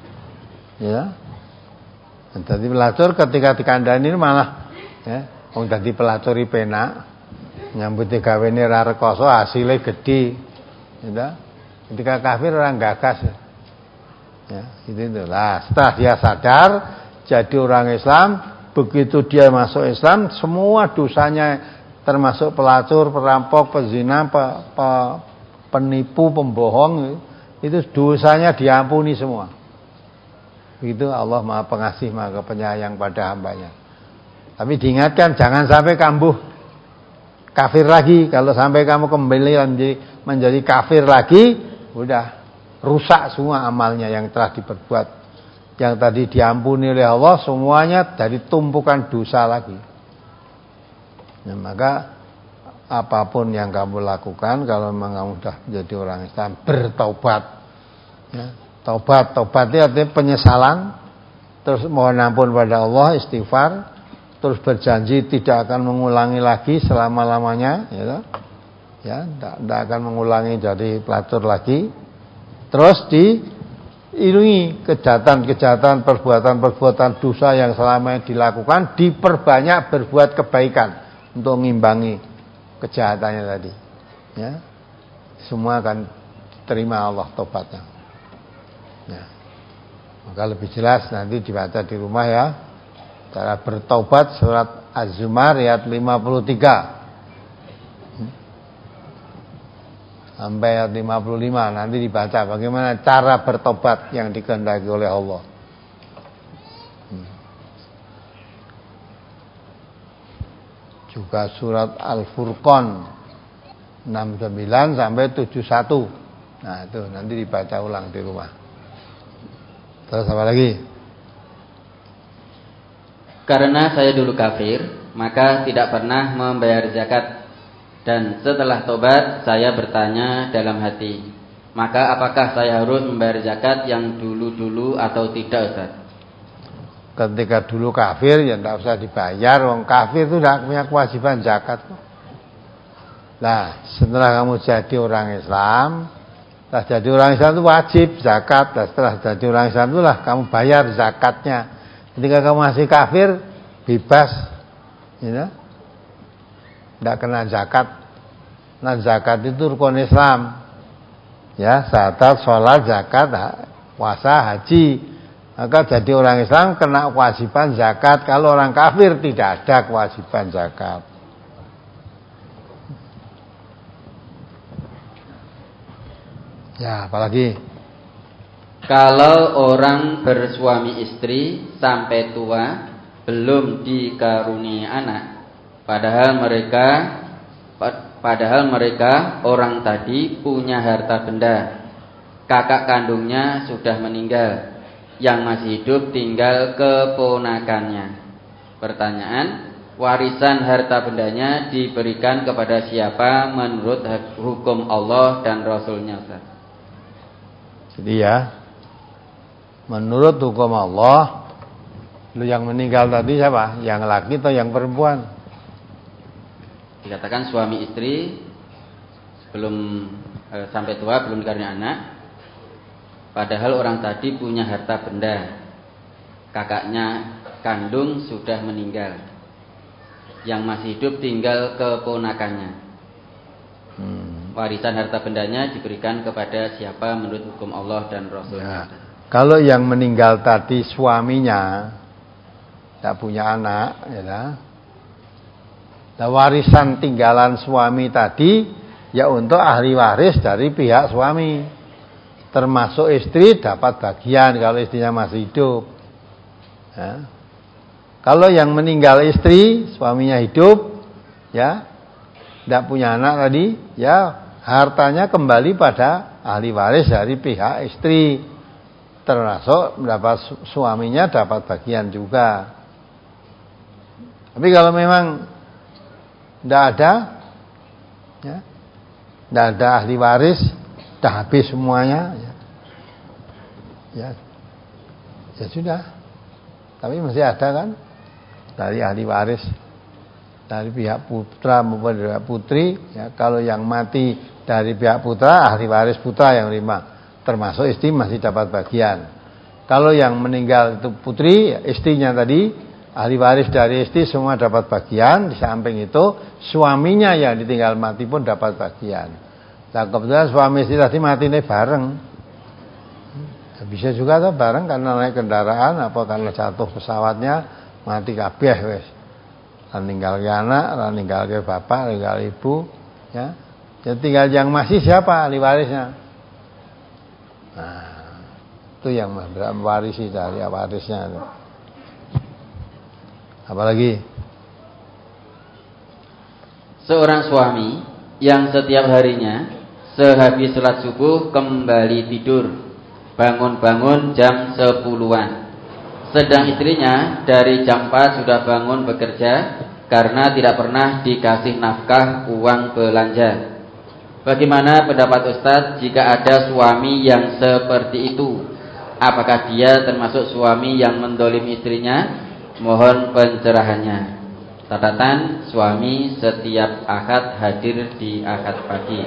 Ya. Dan tadi pelacur ketika dikandani malah, ya, wong dadi pelacuri penak. Nyambut gawene ra rekoso hasilnya gede. Ya. Ketika kafir orang gagas. Ya, itu itulah. Setelah dia sadar jadi orang Islam, begitu dia masuk Islam, semua dosanya termasuk pelacur, perampok, pezina, pe, pe, penipu, pembohong, itu dosanya diampuni semua. Begitu Allah Maha Pengasih, Maha Penyayang pada hambanya. Tapi diingatkan jangan sampai kambuh kafir lagi. Kalau sampai kamu kembali menjadi, menjadi kafir lagi, udah rusak semua amalnya yang telah diperbuat. Yang tadi diampuni oleh Allah, semuanya dari tumpukan dosa lagi. Ya, maka apapun yang kamu lakukan, kalau memang kamu sudah menjadi orang Islam, bertaubat. Ya, taubat, taubat itu artinya penyesalan, terus mohon ampun pada Allah, istighfar, terus berjanji tidak akan mengulangi lagi selama-lamanya, ya, ya, tidak akan mengulangi jadi pelacur lagi. Terus diiringi kejahatan-kejahatan, perbuatan-perbuatan dosa yang selama ini dilakukan, diperbanyak berbuat kebaikan untuk mengimbangi kejahatannya tadi. Ya, semua akan terima Allah tobatnya. Ya. Maka lebih jelas nanti dibaca di rumah ya. Cara bertaubat surat Az-Zumar ayat lima puluh tiga sampai ayat lima puluh lima nanti dibaca bagaimana cara bertobat yang dikehendaki oleh Allah. juga surat Al-Furqan enam puluh sembilan sampai tujuh puluh satu. Nah, itu nanti dibaca ulang di rumah. Terus apa lagi? Karena saya dulu kafir, maka tidak pernah membayar zakat. Dan setelah tobat, saya bertanya dalam hati, maka apakah saya harus membayar zakat yang dulu-dulu atau tidak, Ustaz? Ketika dulu kafir ya tidak usah dibayar. Wong kafir itu tidak punya kewajiban zakat. Nah, setelah kamu jadi orang Islam, setelah jadi orang Islam itu wajib zakat. Nah, setelah jadi orang Islam itulah kamu bayar zakatnya. Ketika kamu masih kafir, bebas, ya, tidak kena zakat. Nah, zakat itu rukun Islam, ya, syahadat, sholat, zakat, puasa, haji. Maka jadi orang Islam kena kewajiban zakat. Kalau orang kafir tidak ada kewajiban zakat. Ya, apalagi? Kalau orang bersuami istri sampai tua belum dikaruniai anak, padahal mereka padahal mereka orang tadi punya harta benda, kakak kandungnya sudah meninggal, yang masih hidup tinggal keponakannya. Pertanyaan, warisan harta bendanya diberikan kepada siapa menurut hukum Allah dan Rasulnya, Ustaz? Jadi ya, menurut hukum Allah, lu yang meninggal tadi siapa? Yang laki atau yang perempuan? Dikatakan suami istri belum eh, sampai tua belum dikaruniai anak, padahal orang tadi punya harta benda, kakaknya kandung sudah meninggal, yang masih hidup tinggal keponakannya. hmm. Warisan harta bendanya diberikan kepada siapa menurut hukum Allah dan Rasulnya? Ya. Kalau yang meninggal tadi suaminya tidak punya anak, ya, nah, warisan tinggalan suami tadi ya untuk ahli waris dari pihak suami, termasuk istri dapat bagian kalau istrinya masih hidup. Ya. Kalau yang meninggal istri, suaminya hidup, ya, tidak punya anak tadi, ya hartanya kembali pada ahli waris dari pihak istri, termasuk mendapat suaminya dapat bagian juga. Tapi kalau memang tidak ada, ya, tidak ada ahli waris, sudah habis semuanya, ya, ya, ya sudah. Tapi masih ada kan dari ahli waris, dari pihak putra maupun dari pihak putri, ya, kalau yang mati dari pihak putra, ahli waris putra yang lima, termasuk istri masih dapat bagian. Kalau yang meninggal itu putri, istrinya tadi, ahli waris dari istri semua dapat bagian. Di samping itu suaminya yang ditinggal mati pun dapat bagian. Nah, kebetulan suami istri tadi mati ini bareng, bisa juga tuh bareng karena naik kendaraan, apa karena jatuh pesawatnya mati kabeh wes. Lan ninggal ke anak, lan ninggal ke bapak, ninggal ibu, ya. Jadi tinggal yang masih siapa ahli warisnya. Nah, itu yang mewarisi dari warisnya. Apalagi seorang suami yang setiap harinya sehabis sholat subuh kembali tidur, bangun-bangun jam sepuluhan. Sedang istrinya dari jam empat sudah bangun bekerja karena tidak pernah dikasih nafkah uang belanja. Bagaimana pendapat Ustadz jika ada suami yang seperti itu? Apakah dia termasuk suami yang mendolimi istrinya? Mohon pencerahannya. Catatan, suami setiap akad hadir di akad pagi.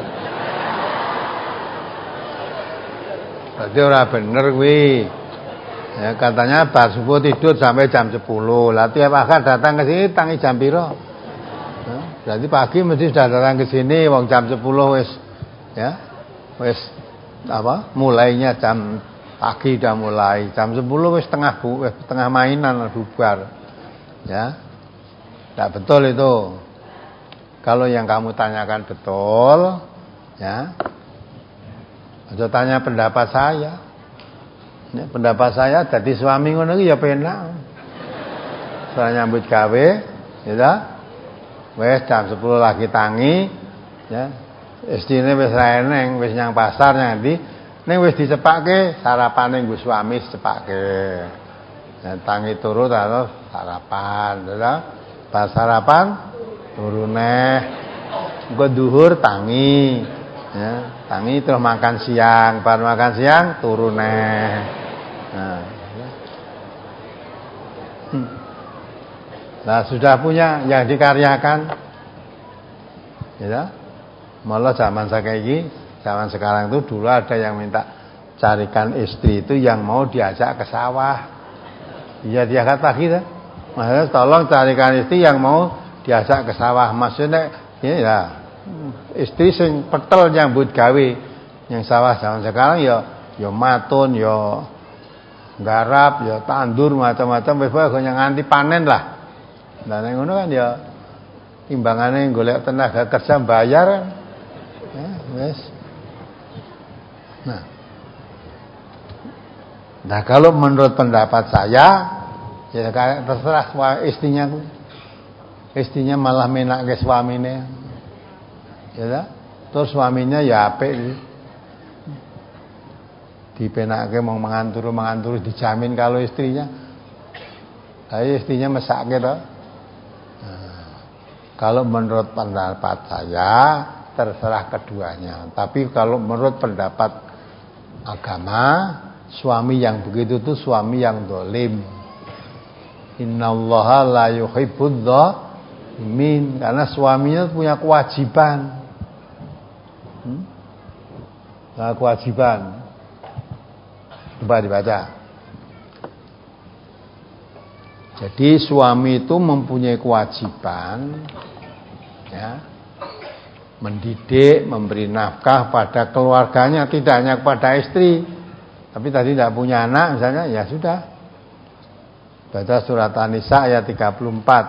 Berarti ora bener kuwi. Ya, katanya bar subuh tidur sampai jam sepuluh. Lah tiap akad datang ke sini tangi jam piro? Ya, berarti pagi mesti sudah datang ke sini wong jam sepuluh wis, ya. Wis apa? Mulainya jam pagi udah mulai. Jam sepuluh wis tengah bu, wis tengah mainan bubar. Ya. Tidak betul itu. Kalau yang kamu tanyakan betul, ya. Aja tanya pendapat saya. Ini pendapat saya dadi suami ngono iki ya penak. Saya nyambut gawe, ya ta? wis jam sepuluh lagi tangi, ya. Istine wis ra eneng, wis nyang pasar nyang ndi, ning wis dicepake sarapane nggo suami dicepake. Ya tangi turu terus sarapan, ya. Pas sarapan turu neh. Engko duhur tangi. Ya, tangi terus makan siang, baru makan siang turu neh. Nah, ya. Hmm. Nah, sudah punya yang dikaryakan. Ya. Malah zaman saiki, zaman sekarang itu dulu ada yang minta carikan istri itu yang mau diajak ke sawah. Iya dia kata gitu. Maksudnya tolong carikan istri yang mau diajak ke sawah. Maksudnya ya, ya istri sing petel nyambut gawe yang sawah zaman sekarang ya ya matun ya garap ya tandur macam-macam wis wae yang nganti panen lah. Lah nek ngono kan ya timbangane golek tenaga kerja bayar kan. Ya wis. Nah. Nah, kalau menurut pendapat saya ya kayak terserah istrinya. Istrinya malah menake suamine. Ya dah. Terus suaminya ya apik dipenake mau menganturu menganturu dijamin kalau istrinya. Tapi istrinya mesake to. Nah, kalau menurut pendapat saya terserah keduanya. Tapi kalau menurut pendapat agama, suami yang begitu itu suami yang dolim. Innallaha la yuhibbudz dzalimin, karena suaminya punya kewajiban. Hmm? Nah, kewajiban. Coba dibaca. Jadi suami itu mempunyai kewajiban, ya, mendidik, memberi nafkah pada keluarganya, tidak hanya kepada istri. Tapi tadi tidak punya anak misalnya, ya sudah. Baca surat An-Nisa ayat tiga puluh empat.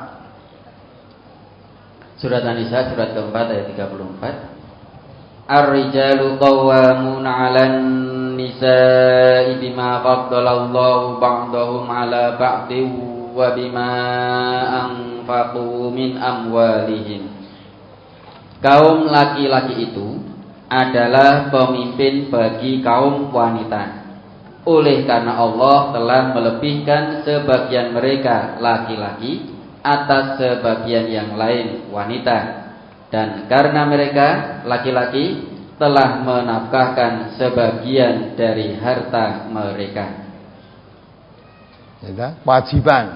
Surat An-Nisa surat keempat ayat tiga puluh empat. Ar-rijalu qawwamuna 'alan nisa'i bima faddalallahu ba'dahum 'ala ba'din wa bima anfaqu min amwalihim. Kaum laki-laki itu adalah pemimpin bagi kaum wanita. Oleh karena Allah telah melebihkan sebagian mereka laki-laki atas sebagian yang lain wanita. Dan karena mereka laki-laki telah menafkahkan sebagian dari harta mereka. Ya, kewajiban.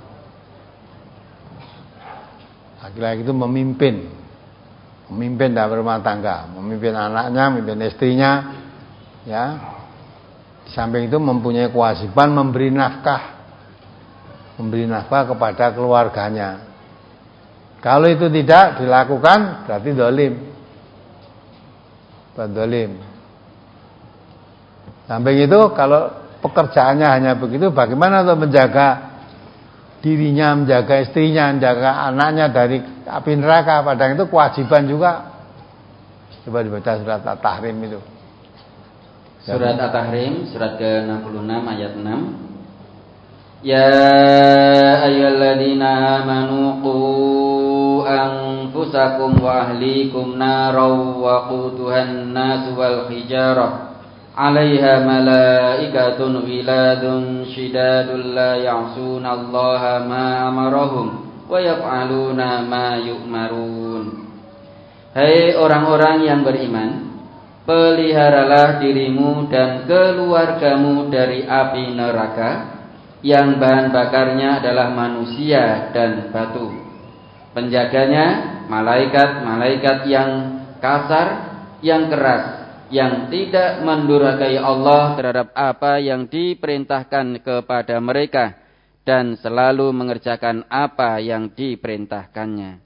Laki-laki itu memimpin. Memimpin dalam rumah tangga, memimpin anaknya, memimpin istrinya, ya. Di samping itu mempunyai kewajiban memberi nafkah, memberi nafkah kepada keluarganya. Kalau itu tidak dilakukan, berarti dolim, dolim. Samping itu, kalau pekerjaannya hanya begitu, bagaimana untuk menjaga dirinya, menjaga istrinya, menjaga anaknya dari api neraka? Padahal itu kewajiban juga. Coba dibaca surat At-Tahrim itu. Surat At-Tahrim surat ke enam puluh enam ayat enam. Ya ayyuhalladzina amanu qu anfusakum wa ahlikum naraw wa quduhan nas wal hijarah 'alaiha malaikatun ghiladun shidadun la ya'sunallaha ma amarahum wa yaf'aluna ma yu'marun. Hai orang-orang yang beriman, peliharalah dirimu dan keluargamu dari api neraka yang bahan bakarnya adalah manusia dan batu. Penjaganya malaikat-malaikat yang kasar, yang keras, yang tidak mendurhakai Allah terhadap apa yang diperintahkan kepada mereka dan selalu mengerjakan apa yang diperintahkannya.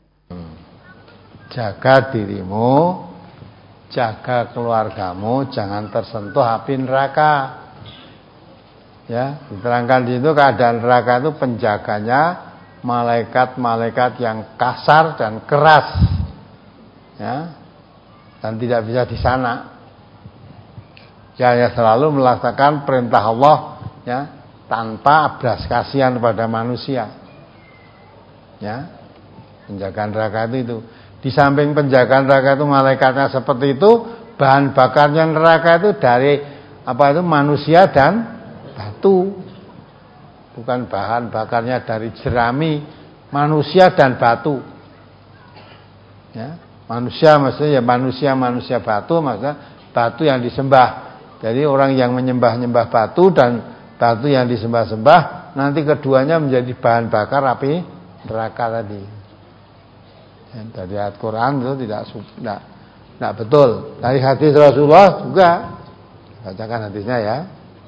Jaga dirimu, jaga keluargamu, jangan tersentuh api neraka. Ya, diterangkan di situ keadaan neraka itu penjaganya malaikat-malaikat yang kasar dan keras, ya, dan tidak bisa di sana. Ya, ya selalu melaksanakan perintah Allah, ya, tanpa belas kasihan pada manusia. Ya, penjagaan neraka itu. Di samping penjagaan neraka itu malaikatnya seperti itu, bahan bakarnya neraka itu dari apa itu manusia dan batu. Bukan bahan bakarnya dari jerami, manusia dan batu. Ya, manusia maksudnya ya manusia manusia batu, maksudnya batu yang disembah. Jadi orang yang menyembah-nyembah batu dan batu yang disembah-sembah, nanti keduanya menjadi bahan bakar api neraka tadi. Dan dari ayat Quran itu tidak tidak, tidak betul. Dari hadis Rasulullah juga, bacakan hadisnya ya.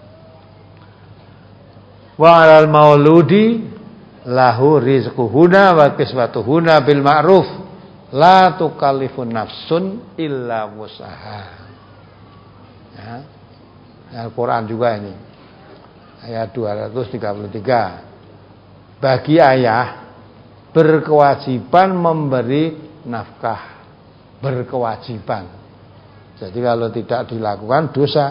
Wa 'alal mauludi lahu rizquhuna wa kiswatuhuna bil ma'ruf la tukallifun nafsun illa wus'aha. Ya. Al-Quran juga ini ayat dua ratus tiga puluh tiga. Bagi ayah berkewajiban memberi nafkah, berkewajiban. Jadi kalau tidak dilakukan dosa.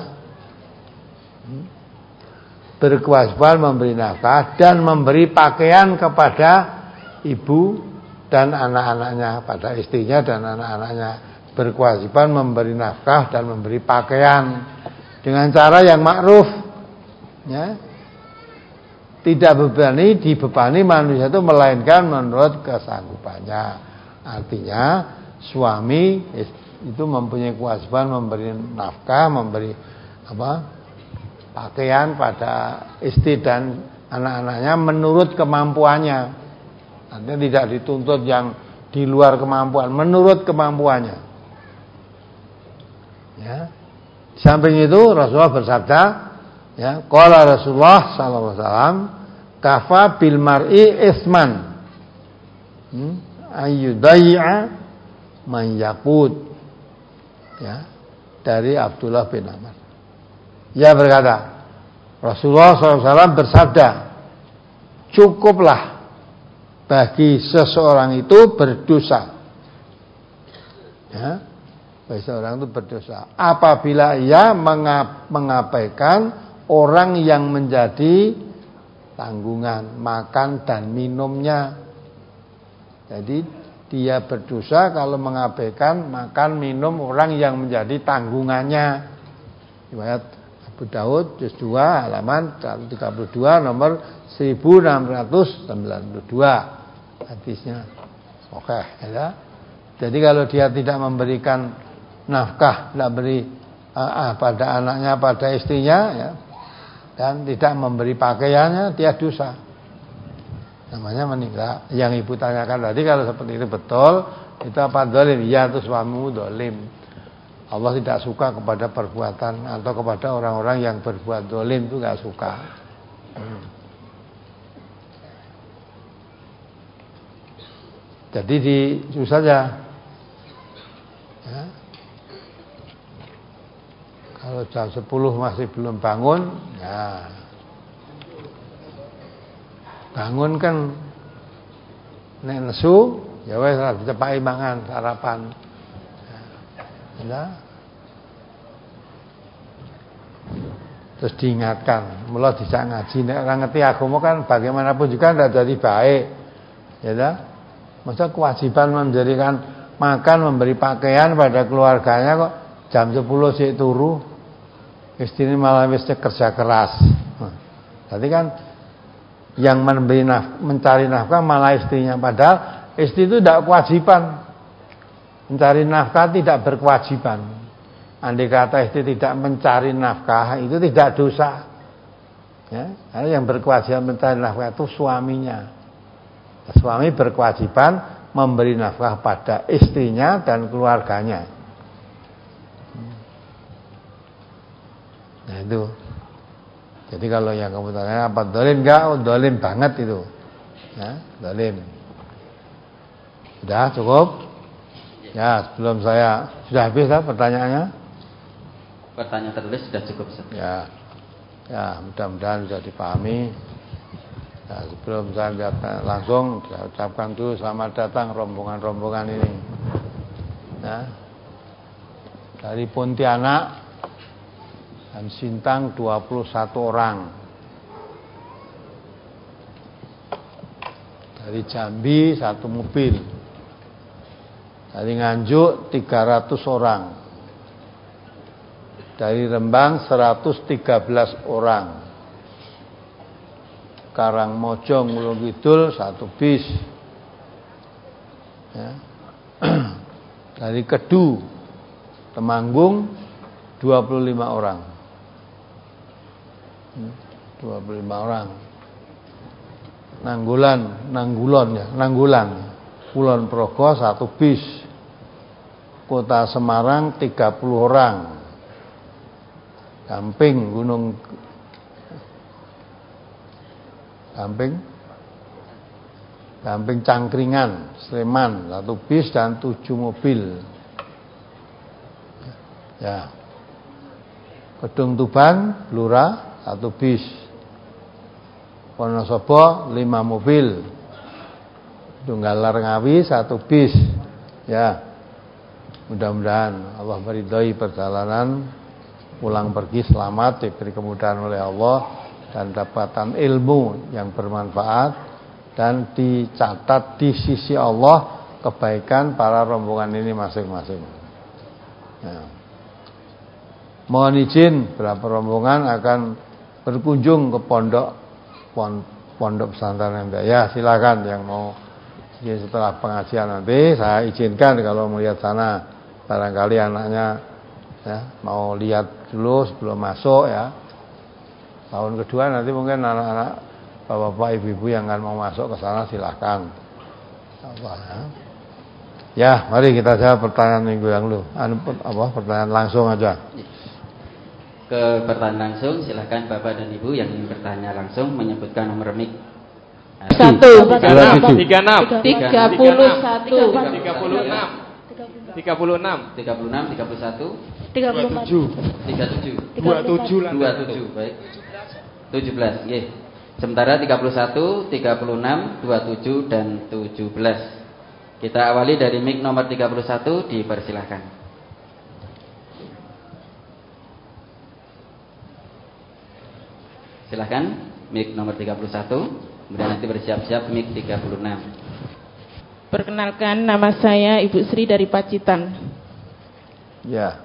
Berkewajiban memberi nafkah dan memberi pakaian kepada ibu dan anak-anaknya, pada istrinya dan anak-anaknya. Berkewajiban memberi nafkah dan memberi pakaian dengan cara yang ma'ruf, ya. Tidak bebani dibebani manusia itu melainkan menurut kesanggupannya. Artinya suami itu mempunyai kewajiban memberi nafkah, memberi apa? Pakaian pada istri dan anak-anaknya menurut kemampuannya. Artinya tidak dituntut yang di luar kemampuan, menurut kemampuannya. Ya. Di samping itu Rasulullah bersabda, ya, qala Rasulullah sallallahu alaihi wasallam, kafa bil mar'i isman. Hmm, ayyudai'a man yaqut. Ya, dari Abdullah bin Amr. Ia berkata, Rasulullah sallallahu alaihi wasallam bersabda, cukuplah bagi seseorang itu berdosa. Ya. Bagi seorang itu berdosa apabila ia mengabaikan orang yang menjadi tanggungan makan dan minumnya. Jadi dia berdosa kalau mengabaikan makan minum orang yang menjadi tanggungannya. Riwayat Abu Daud juz dua halaman seratus tiga puluh dua nomor seribu enam ratus sembilan puluh dua hadisnya. Oke, ya. Jadi kalau dia tidak memberikan nafkah, tidak beri uh, pada anaknya, pada istrinya, ya, dan tidak memberi pakaiannya, dia dosa. Namanya meninggal. Yang ibu tanyakan tadi kalau seperti itu betul, itu apa dolim? Ya, itu suamimu dolim. Allah tidak suka kepada perbuatan atau kepada orang-orang yang berbuat dolim, itu nggak suka. Hmm. Jadi di itu saja. Ya. Kalau jam sepuluh masih belum bangun, ya bangun kan nek nesu, ya wes dicepaki mangan sarapan. Ya. Terus diingatkan, mula dijak ngaji, nek ora ngerti agama kan bagaimanapun juga tidak jadi baik. Ya dah. Masa kewajiban memberikan makan, memberi pakaian pada keluarganya kok jam sepuluh sik turu. Istri malah wis kerja keras. Tadi kan yang memberi naf, mencari nafkah malah istrinya, padahal istri itu tidak kewajiban. Mencari nafkah tidak berkewajiban. Andai kata istri tidak mencari nafkah itu tidak dosa. Ya, karena yang berkewajiban mencari nafkah itu suaminya. Suami berkewajiban memberi nafkah pada istrinya dan keluarganya. Nah itu. Jadi kalau yang kamu tanya apa dolim enggak? Oh, dolim banget itu. Ya, dolim. Sudah cukup? Ya, sebelum saya sudah habis lah pertanyaannya. Pertanyaan tertulis sudah cukup. Ya. Ya, mudah-mudahan bisa dipahami. Ya, sebelum saya lihat langsung saya ucapkan dulu selamat datang rombongan-rombongan ini. Ya. Dari Pontianak dan Sintang dua puluh satu orang. Dari Jambi satu mobil. Dari Nganjuk tiga ratus orang. Dari Rembang seratus tiga belas orang. Karangmojo Ngulung Kidul satu bis. Ya. Dari Kedu Temanggung dua puluh lima orang. dua puluh lima orang. Nanggulan, Nanggulon ya, Nanggulan. Kulon Progo satu bis. Kota Semarang tiga puluh orang. Gamping Gunung Gamping Gamping Cangkringan Sleman satu bis dan tujuh mobil. Ya. Kedung Tuban Blora satu bis. Wonosobo lima mobil. Dunggalar Ngawi satu bis. Ya. Mudah-mudahan Allah meridhai perjalanan pulang pergi selamat, diberi kemudahan oleh Allah dan dapatan ilmu yang bermanfaat dan dicatat di sisi Allah kebaikan para rombongan ini masing-masing. Ya. Mohon izin beberapa rombongan akan berkunjung ke pondok pondok pesantren M T. Ya, silakan yang mau setelah pengajian nanti saya izinkan kalau melihat sana barangkali anaknya ya mau lihat dulu sebelum masuk ya. Tahun kedua nanti mungkin anak-anak bapak-bapak ibu-ibu yang akan mau masuk ke sana silakan. Apa ya? Ya, mari kita jawab pertanyaan minggu yang lalu. Apa pertanyaan langsung aja. Ke pertanyaan langsung, silakan Bapak dan Ibu yang ingin bertanya langsung menyebutkan nomor mic. Satu, tiga enam, tiga enam, tiga puluh satu, tiga puluh enam, tiga puluh enam, tiga puluh enam, tiga puluh satu, tiga puluh tujuh, tiga puluh tujuh, dua puluh tujuh, dua puluh tujuh, baik. tujuh belas, nggih. Sementara tiga puluh satu, tiga puluh enam, dua puluh tujuh dan tujuh belas. Kita awali dari mic nomor tiga puluh satu, dipersilahkan. Silahkan mic nomor tiga puluh satu. Kemudian nanti bersiap-siap mic tiga puluh enam. Perkenalkan, nama saya Ibu Sri dari Pacitan. Ya.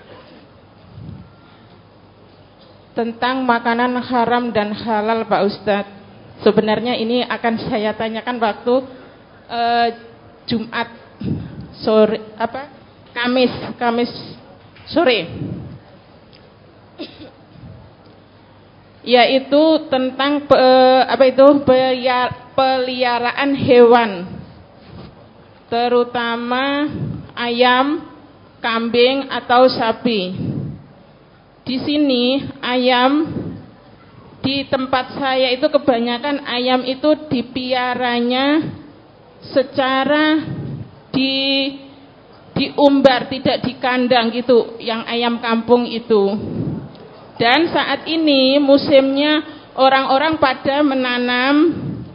Tentang makanan haram dan halal Pak Ustadz. Sebenarnya ini akan saya tanyakan waktu uh, Jumat sore apa? Kamis, Kamis sore. Yaitu tentang pe, apa itu peliharaan hewan, terutama ayam, kambing atau sapi. Di sini ayam di tempat saya itu kebanyakan ayam itu dipiaranya secara di diumbar, tidak di kandang gitu, yang ayam kampung itu. Dan saat ini musimnya orang-orang pada menanam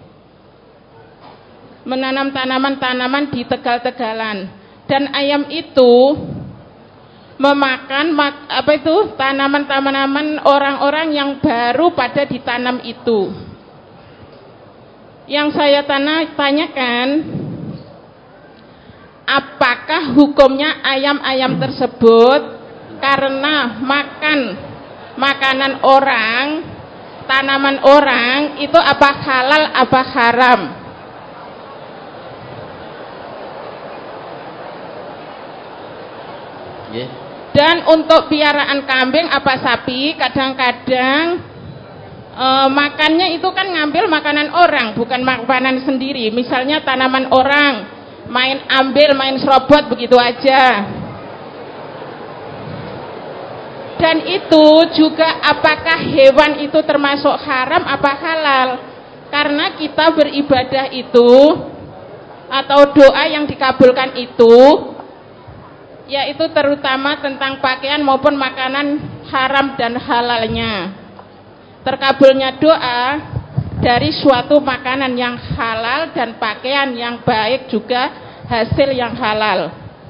menanam tanaman-tanaman di tegal-tegalan, dan ayam itu memakan apa itu tanaman-tanaman orang-orang yang baru pada ditanam itu. Yang saya tanya, tanyakan, apakah hukumnya ayam-ayam tersebut karena makan makanan orang, tanaman orang, itu apa halal apa haram? Yeah. Dan untuk piaraan kambing apa sapi, kadang-kadang e, makannya itu kan ngambil makanan orang, bukan makanan sendiri. Misalnya tanaman orang, main ambil, main serobot begitu aja. Dan itu juga apakah hewan itu termasuk haram apa halal? Karena kita beribadah itu atau doa yang dikabulkan itu, yaitu terutama tentang pakaian maupun makanan haram dan halalnya. Terkabulnya doa dari suatu makanan yang halal dan pakaian yang baik juga hasil yang halal.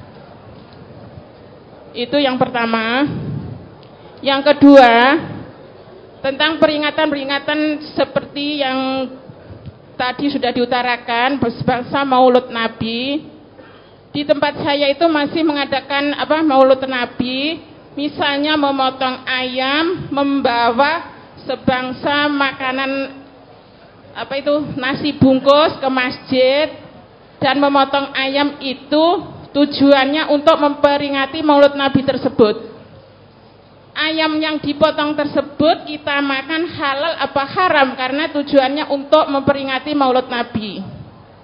Itu yang pertama. Yang kedua, tentang peringatan-peringatan seperti yang tadi sudah diutarakan, berbangsa Maulud Nabi, di tempat saya itu masih mengadakan apa Maulud Nabi, misalnya memotong ayam, membawa sebangsa makanan apa itu nasi bungkus ke masjid, dan memotong ayam itu tujuannya untuk memperingati Maulud Nabi tersebut. Ayam yang dipotong tersebut kita makan halal apa haram karena tujuannya untuk memperingati Maulud Nabi.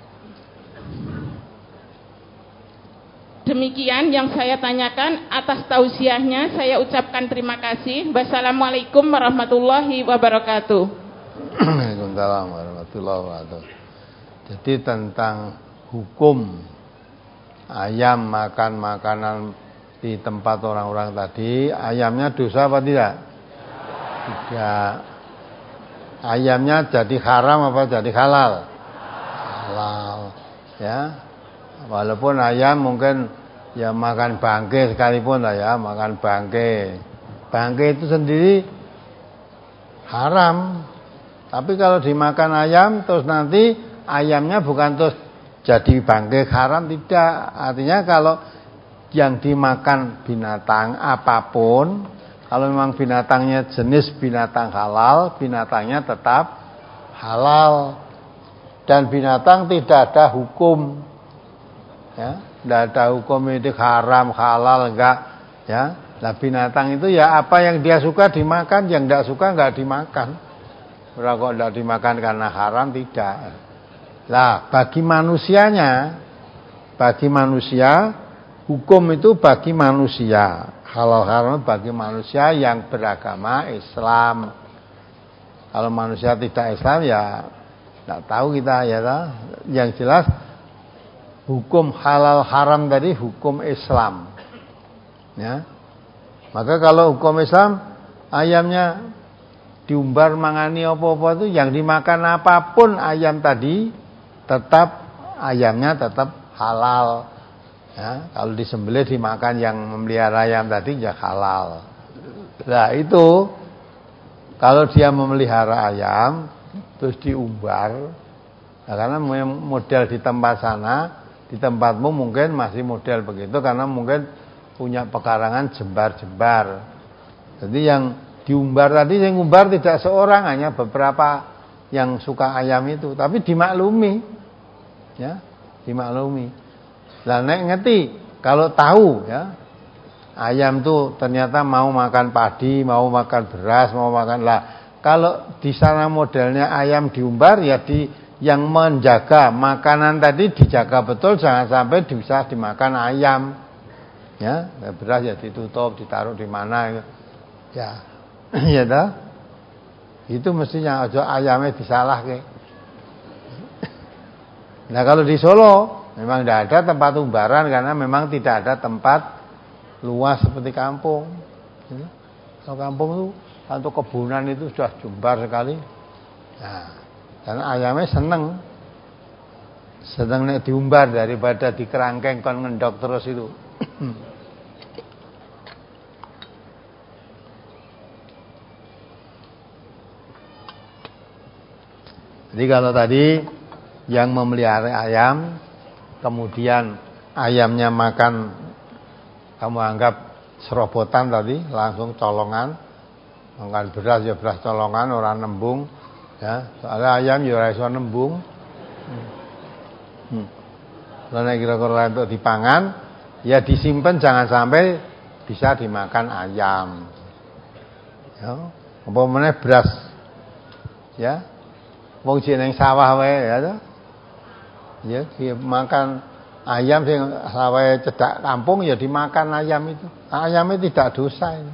Demikian yang saya tanyakan. Atas tausiahnya saya ucapkan terima kasih. Wassalamualaikum warahmatullahi wabarakatuh. Waalaikumsalam warahmatullahi wabarakatuh. Jadi tentang hukum ayam makan makanan di tempat orang-orang tadi, ayamnya dosa apa tidak? Tidak. Ayamnya jadi haram apa jadi halal? Halal. Ya. Walaupun ayam mungkin ya makan bangke sekalipun lah ya, makan bangke. Bangke itu sendiri haram. Tapi kalau dimakan ayam terus nanti ayamnya bukan terus jadi bangke haram, tidak. Artinya kalau yang dimakan binatang apapun, kalau memang binatangnya jenis binatang halal, binatangnya tetap halal. Dan binatang tidak ada hukum. Ya, tidak ada hukum itu haram, halal, enggak. Ya, nah binatang itu ya apa yang dia suka dimakan, yang tidak suka enggak dimakan. Kalau kok tidak dimakan karena haram, tidak. Lah, bagi manusianya, bagi manusia, hukum itu bagi manusia, halal haram bagi manusia yang beragama Islam. Kalau manusia tidak Islam ya tidak tahu kita ya. Yang jelas hukum halal haram tadi hukum Islam. Ya. Maka kalau hukum Islam ayamnya diumbar mangani apa-apa itu yang dimakan apapun ayam tadi tetap ayamnya tetap halal. Ya, kalau disembelih dimakan yang memelihara ayam tadi ya halal. Nah itu kalau dia memelihara ayam terus diumbar, nah, karena model di tempat sana, di tempatmu mungkin masih model begitu karena mungkin punya pekarangan jembar-jembar. Jadi yang diumbar tadi yang umbar tidak seorang, hanya beberapa yang suka ayam itu, tapi dimaklumi, ya dimaklumi. Lah nek ngerti kalau tahu ya ayam tuh ternyata mau makan padi, mau makan beras, mau makan lah. Kalau di sana modelnya ayam diumbar ya di yang menjaga makanan tadi dijaga betul jangan sampai bisa dimakan ayam. Ya, beras ya ditutup, ditaruh di mana ya. Ya dah. Itu mestinya aja ayamnya disalahke. Nah kalau di Solo memang tidak ada tempat umbaran karena memang tidak ada tempat luas seperti kampung. Kalau kampung itu atau kebunan itu sudah jembar sekali. Nah, karena ayamnya seneng, seneng nek diumbar daripada dikerangkeng kon ngendok terus itu. Jadi kalau tadi yang memelihara ayam, kemudian ayamnya makan, kamu anggap serobotan tadi, langsung colongan, makan beras ya beras colongan, orang nembung, ya, soalnya ayam ya ora iso nembung. Hmm. Lalu kira-kira untuk dipangan, ya disimpan jangan sampai bisa dimakan ayam. Ya, apa meneh beras, ya. Wong jeneng sawah wae ya to. Ya, dia makan ayam sing sawah cedak kampung ya dimakan ayam itu. Ayamnya tidak dosa ini.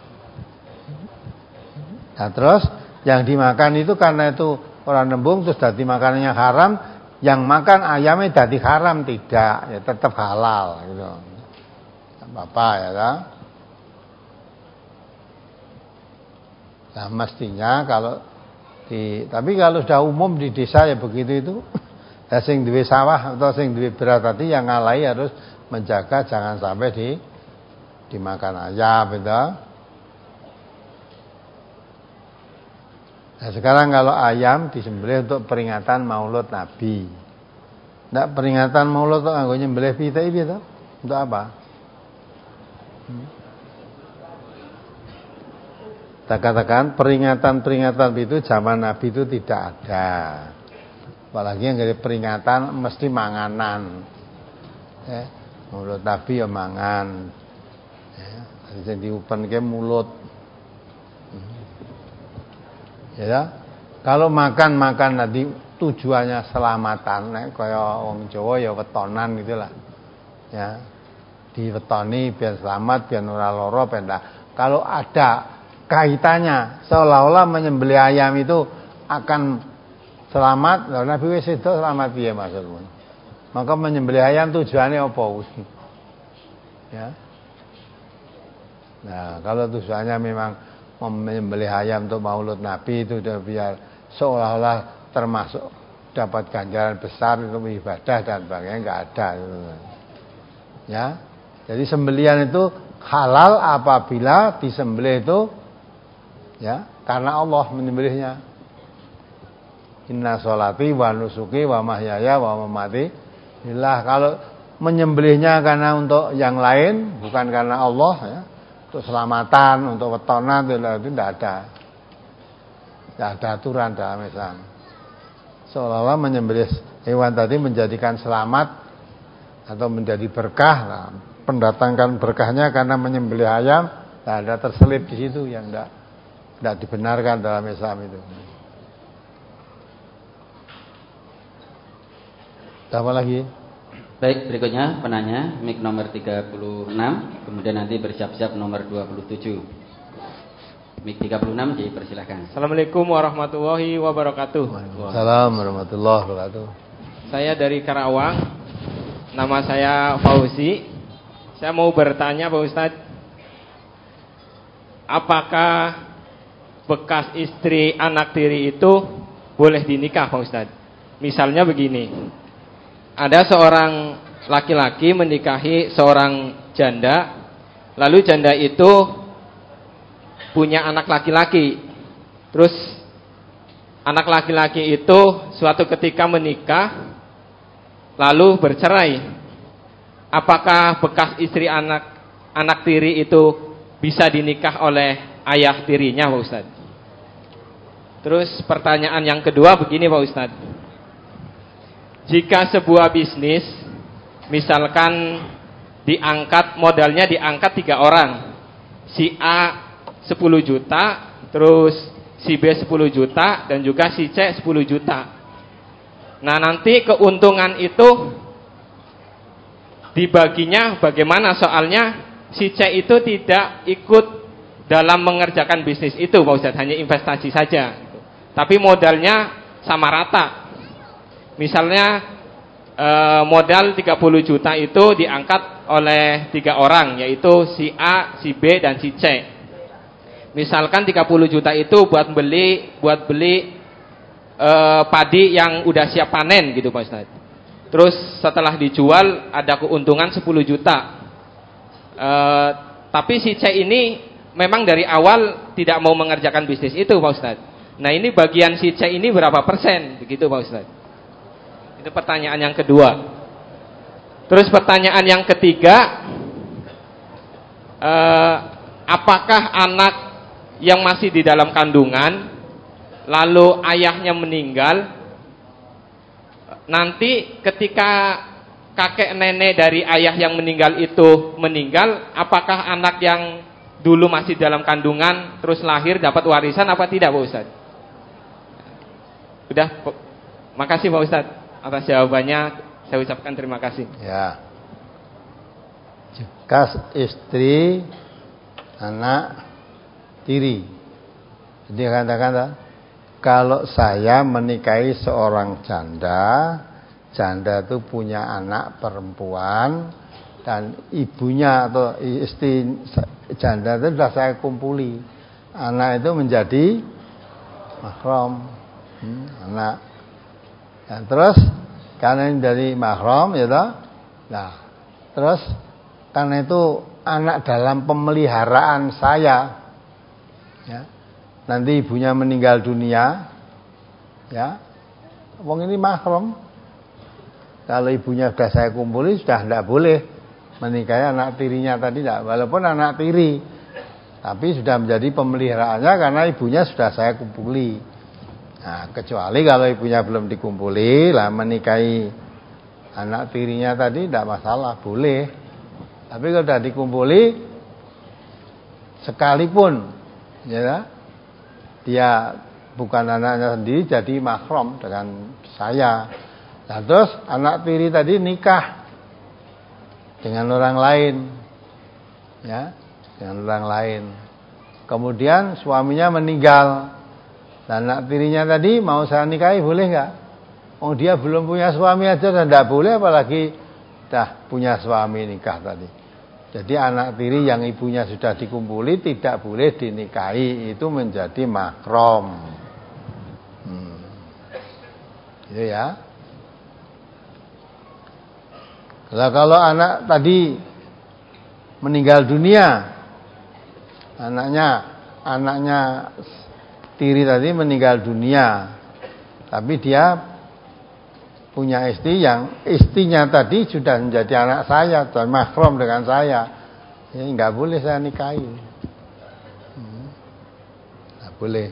Nah, terus yang dimakan itu karena itu orang nembung terus dadi makanannya haram, yang makan ayamnya dadi haram tidak, ya tetap halal gitu. Enggak apa-apa ya ta. Nah, mestinya kalau di, tapi kalau sudah umum di desa ya begitu itu. Ya sing duwe sawah atau sing duwe beras tadi yang ngalahi harus menjaga jangan sampai di dimakan ayam gitu. Nah, sekarang kalau ayam disembelih untuk peringatan Maulud Nabi. Ndak peringatan Maulud kok nganggo nyembelih pitik piye to? Untuk apa? Hmm. Tak katakan peringatan-peringatan itu zaman Nabi itu tidak ada. Apalagi yang dari peringatan mesti manganan. Ya, mulut Nabi ya mangan. Ya, sing diupenke mulut. Ya, kalau makan-makan nanti tujuannya selamatan, nek kaya wong Jawa ya wetonan gitulah. Ya. Diwetoni biar selamat, biar ora lara, pendak. Kalau ada kaitannya seolah-olah menyembelih ayam itu akan selamat, lha Nabi wis sedo selamat piye maksudmu? Maka menyembelih ayam tujuannya apa? Ya. Nah, kalau tujuannya memang menyembelih ayam untuk maulud Nabi itu udah biar seolah-olah termasuk dapat ganjaran besar untuk ibadah dan sebagainya, enggak ada. Ya. Jadi sembelihan itu halal apabila disembelih itu ya karena Allah menyembelihnya. Inna sholati wa nusuki wa mahyaya wa mamati lillah. Kalau menyembelihnya karena untuk yang lain bukan karena Allah ya, untuk selamatan, untuk wetonan itu tidak ada. Tidak ada aturan dalam Islam. Seolah-olah menyembelih hewan tadi menjadikan selamat atau menjadi berkah. Nah, pendatangkan berkahnya karena menyembelih ayam, tidak ada terselip di situ yang tidak tidak dibenarkan dalam Islam itu. Apa lagi? Baik, berikutnya penanya mic nomor tiga puluh enam, kemudian nanti bersiap-siap nomor dua puluh tujuh. Mic tiga puluh enam dipersilakan. Assalamualaikum warahmatullahi wabarakatuh. Waalaikumsalam warahmatullahi wabarakatuh. Saya dari Karawang. Nama saya Fauzi. Saya mau bertanya Pak Ustadz, apakah bekas istri anak tiri itu boleh dinikah Pak Ustadz? Misalnya begini, ada seorang laki-laki menikahi seorang janda, lalu janda itu punya anak laki-laki. Terus anak laki-laki itu suatu ketika menikah lalu bercerai. Apakah bekas istri anak anak tiri itu bisa dinikah oleh ayah tirinya Pak Ustadz? Terus pertanyaan yang kedua begini Pak Ustadz, jika sebuah bisnis misalkan diangkat modalnya diangkat tiga orang, si A sepuluh juta, terus si B sepuluh juta, dan juga si C sepuluh juta. Nah nanti keuntungan itu dibaginya bagaimana? Soalnya si C itu tidak ikut dalam mengerjakan bisnis itu Pak Ustadz, hanya investasi saja. Tapi modalnya sama rata. Misalnya eh, modal tiga puluh juta itu diangkat oleh tiga orang, yaitu si A, si B, dan si C. Misalkan tiga puluh juta itu buat beli buat beli eh, padi yang udah siap panen gitu Pak Ustadz. Terus setelah dijual ada keuntungan sepuluh juta. E, tapi si C ini memang dari awal tidak mau mengerjakan bisnis itu Pak Ustadz. Nah ini bagian si C ini berapa persen? Begitu Pak Ustadz. Itu pertanyaan yang kedua. Terus pertanyaan yang ketiga, e, apakah anak yang masih di dalam kandungan lalu ayahnya meninggal, nanti ketika kakek nenek dari ayah yang meninggal itu meninggal, apakah anak yang dulu masih dalam kandungan terus lahir dapat warisan apa tidak Pak Ustadz? Udah, makasih Pak Ustadz atas jawabannya, saya ucapkan terima kasih. Ya. Bekas istri anak tiri. Jadi kata-kata, kalau saya menikahi seorang janda, janda itu punya anak perempuan dan ibunya atau istri janda itu sudah saya kumpuli. Anak itu menjadi mahram, hmm, anak. Dan terus karena ini dari mahram, ya toh. Nah, terus karena itu anak dalam pemeliharaan saya, ya. Nanti ibunya meninggal dunia, ya, wong ini mahram, kalau ibunya sudah saya kumpuli, sudah tidak boleh menikahi anak tirinya tadi, tidak. Walaupun anak tiri, tapi sudah menjadi pemeliharaannya karena ibunya sudah saya kumpuli. Nah, kecuali kalau ibunya belum dikumpuli, lah menikahi anak tirinya tadi tidak masalah, boleh. Tapi kalau sudah dikumpuli, sekalipun ya, dia bukan anaknya sendiri, jadi mahram dengan saya. Nah, terus anak tiri tadi nikah dengan orang lain, ya, dengan orang lain. Kemudian suaminya meninggal, dan anak tirinya tadi mau saya nikahi, boleh nggak? Oh, dia belum punya suami aja dan tidak boleh, apalagi dah punya suami nikah tadi. Jadi anak tiri yang ibunya sudah dikumpuli tidak boleh dinikahi, itu menjadi mahram. Hmm. Itu ya. Nah, kalau anak tadi meninggal dunia, anaknya anaknya tiri tadi meninggal dunia, tapi dia punya istri yang istrinya tadi sudah menjadi anak saya dan mahram dengan saya, ya nggak boleh saya nikahi, hmm. nggak boleh.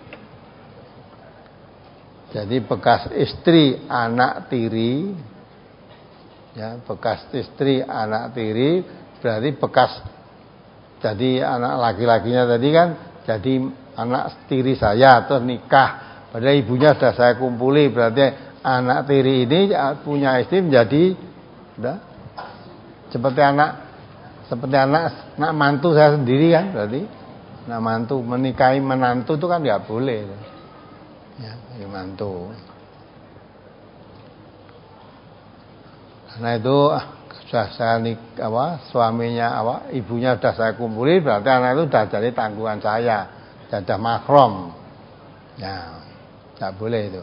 Jadi bekas istri anak tiri, ya, bekas istri anak tiri berarti bekas, jadi anak laki-lakinya tadi kan jadi anak tiri saya terus nikah, padahal ibunya sudah saya kumpuli, berarti anak tiri ini punya istri menjadi udah seperti anak seperti anak anak mantu saya sendiri kan, berarti anak mantu. Menikahi menantu itu kan nggak boleh, ya, mantu. Karena itu sudah saya nik, apa, suaminya apa, ibunya sudah saya kumpuli, berarti anak itu sudah jadi tanggungan saya, sudah mahram. Ya, tidak boleh itu.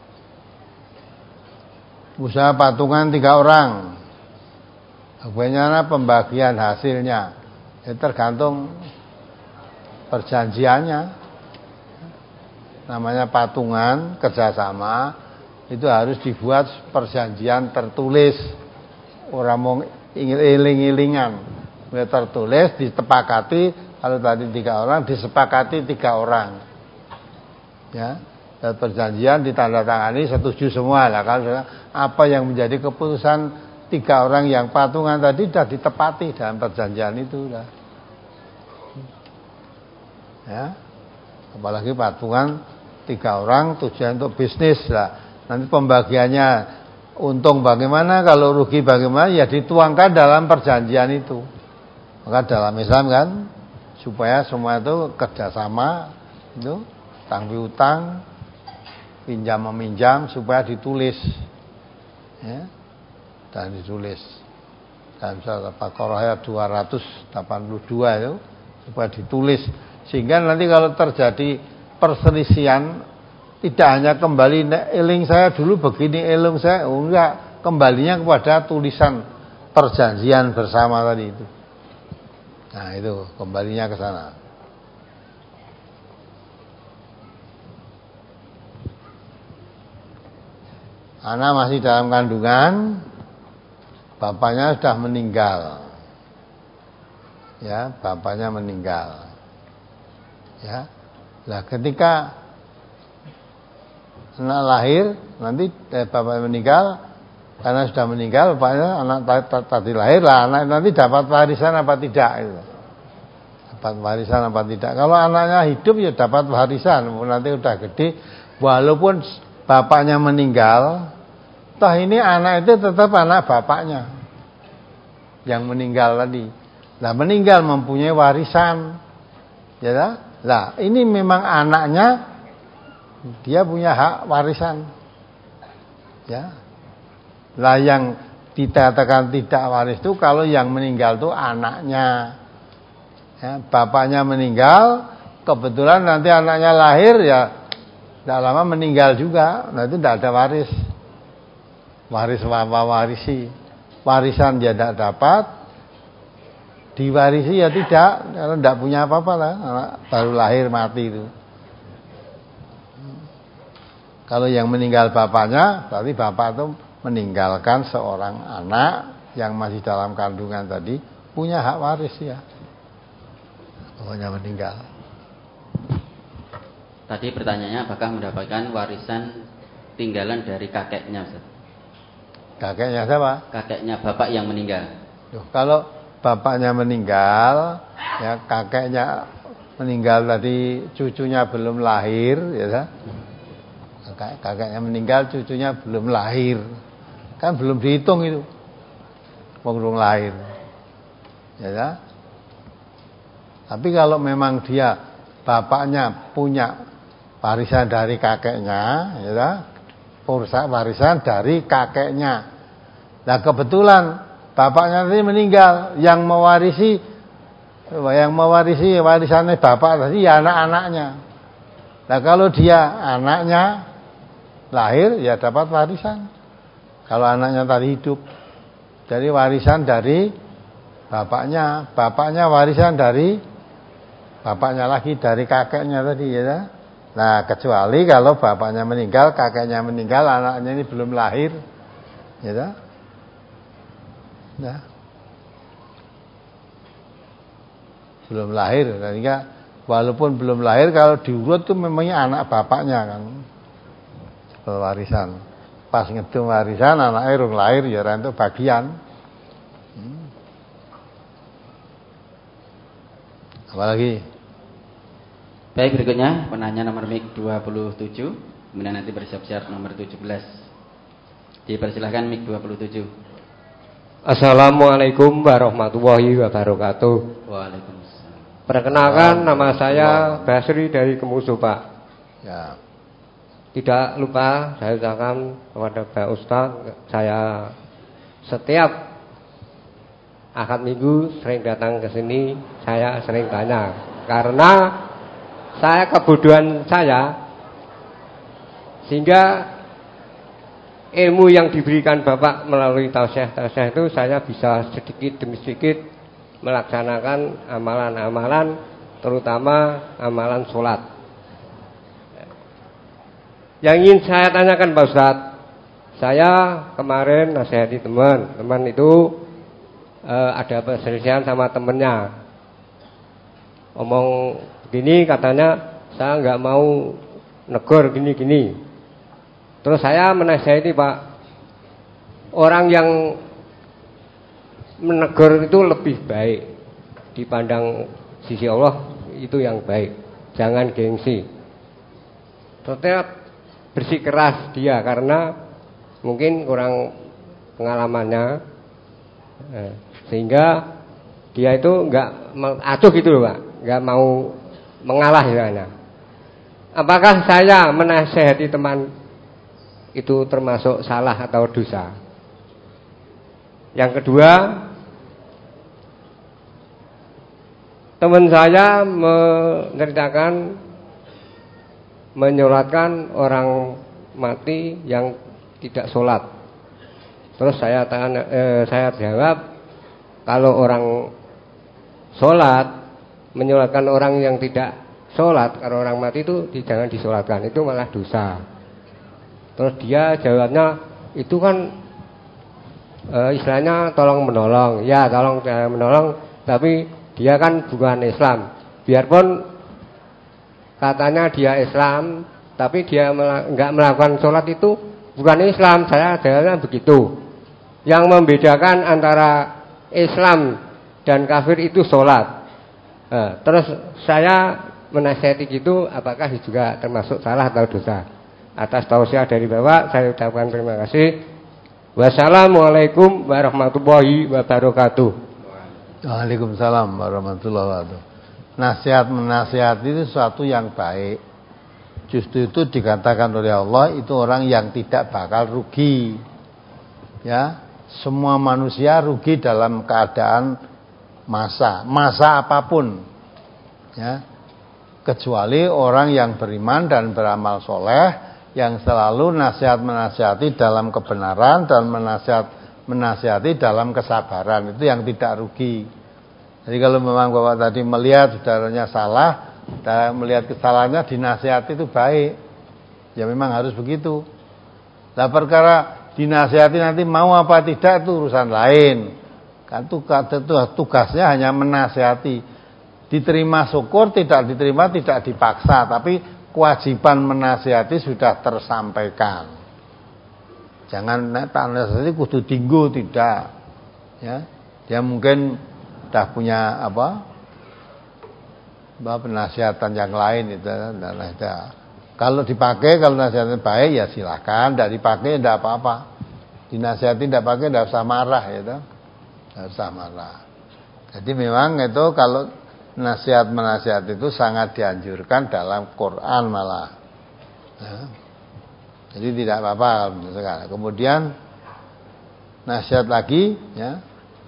Usaha patungan tiga orang, bagaimana pembagian hasilnya? Ya, tergantung perjanjiannya. Namanya patungan kerjasama, itu harus dibuat perjanjian tertulis. Orang mau iling-ilingan, tertulis, disepakati. Kalau tadi tiga orang, disepakati tiga orang. Ya, dan perjanjian ditandatangani, setuju semua lah. Kalau apa yang menjadi keputusan tiga orang yang patungan tadi sudah ditepati dalam perjanjian itu, dah. Ya, apalagi patungan tiga orang tujuan untuk bisnis lah. Nanti pembagiannya untung bagaimana, kalau rugi bagaimana, ya dituangkan dalam perjanjian itu. Maka dalam Islam kan supaya semua itu kerjasama, itu utang piutang, pinjam meminjam, supaya ditulis, ya, dan ditulis. Dan surat Al-Baqarah ayat dua ratus delapan puluh dua itu supaya ditulis, sehingga nanti kalau terjadi perselisihan tidak hanya kembali eling saya dulu begini, eling saya, oh enggak, kembalinya kepada tulisan perjanjian bersama tadi itu. Nah, itu kembalinya ke sana. Anak masih dalam kandungan, bapaknya sudah meninggal. Ya, bapaknya meninggal. Ya. Nah, ketika anak lahir, nanti eh, bapaknya meninggal, karena sudah meninggal bapaknya, anak tadi lahir lah, anak nanti dapat warisan apa tidak itu. Dapat warisan apa tidak. Kalau anaknya hidup ya dapat warisan, nanti udah gede, walaupun bapaknya meninggal, toh ini anak itu tetap anak bapaknya yang meninggal tadi. Nah, meninggal mempunyai warisan, ya lah. Nah, ini memang anaknya, dia punya hak warisan, ya. Lah yang dikatakan tidak waris itu kalau yang meninggal itu anaknya, ya, bapaknya meninggal, kebetulan nanti anaknya lahir, ya tidak lama meninggal juga, nah itu tidak ada waris, waris apa warisi, warisan dia tidak dapat, diwarisi ya tidak, karena tidak punya apa-apa lah, anak baru lahir mati itu. Kalau yang meninggal bapaknya, berarti bapak itu meninggalkan seorang anak yang masih dalam kandungan tadi punya hak waris ya. Pokoknya meninggal. Tadi pertanyaannya apakah mendapatkan warisan tinggalan dari kakeknya, Ustaz? Kakeknya siapa? Kakeknya bapak yang meninggal. Duh, kalau bapaknya meninggal, ya kakeknya meninggal tadi cucunya belum lahir, ya. Kakeknya meninggal cucunya belum lahir. Kan belum dihitung itu. Belum lahir. Ya. Tapi kalau memang dia bapaknya punya warisan dari kakeknya, ya. Pursa warisan dari kakeknya. Nah, kebetulan bapaknya tadi meninggal, yang mewarisi yang mewarisi warisannya bapak tadi ya anak-anaknya. Nah, kalau dia anaknya lahir ya dapat warisan. Kalau anaknya tadi hidup. Jadi warisan dari bapaknya, bapaknya warisan dari bapaknya lagi dari kakeknya tadi ya. Nah, kecuali kalau bapaknya meninggal, kakeknya meninggal, anaknya ini belum lahir. Ya. Nah. Belum lahir, sehingga walaupun belum lahir kalau diurut itu memangnya anak bapaknya kan. Warisan. Pas ngitung warisan anaknya urung lahir ya itu bagian. Hmm. Apalagi? Baik, berikutnya penanya nomor mic dua puluh tujuh, kemudian nanti bersiap-siap nomor tujuh belas. Dipersilahkan mic dua puluh tujuh. Assalamualaikum warahmatullahi wabarakatuh. Waalaikumsalam. Perkenalkan, nama saya Basri dari Kemusu, Pak. Ya. Tidak lupa saya ucapkan kepada Pak Ustaz, saya setiap Ahad Minggu sering datang ke sini, saya sering tanya karena saya kebodohan saya, sehingga ilmu yang diberikan Bapak melalui tausiah-tausiah itu saya bisa sedikit demi sedikit melaksanakan amalan-amalan, terutama amalan sholat. Yang ingin saya tanyakan Pak Ustadz, saya kemarin nasihati teman, teman itu eh, ada perselisihan sama temennya, omong begini, katanya saya nggak mau negor gini-gini. Terus saya menasihati, Pak, orang yang menegur itu lebih baik dipandang sisi Allah, itu yang baik, jangan gengsi. Tetap bersikeras dia karena mungkin kurang pengalamannya, eh, sehingga dia itu nggak acuh gitu loh, Pak, nggak mau mengalah ya. Apakah saya menasehati teman itu termasuk salah atau dosa? Yang kedua, teman saya menceritakan menyolatkan orang mati yang tidak sholat. Terus saya tanya, eh, saya jawab, kalau orang sholat menyolatkan orang yang tidak sholat, kalau orang mati itu jangan disolatkan, itu malah dosa. Terus dia jawabnya, itu kan e, istilahnya tolong menolong. Ya, tolong menolong, tapi dia kan bukan Islam. Biarpun katanya dia Islam, tapi dia enggak melakukan sholat itu bukan Islam. Saya jawabnya begitu. Yang membedakan antara Islam dan kafir itu sholat. Nah, terus saya menasihati gitu, apakah juga termasuk salah atau dosa? Atas tausiah dari Bapak saya ucapkan terima kasih. Wassalamualaikum warahmatullahi wabarakatuh. Waalaikumsalam warahmatullahi wabarakatuh. Nasihat menasihat itu sesuatu yang baik. Justru itu dikatakan oleh Allah, itu orang yang tidak bakal rugi. Ya, semua manusia rugi dalam keadaan masa, masa apapun, ya, kecuali orang yang beriman dan beramal soleh, yang selalu nasihat menasihati dalam kebenaran dan menasihat menasihati dalam kesabaran, itu yang tidak rugi. Jadi kalau memang Bapak tadi melihat saudaranya salah, dan melihat kesalahannya dinasihati itu baik, ya memang harus begitu. Nah, perkara dinasihati nanti mau apa tidak itu urusan lain. Kan tugasnya hanya menasihati. Diterima syukur, tidak diterima tidak dipaksa, tapi kewajiban menasihati sudah tersampaikan. Jangan nek tak nasihati kudu dinggo tidak. Ya. Dia mungkin sudah punya apa? penasihatan yang lain itu dan ada. Kalau dipakai, kalau nasihatnya baik ya silakan, tidak dipakai tidak apa-apa. Dinasihati tidak pakai tidak usah marah gitu. Tidak usah marah. Jadi memang itu kalau nasihat-menasihat itu sangat dianjurkan dalam Quran malah. Ya. Jadi tidak apa-apa misalkan. Kemudian nasihat lagi ya.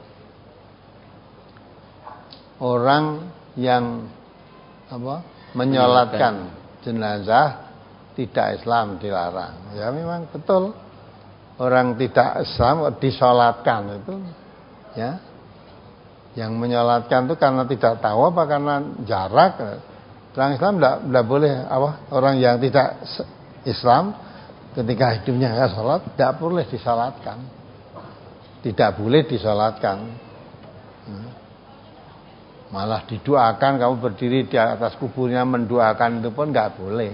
Orang yang apa? menyolatkan jenazah tidak Islam dilarang. Ya memang betul. Orang tidak Islam disolatkan itu ya. Yang menyolatkan itu karena tidak tahu apa karena jarak. Orang Islam tidak tidak boleh apa? Orang yang tidak Islam ketika hidupnya enggak salat tidak boleh disolatkan. Tidak boleh disolatkan. Hmm. Malah didoakan, kamu berdiri di atas kuburnya mendoakan itu pun nggak boleh.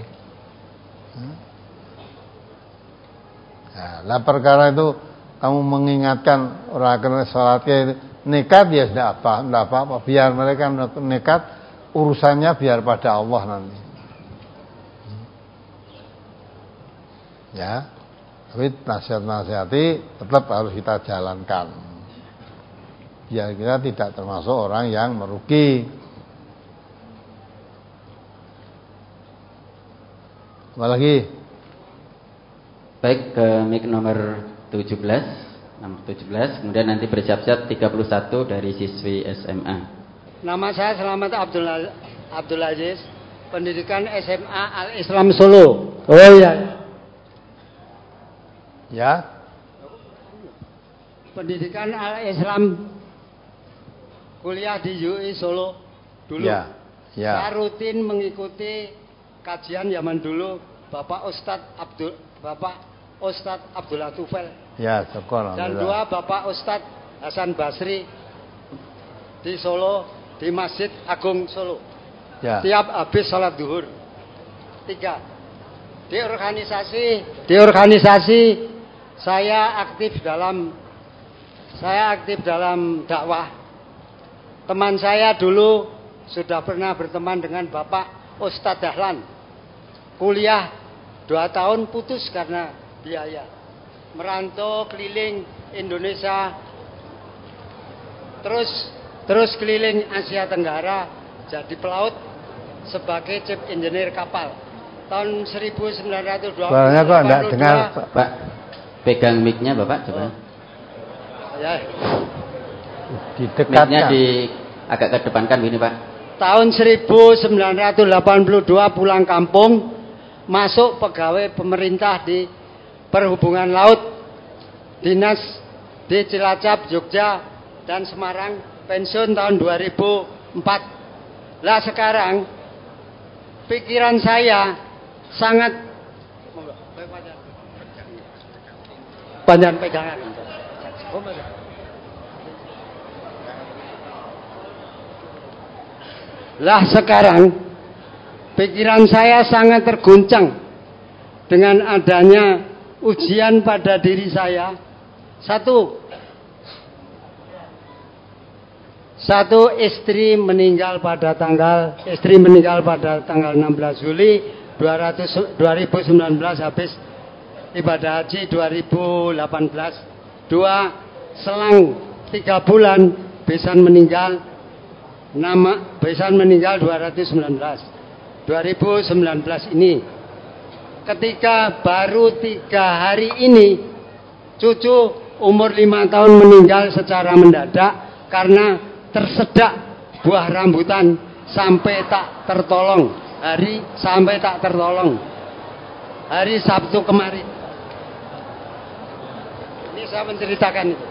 Nah, perkara itu kamu mengingatkan orang kena sholatnya nekat ya sudah apa, tidak apa-apa. Biar mereka nekat, urusannya biar pada Allah nanti. Ya, tapi nasihat-nasihati tetap harus kita jalankan. Biar kita tidak termasuk orang yang merugi. Apa lagi? Baik, ke mic nomor tujuh belas, nomor tujuh belas, kemudian nanti bersiap-siap tiga puluh satu dari siswi S M A. Nama saya Selamat Abdul Abdul Aziz, pendidikan S M A Al Islam Solo. Oh iya. Ya. Pendidikan Al Islam kuliah di U I Solo dulu. Ya, ya. Saya rutin mengikuti kajian zaman dulu Bapak Ustadz Abdul Bapak Ustadz Abdullah Tufel. Ya, syukur. Dan dua Bapak Ustadz Hasan Basri di Solo di Masjid Agung Solo. Ya. Tiap habis sholat duhur. Tiga. Di organisasi, di organisasi saya aktif dalam saya aktif dalam dakwah. Teman saya dulu sudah pernah berteman dengan Bapak Ustadz Dahlan. Kuliah dua tahun putus karena biaya. Merantau keliling Indonesia. Terus terus keliling Asia Tenggara jadi pelaut sebagai chief engineer kapal. Tahun seribu sembilan ratus dua puluh. Suaranya kok enggak dengar, Pak. Pegang mic-nya Bapak coba. Ya. Didekatkan. Mic-nya di agak kedepankan begini Pak. Tahun seribu sembilan ratus delapan puluh dua pulang kampung, masuk pegawai pemerintah di perhubungan laut, dinas di Cilacap, Jogja dan Semarang, pensiun tahun dua ribu empat. Lah sekarang pikiran saya sangat panjang pegangan. Lah sekarang pikiran saya sangat terguncang dengan adanya ujian pada diri saya. Satu, satu istri meninggal pada tanggal istri meninggal pada tanggal enam belas Juli dua ribu sembilan belas habis ibadah haji dua ribu delapan belas. Dua, selang tiga bulan Besan meninggal. Nama Besan meninggal dua ribu sembilan belas ini. Ketika baru tiga hari ini cucu umur lima tahun meninggal secara mendadak karena tersedak buah rambutan sampai tak tertolong. Hari sampai tak tertolong. Hari Sabtu kemarin. Ini saya menceritakan itu.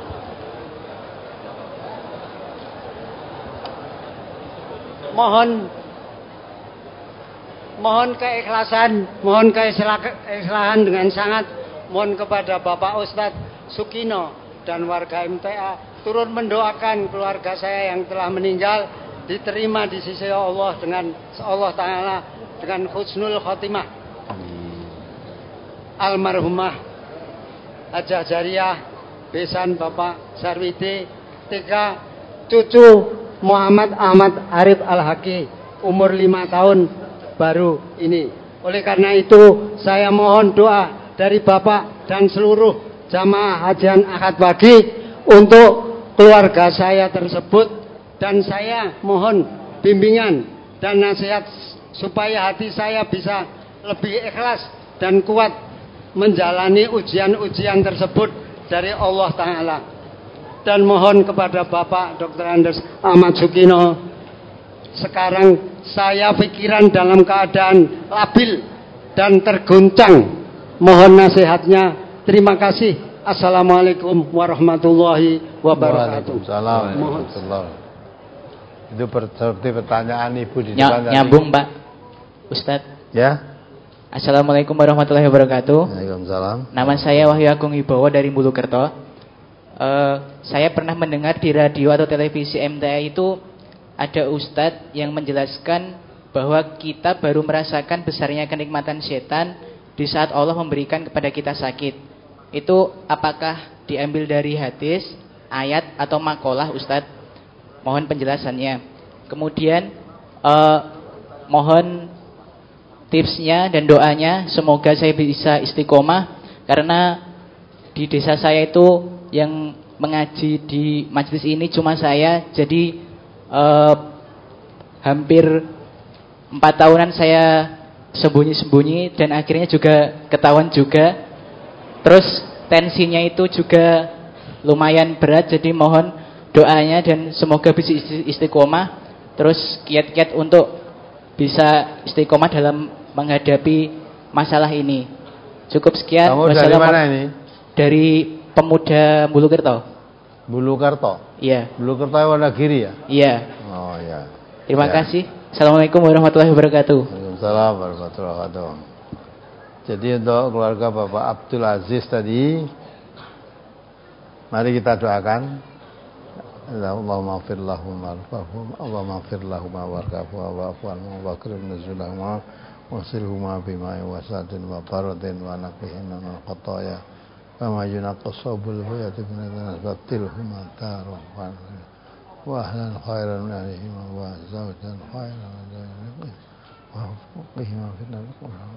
Mohon mohon keikhlasan, mohon keikhlasan dengan sangat mohon kepada Bapak Ustadz Sukino dan warga M T A turut mendoakan keluarga saya yang telah meninggal diterima di sisi Allah dengan Allah Ta'ala dengan husnul khotimah. Almarhumah Hajah Jariah besan Bapak Sarwidi, tiga cucu Muhammad Ahmad Arif Al-Haki umur lima tahun baru ini. Oleh karena itu saya mohon doa dari Bapak dan seluruh jamaah hajian akad pagi untuk keluarga saya tersebut, dan saya mohon bimbingan dan nasihat supaya hati saya bisa lebih ikhlas dan kuat menjalani ujian-ujian tersebut dari Allah Ta'ala. Dan mohon kepada Bapak dokter Andes Ahmad Sukino, sekarang saya pikiran dalam keadaan labil dan terguncang. Mohon nasihatnya. Terima kasih. Assalamualaikum warahmatullahi wabarakatuh. Waalaikumsalam warahmatullahi. Itu seperti pertanyaan Ibu di Ny depan tadi. Nyambung Pak Ustadz. Ya. Assalamualaikum warahmatullahi wabarakatuh. Waalaikumsalam. Nama saya Wahyu Agung Wibowo dari Mulukerto. uh, Saya pernah mendengar di radio atau televisi M T A itu ada Ustadz yang menjelaskan bahwa kita baru merasakan besarnya kenikmatan setan di saat Allah memberikan kepada kita sakit. Itu apakah diambil dari hadis, ayat, atau makalah Ustadz? Mohon penjelasannya. Kemudian uh, mohon tipsnya dan doanya, semoga saya bisa istiqomah, karena di desa saya itu yang mengaji di majelis ini cuma saya. Jadi uh, hampir empat tahunan saya sembunyi-sembunyi dan akhirnya juga ketahuan juga. Terus tensinya itu juga lumayan berat, jadi mohon doanya dan semoga bisa istiqomah. Terus kiat-kiat untuk bisa istiqomah dalam menghadapi masalah ini. Cukup sekian. Kamu dari mana ini? Dari Pemuda Bulukerto. Bulukerto? Iya. Bulukerto Wonogiri ya? Iya. Oh ya. Terima ya. kasih. Assalamualaikum warahmatullahi wabarakatuh. Waalaikumsalam warahmatullahi wabarakatuh. Jadi untuk keluarga Bapak Abdul Aziz tadi, mari kita doakan. Allahumma ighfir lahum warhamhum, Allahumma ighfir lahum warhamhum wa'fu anhum wa akrim nuzulahum wasilhum bima'i wasadin wa baradin wa naqihim min al-khataya kama yunaqqas sabul bayati min al-batilhum taruh wa ahlan khairan min ahlihim wa zawjan khairan wa qihim fi al-qur'an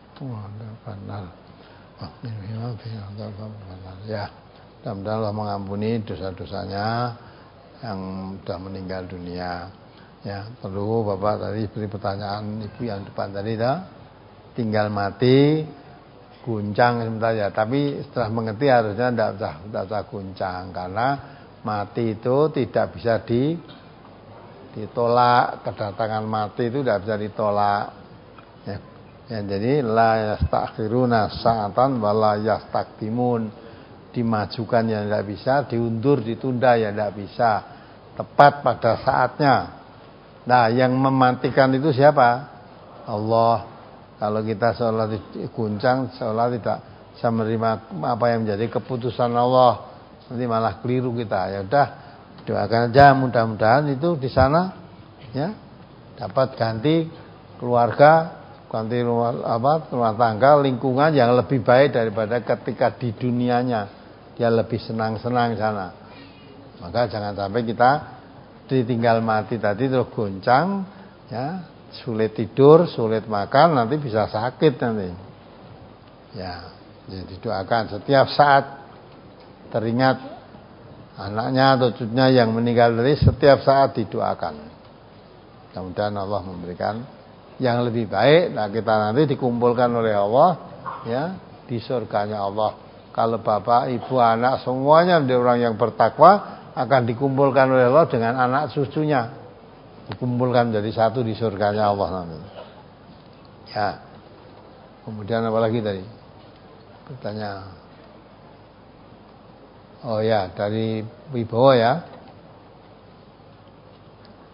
ya, mudah-mudahan Allah mengampuni dosa-dosanya yang sudah meninggal dunia. Ya, perlu Bapak tadi beri pertanyaan Ibu yang depan tadi, dah, tinggal mati, guncang sebentar ya. Tapi setelah mengerti harusnya tidak usah, tidak usah guncang, karena mati itu tidak bisa di, ditolak. Kedatangan mati itu tidak bisa ditolak. Ya. Ya, jadi la yastakhiruna sa'atan wa la yastaqdimun, dimajukan yang tidak bisa, diundur, ditunda yang tidak bisa, tepat pada saatnya. Nah, yang mematikan itu siapa? Allah. Kalau kita seolah diguncang, seolah tidak bisa menerima apa yang menjadi keputusan Allah, nanti malah keliru kita. Ya udah, doakan aja, mudah-mudahan itu di sana ya dapat ganti keluarga, ganti rumah, apa, rumah tangga, lingkungan yang lebih baik daripada ketika di dunianya dia lebih senang-senang sana. Maka jangan sampai kita ditinggal mati tadi terus goncang, ya, sulit tidur, sulit makan, nanti bisa sakit nanti. Ya, jadi doakan setiap saat teringat anaknya atau cucunya yang meninggal tadi, setiap saat didoakan. Mudah-mudahan Allah memberikan yang lebih baik. Nah, kita nanti dikumpulkan oleh Allah ya di surganya Allah. Kalau bapak, ibu, anak semuanya menjadi orang yang bertakwa, akan dikumpulkan oleh Allah dengan anak cucunya, dikumpulkan jadi satu di surganya Allah nanti. Ya. Kemudian apa lagi tadi? Bertanya. Oh ya, dari Wibowo ya.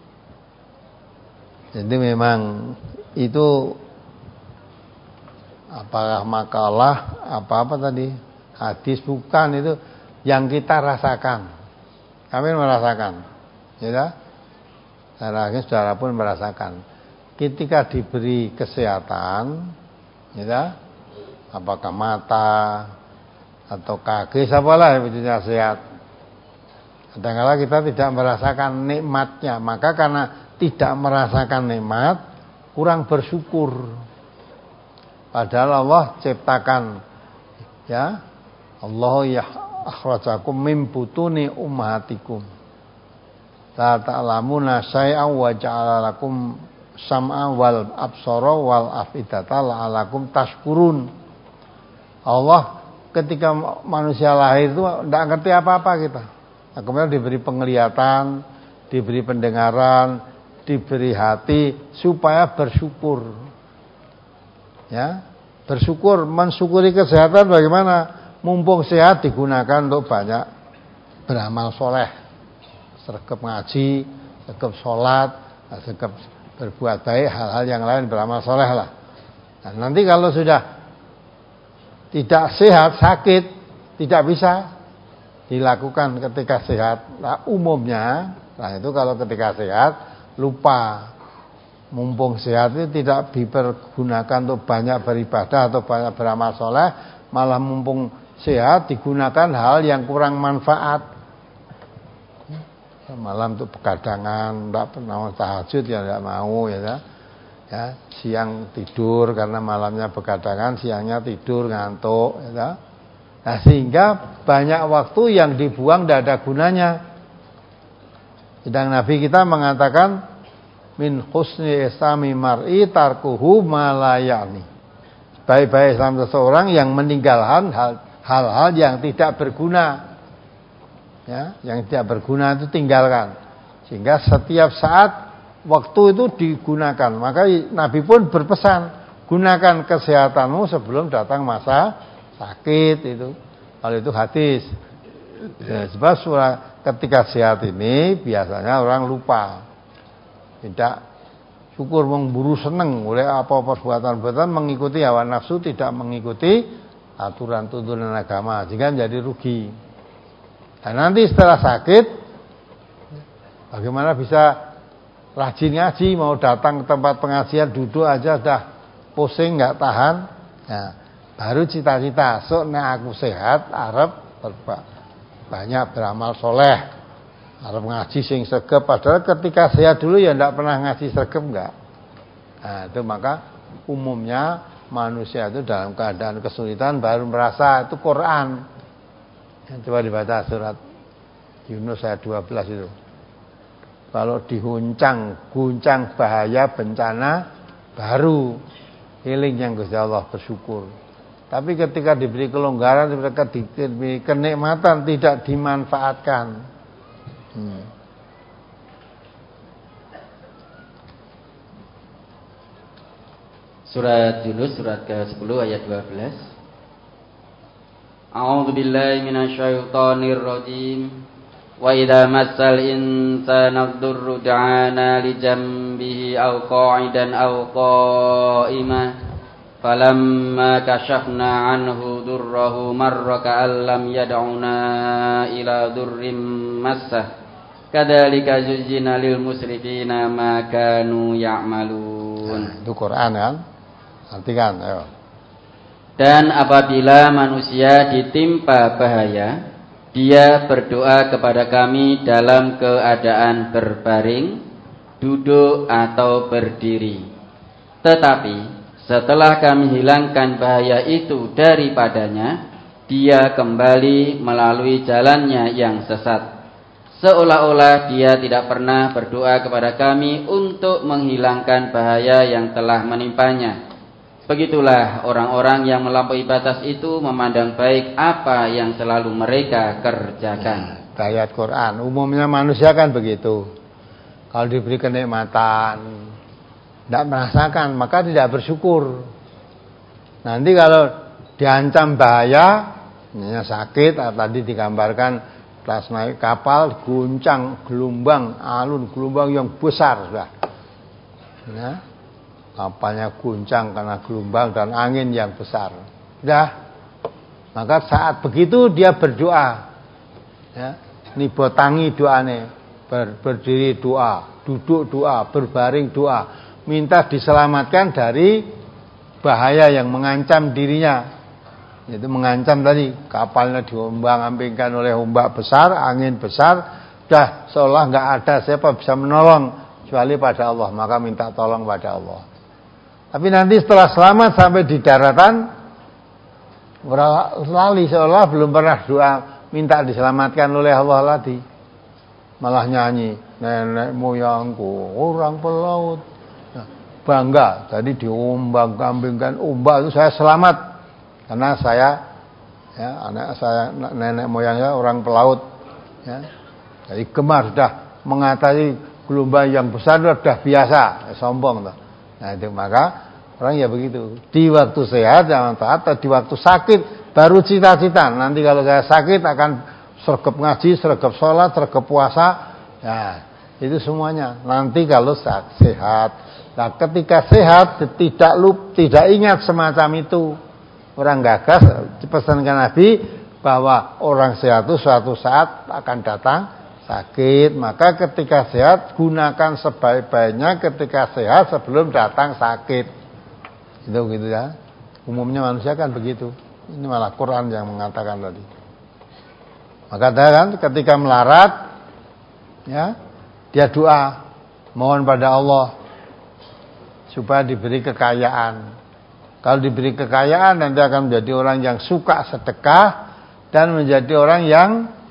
Jadi memang itu apakah makalah, apa-apa tadi, hadis, bukan, itu yang kita rasakan. Kami merasakan, ya. Saya yakin saudara pun merasakan. Ketika diberi kesehatan, ya, apakah mata atau kaki, apalah yang sehat. Kadang-kadang kita tidak merasakan nikmatnya, maka karena tidak merasakan nikmat, kurang bersyukur. Padahal Allah ciptakan, ya, Allah ya akhrajakum min butuni ummahatikum la ta'lamuna syai'an wa ja'ala lakum sam'a wal absara wal afidata la'alakum tashkurun. Allah ketika manusia lahir itu tidak ngerti apa-apa kita. Nah, kemudian diberi penglihatan, diberi pendengaran, diberi hati supaya bersyukur. Ya, bersyukur, mensyukuri kesehatan bagaimana? Mumpung sehat digunakan untuk banyak beramal soleh, sergap ngaji, sergap sholat, sergap berbuat baik, hal-hal yang lain beramal soleh lah. Nah, nanti kalau sudah tidak sehat, sakit, tidak bisa dilakukan ketika sehat. Nah, umumnya, nah itu kalau ketika sehat lupa. Mumpung sehat itu tidak dipergunakan untuk banyak beribadah atau banyak beramal soleh, malah mumpung sehat digunakan hal yang kurang manfaat. Malam untuk begadangan, tidak pernah tahajud ya tidak mau, ya, ya. Siang tidur karena malamnya begadangan, siangnya tidur ngantuk, ya. Nah, sehingga banyak waktu yang dibuang tidak ada gunanya. Sedang Nabi kita mengatakan min husni islami mar'i tarkuhu ma la ya'ni. Baik-baik Islam seseorang yang meninggalkan hal-hal yang tidak berguna. Ya, yang tidak berguna itu tinggalkan. Sehingga setiap saat waktu itu digunakan. Maka Nabi pun berpesan, gunakan kesehatanmu sebelum datang masa sakit itu. Kalau itu hadis. Ya, sebab ketika sehat ini biasanya orang lupa. Tidak syukur, memburu seneng oleh apa perbuatan-perbuatan, mengikuti hawa nafsu, tidak mengikuti aturan tuntunan agama, sehingga menjadi rugi. Dan nanti setelah sakit, bagaimana bisa rajin ngaji, mau datang ke tempat pengajian duduk aja dah pusing nggak tahan, ya, baru cita-cita, so nek aku sehat, arep banyak beramal soleh. Arep ngaji sing sregep, padahal ketika sehat dulu ya tidak pernah ngaji sregep enggak. Nah, itu maka umumnya manusia itu dalam keadaan kesulitan baru merasa itu Quran. Coba dibaca surat Yunus ayat dua belas itu. Kalau dihuncang, guncang bahaya bencana baru healing yang Gusti Allah bersyukur. Tapi ketika diberi kelonggaran, diberi kenikmatan tidak dimanfaatkan. Hmm. Surat Yunus surat ke sepuluh ayat dua belas. A'udzu billahi minasyaitonir rajim. Wa idza massal insana ad-durru da'ana li jambihi aw qa'idan aw qa'ima falamma kashafna 'anhu durrahu marra ka'allam yad'una ila durrim massah kadzalika zujjina lil musrifina ma kanu ya'malun. Nah, itu Quran kan? Artikan, ayo. Dan apabila manusia ditimpa bahaya, dia berdoa kepada kami dalam keadaan berbaring, duduk atau berdiri. Tetapi setelah kami hilangkan bahaya itu daripadanya, dia kembali melalui jalannya yang sesat. Seolah-olah dia tidak pernah berdoa kepada kami untuk menghilangkan bahaya yang telah menimpanya. Begitulah orang-orang yang melampaui batas itu memandang baik apa yang selalu mereka kerjakan. Nah, ayat Quran, umumnya manusia kan begitu. Kalau diberi kenikmatan, tidak merasakan, maka tidak bersyukur. Nanti kalau diancam bahaya, sakit, tadi digambarkan pas naik kapal, guncang, gelombang, alun, gelombang yang besar sudah. Nah, kapalnya guncang karena gelombang dan angin yang besar. Udah. Maka saat begitu dia berdoa. Ya, nibotangi doane, ber, berdiri doa, duduk doa, berbaring doa, minta diselamatkan dari bahaya yang mengancam dirinya. Itu mengancam tadi, kapalnya diombang-ambingkan oleh ombak besar, angin besar, dah seolah nggak ada siapa bisa menolong kecuali pada Allah, maka minta tolong pada Allah. Tapi nanti setelah selamat sampai di daratan, lali seolah belum pernah doa minta diselamatkan oleh Allah lagi, malah nyanyi nenek moyangku orang pelaut, nah, bangga tadi diombang-ambingkan ombak itu saya selamat karena saya ya anak saya nenek moyangnya orang pelaut ya. Jadi gemar sudah mengatasi gelombang yang besar sudah biasa, ya, sombong tuh. Nah itu maka orang ya begitu. Di waktu sehat jangan taat, di waktu sakit baru cita-cita. Nanti kalau saya sakit akan sergap ngaji, sergap sholat, sergap puasa. Ya itu semuanya. Nanti kalau sehat. Nah ketika sehat tidak lup, tidak ingat semacam itu. Orang gagas pesankan Nabi bahwa orang sehat itu suatu saat akan datang sakit, maka ketika sehat gunakan sebaik-baiknya ketika sehat sebelum datang sakit. Itu gitu ya. Umumnya manusia kan begitu. Ini malah Quran yang mengatakan tadi. Maka kan ketika melarat ya, dia doa mohon pada Allah supaya diberi kekayaan. Kalau diberi kekayaan nanti akan menjadi orang yang suka sedekah dan menjadi orang yang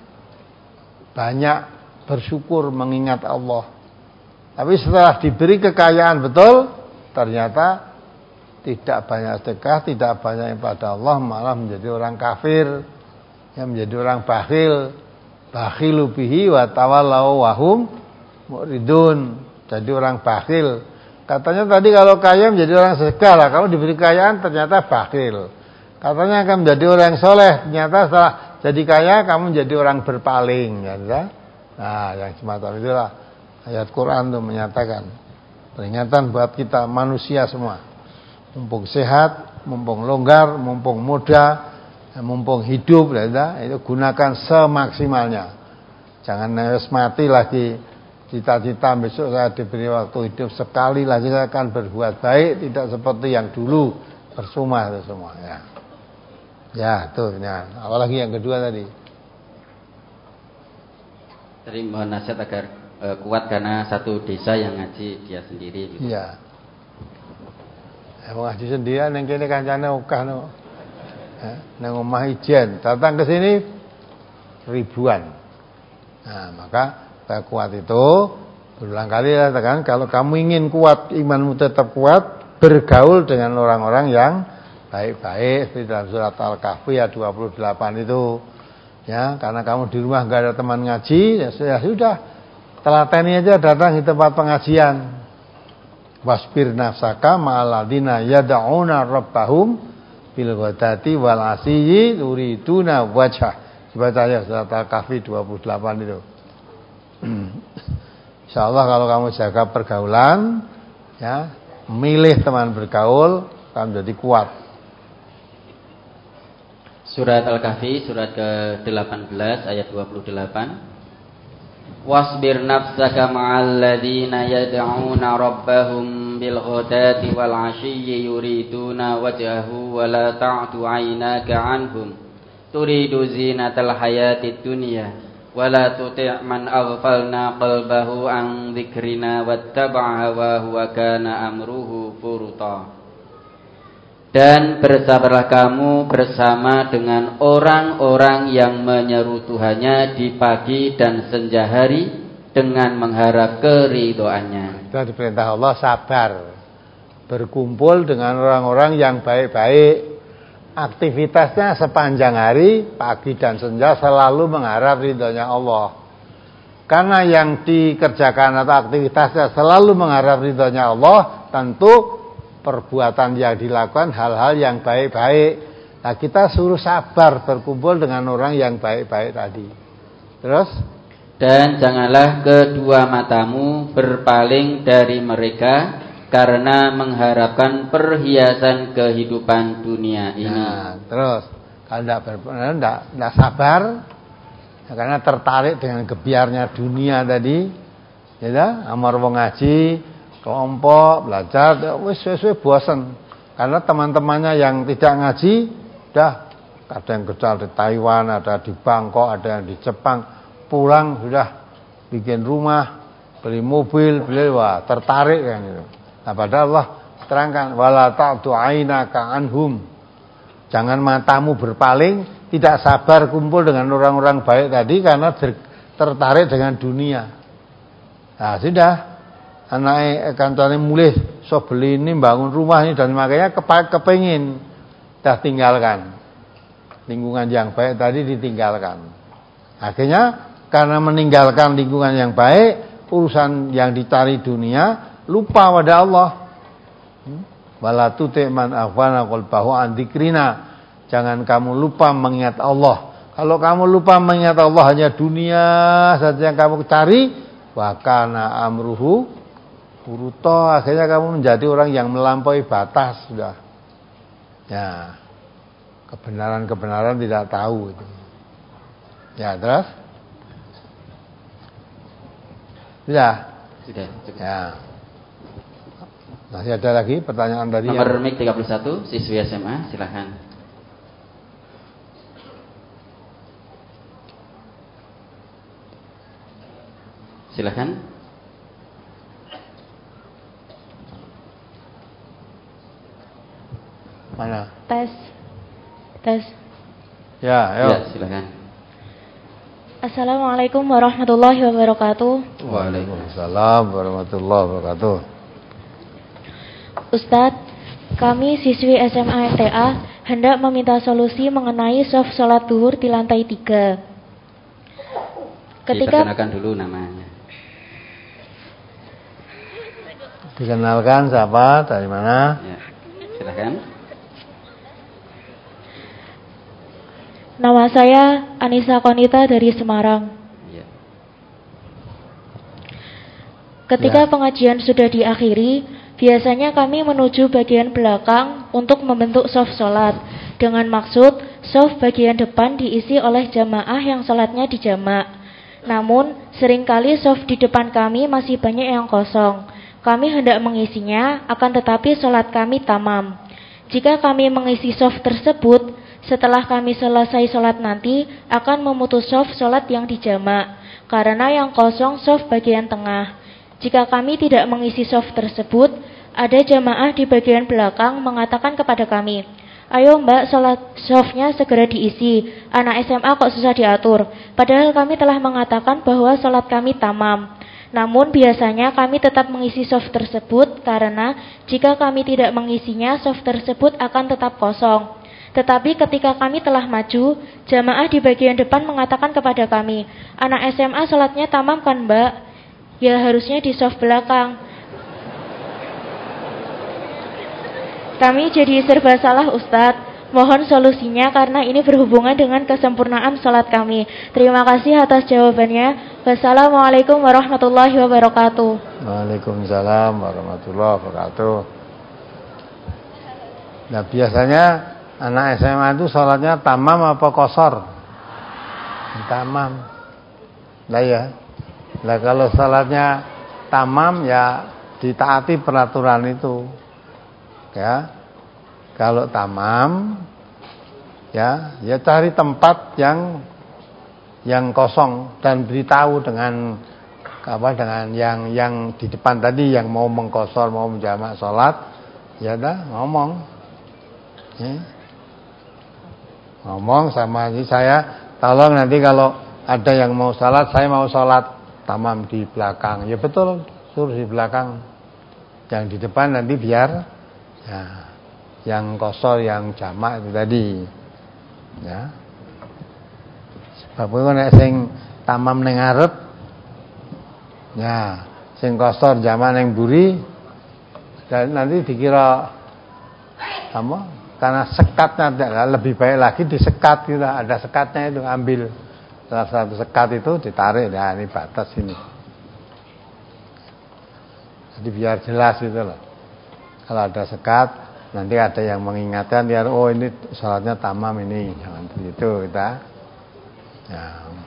banyak bersyukur mengingat Allah. Tapi setelah diberi kekayaan betul, ternyata tidak banyak sedekah, tidak banyak ibadah Allah, malah menjadi orang kafir, yang menjadi orang bakhil, bakhilu bihi wa tawallau wa hum muridun. Jadi orang bakhil. Katanya tadi kalau kaya menjadi orang sedekah lah, kalau diberi kekayaan ternyata bakhil. Katanya akan menjadi orang yang soleh, ternyata setelah jadi kaya kamu menjadi orang berpaling, ya. Nah, yang semacam itulah ayat Quran itu menyatakan peringatan buat kita manusia semua. Mumpung sehat, mumpung longgar, mumpung muda, mumpung hidup, ya, itu gunakan semaksimalnya. Jangan harus mati lagi. Cita-cita besok saya diberi waktu hidup sekali lagi saya akan berbuat baik, tidak seperti yang dulu bersumah itu semua. Ya, ya tuh. Ya. Apalagi yang kedua tadi. Tadi mohon nasihat agar e, kuat karena satu desa yang ngaji dia sendiri. Gitu. Iya. Yang ngaji sendirian yang kini kancane ukah no. Ya, nang omah ijen datang ke sini ribuan. Nah maka kuat itu berulang kali katakan kalau kamu ingin kuat, imanmu tetap kuat, bergaul dengan orang-orang yang baik-baik seperti dalam surat Al-Kahfi ayat dua puluh delapan itu ya, karena kamu di rumah enggak ada teman ngaji ya sudah, sudah telateni aja datang di tempat pengajian. Wasbir nafsaka ma'aladina yad'una rabbahum bil ghadati wal asyi yuriduna wajhah. Coba saya surat Al-Kahfi dua puluh delapan itu. Insyaallah kalau kamu jaga pergaulan ya, milih teman bergaul akan menjadi kuat. Surat Al-Kahfi surat ke delapan belas ayat dua puluh delapan. Wasbir nafsaka ma'al ladzina yad'una rabbahum bil ghadati wal 'ashyi yuriduna wajhahu wa la ta'tu 'ainaka 'anhum turidu zinatal hayatid dunya wala tuti' man aghfalna qalbahu an dzikrina wattaba'a hawahu wa kana amruhu furuta. Dan bersabarlah kamu bersama dengan orang-orang yang menyeru Tuhannya di pagi dan senja hari dengan mengharap keridhoannya. Kita diperintah Allah sabar, berkumpul dengan orang-orang yang baik-baik. Aktivitasnya sepanjang hari, pagi dan senja selalu mengharap ridhonya Allah. Karena yang dikerjakan atau aktivitasnya selalu mengharap ridhonya Allah, tentu perbuatan yang dilakukan hal-hal yang baik-baik. Nah kita suruh sabar berkumpul dengan orang yang baik-baik tadi. Terus? Dan janganlah kedua matamu berpaling dari mereka karena mengharapkan perhiasan kehidupan dunia ini. Nah, terus kalau tidak berpengaruh, tidak, tidak sabar, ya, karena tertarik dengan gebiarnya dunia tadi, ya, amar wong ngaji, kelompok belajar, wis wis wis bosan. Karena teman-temannya yang tidak ngaji, dah ada yang kerja di Taiwan, ada di Bangkok, ada yang di Jepang, pulang sudah bikin rumah, beli mobil, beli, wah tertarik kan gitu. Nah, padahal Allah terangkan wala ta'du ainaka anhum. Jangan matamu berpaling, tidak sabar kumpul dengan orang-orang baik tadi karena tertarik dengan dunia. Nah, sudah anaknya kantornya mulai so beli ini, bangun rumah ini dan makanya kepengin dah tinggalkan. Lingkungan yang baik tadi ditinggalkan. Akhirnya karena meninggalkan lingkungan yang baik, urusan yang dicari dunia, lupa pada Allah. Wala tuti man aghfana qalbahu an dzikrina. Jangan kamu lupa mengingat Allah. Kalau kamu lupa mengingat Allah, hanya dunia saja yang kamu cari, wa kana amruhu furuta. Akhirnya kamu menjadi orang yang melampaui batas sudah. Ya. Kebenaran-kebenaran tidak tahu itu. Ya, terus? Sudah. Sudah, cukup. Ya. Masih ada lagi pertanyaan dari nomor yang... mic tiga puluh satu, siswi S M A, silakan. Silakan. Mana? Tes. Tes. Ya, ayo. Ya, silakan. Assalamualaikum warahmatullahi wabarakatuh. Waalaikumsalam warahmatullahi wabarakatuh. Ustadz, kami siswi S M A M T A hendak meminta solusi mengenai soft sholat duhur di lantai tiga. Ketika Diperkenalkan dulu namanya. Dikenalkan siapa, dari mana? Ya, silakan. Nama saya Anissa Konita dari Semarang. Ya. Ketika Ya. pengajian sudah diakhiri, biasanya kami menuju bagian belakang untuk membentuk soft sholat. Dengan maksud, soft bagian depan diisi oleh jamaah yang sholatnya dijamak. Namun, seringkali soft di depan kami masih banyak yang kosong. Kami hendak mengisinya, akan tetapi sholat kami tamam. Jika kami mengisi soft tersebut, setelah kami selesai sholat nanti, akan memutus soft sholat yang dijamak, karena yang kosong soft bagian tengah. Jika kami tidak mengisi soft tersebut, ada jamaah di bagian belakang mengatakan kepada kami, ayo mbak, sholat softnya segera diisi, anak S M A kok susah diatur. Padahal kami telah mengatakan bahwa sholat kami tamam. Namun biasanya kami tetap mengisi soft tersebut, karena jika kami tidak mengisinya, soft tersebut akan tetap kosong. Tetapi ketika kami telah maju, jamaah di bagian depan mengatakan kepada kami, anak S M A sholatnya tamam kan mbak? Ya harusnya di soft belakang. Kami jadi serba salah Ustadz. Mohon solusinya karena ini berhubungan dengan kesempurnaan sholat kami. Terima kasih atas jawabannya. Wassalamualaikum warahmatullahi wabarakatuh. Waalaikumsalam warahmatullahi wabarakatuh. Nah, biasanya anak S M A itu sholatnya tamam apa kosor? Tamam. Nah ya. Nah kalau sholatnya tamam ya ditaati peraturan itu. Ya. Kalau tamam ya, ya cari tempat yang yang kosong dan beritahu dengan apa dengan yang yang di depan tadi yang mau mengkosor, mau menjamak sholat, ya dah ngomong. Ya. Ngomong sama ini saya, tolong nanti kalau ada yang mau sholat, saya mau sholat tamam di belakang. Ya betul, suruh di belakang. Yang di depan nanti biar ya, yang kosor, yang jamak itu tadi. Ya. Sebab itu nek sing tamam ning ngarep, ya, sing kosor jamak ning mburi, dan nanti dikira apa? Karena sekatnya lebih baik lagi disekat gitu, ada sekatnya itu, ambil salah satu sekat itu ditarik, nah ini batas ini. Jadi biar jelas gitu loh. Kalau ada sekat, nanti ada yang mengingatkan biar oh ini sholatnya tamam ini, jangan begitu kita. Ya.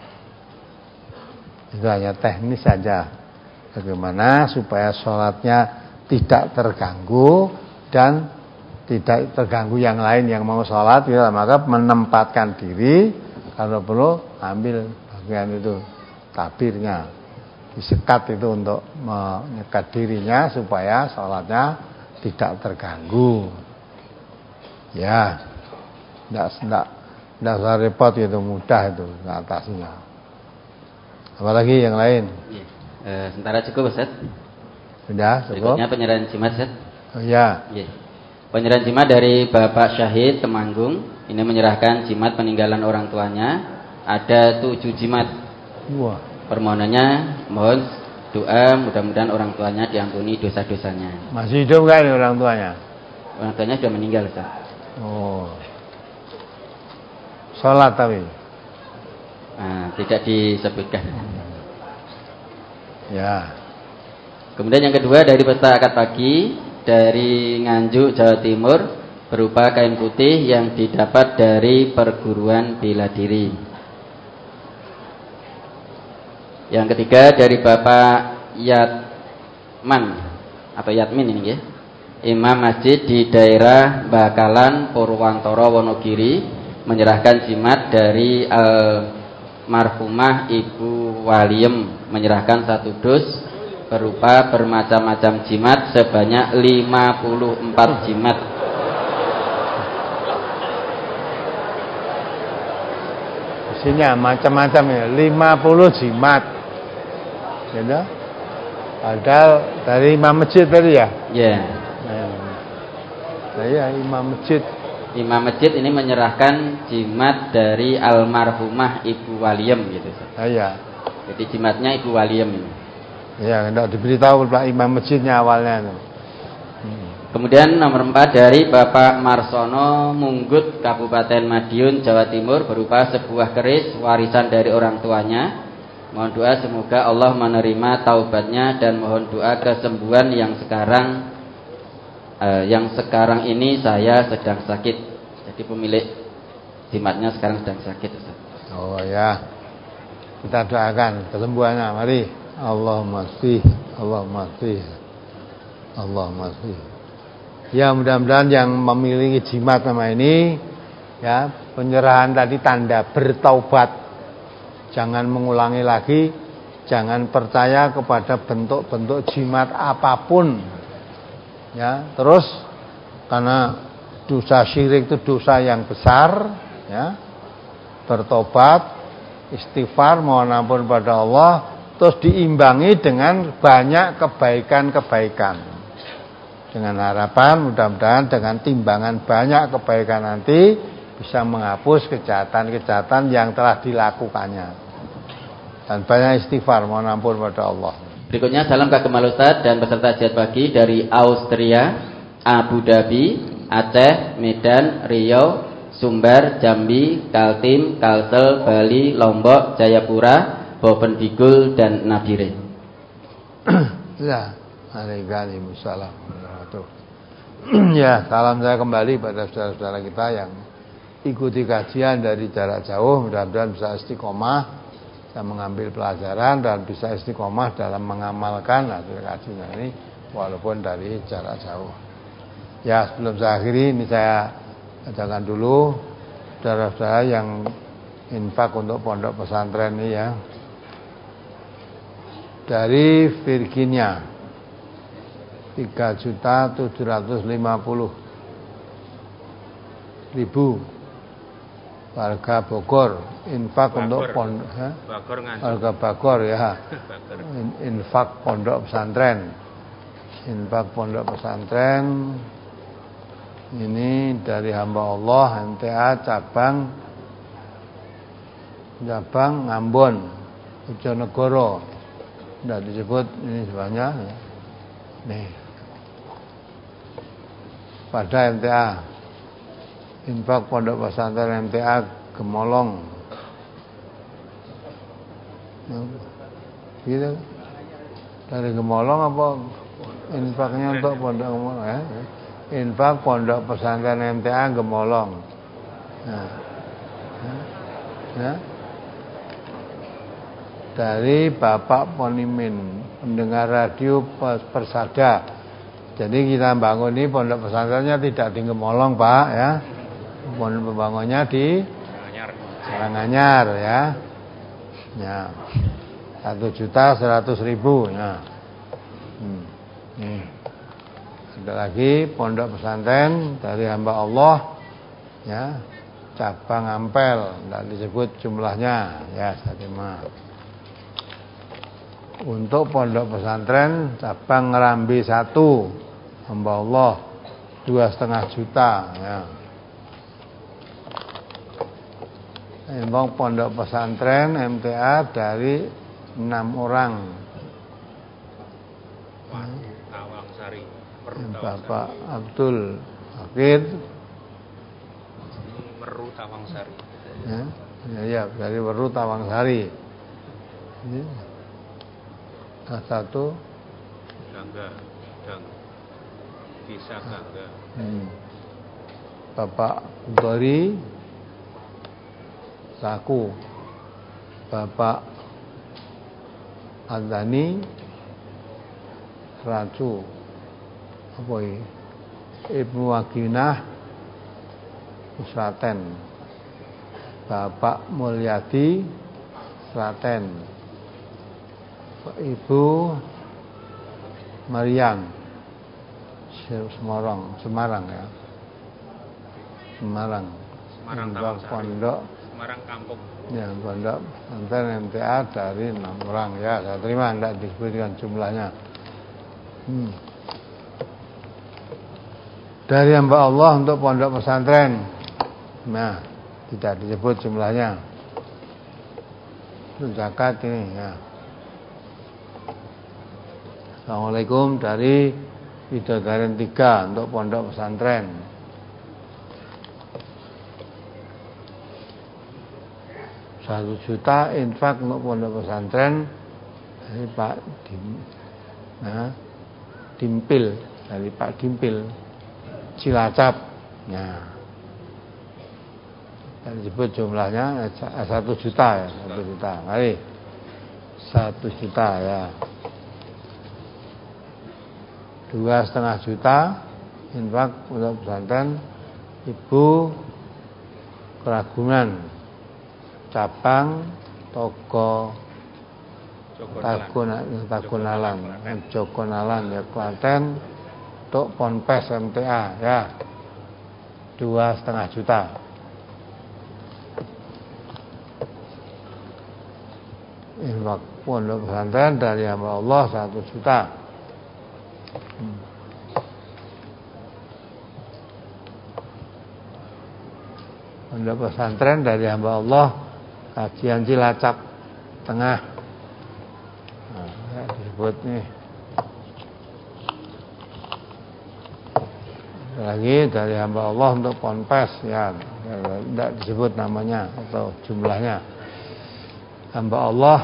Itu hanya teknis saja. Bagaimana supaya sholatnya tidak terganggu dan tidak terganggu yang lain yang mau sholat, ya, maka menempatkan diri, kalau perlu ambil bagian itu tabirnya, disekat itu untuk menyekat dirinya supaya sholatnya tidak terganggu. Ya, tidak tidak tidak usah repot itu, mudah itu atasinya. Apalagi yang lain? Ya. E, sementara cukup Ustaz. Sudah cukup. Berikutnya penyerahan jimat Ustaz. Oh ya. Ya. Penyerahan jimat dari Bapak Syahid Temanggung. Ini menyerahkan jimat peninggalan orang tuanya. Ada tujuh jimat. Wah. Permohonannya mohon doa mudah-mudahan orang tuanya diampuni dosa-dosanya. Masih hidup kan orang tuanya? Orang tuanya sudah meninggal Ustaz. Oh. Sholat tapi? Nah, tidak disebutkan. Ya. Kemudian yang kedua dari peserta akad pagi dari Nganjuk Jawa Timur berupa kain putih yang didapat dari perguruan bela diri. Yang ketiga dari Bapak Yatman atau Yatmin ini ya, imam masjid di daerah Bakalan Purwantoro Wonogiri menyerahkan jimat dari almarhumah Ibu Waliem, menyerahkan satu dus berupa bermacam-macam jimat sebanyak lima puluh empat jimat. Isinya macam-macam ya, lima puluh jimat. Gitu. Padahal dari imam masjid tadi ya? Iya. Yeah. Saya imam masjid. Imam masjid ini menyerahkan jimat dari almarhumah Ibu Waliem gitu. Iya. Jadi jimatnya Ibu Waliem ini. Ya, tidak diberitahu Pak imam masjidnya awalnya. Hmm. Kemudian nomor empat dari Bapak Marsono Munggut Kabupaten Madiun Jawa Timur berupa sebuah keris warisan dari orang tuanya. Mohon doa semoga Allah menerima taubatnya dan mohon doa kesembuhan yang sekarang eh, yang sekarang ini saya sedang sakit. Jadi pemilik jimatnya sekarang sedang sakit Ustaz. Oh ya. Kita doakan kesembuhannya. Mari. Allahumma sih, Allahumma sih, Allahumma sih. Ya mudah-mudahan yang memiliki jimat nama ini, ya penyerahan tadi tanda bertaubat. Jangan mengulangi lagi, jangan percaya kepada bentuk-bentuk jimat apapun. Ya, terus karena dosa syirik itu dosa yang besar, ya. Bertobat, istighfar, mohon ampun pada Allah. Terus diimbangi dengan banyak kebaikan-kebaikan. Dengan harapan mudah-mudahan dengan timbangan banyak kebaikan nanti bisa menghapus kejahatan-kejahatan yang telah dilakukannya. Dan banyak istighfar, mohon ampun pada Allah. Berikutnya salam kagem Ustaz dan peserta hajat pagi dari Austria, Abu Dhabi, Aceh, Medan, Riau, Sumbar, Jambi, Kaltim, Kalsel, Bali, Lombok, Jayapura, Boven Digul dan Nabire. Ya, Waalaikumsalam. Ya, salam saya kembali pada saudara-saudara kita yang ikuti kajian dari jarak jauh. Mudah-mudahan bisa istiqomah, bisa mengambil pelajaran dan bisa istiqomah dalam mengamalkan hasil kajian ini walaupun dari jarak jauh. Ya, sebelum saya akhiri ini saya bacakan dulu saudara-saudara yang infak untuk pondok pesantren ini ya. Dari Virginia tiga juta tujuh ratus lima puluh ribu. Warga Bogor infak Bagor. Untuk pondok eh? Warga Bogor ya. Infak pondok pesantren. Infak pondok pesantren ini dari hamba Allah M T A cabang cabang Ambon Bojonegoro. Tidak disebut ini sebanyak nih pada M T A infak pondok pesantren M T A Gemolong gitu dari Gemolong apa infaknya untuk pondok ya. Infak pondok pesantren M T A Gemolong. Nah. Ya. Dari Bapak Ponimin, pendengar radio Persada. Jadi kita bangun ini pondok pesantrennya tidak di Gemolong, Pak, ya. Pondok pembangunnya di Karanganyar, ya. Ya. Satu juta seratus ribu. Ya. Hmm. Hmm. Ada lagi pondok pesantren dari hamba Allah, ya, cabang Ampel, tidak disebut jumlahnya, ya, saya terima. Untuk pondok pesantren cabang Ngerambi satu, hamba Allah dua setengah juta, ya. Untuk pondok pesantren M T A dari enam orang. Tawangsari. Bapak Abdul Akhir Meru Tawangsari. Ya, ya, ya dari Meru Tawangsari. Ini satu Gangga, Gang, Desa Gangga. Hmm. Bapak Bari Saku, Bapak Andani Racu, apa ini? Ibnu Waginah Slaten, Bapak Mulyadi Slaten, Ibu Mariam Semarang, Semarang ya, Semarang, Semarang pondok Semarang Kampung. Ya, pondok pesantren M T A dari enam orang, ya, saya terima, tidak disebutkan jumlahnya. Hmm. Dari hamba Allah untuk pondok pesantren, nah, tidak disebut jumlahnya. Itu zakat ini, ya. Assalamualaikum dari Bidadari tiga untuk pondok pesantren. Satu juta infak untuk pondok pesantren dari Pak Dim, nah, Dimpil, dari Pak Dimpil Cilacap. Nah, dan disebut jumlahnya satu juta, ya, satu juta. Mari, satu juta, ya. Dua setengah juta infak untuk pesantren Ibu Keragunan, cabang Togo Tagunalan, Tagunalan, Jogonalan, ya, Klaten, untuk Ponpes M T A, ya, dua setengah juta. Infak pondok pesantren dari hamba Allah satu juta. Hmm. Pondok pesantren dari hamba Allah kajian Cilacap Tengah, nah, ya, disebut nih. Lagi dari hamba Allah untuk Ponpes, ya, tidak disebut namanya atau jumlahnya. Hamba Allah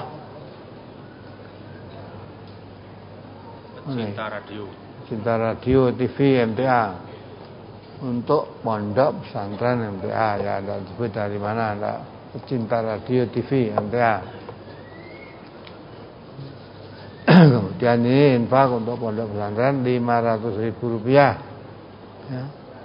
Cinta Radio, Cinta Radio T V M T A untuk pondok pesantren M T A, ya, tidak disebut dari mana. Ada Cinta Radio T V M T A. Kemudian ini infak untuk pondok pesantren lima ratus ribu rupiah, ya.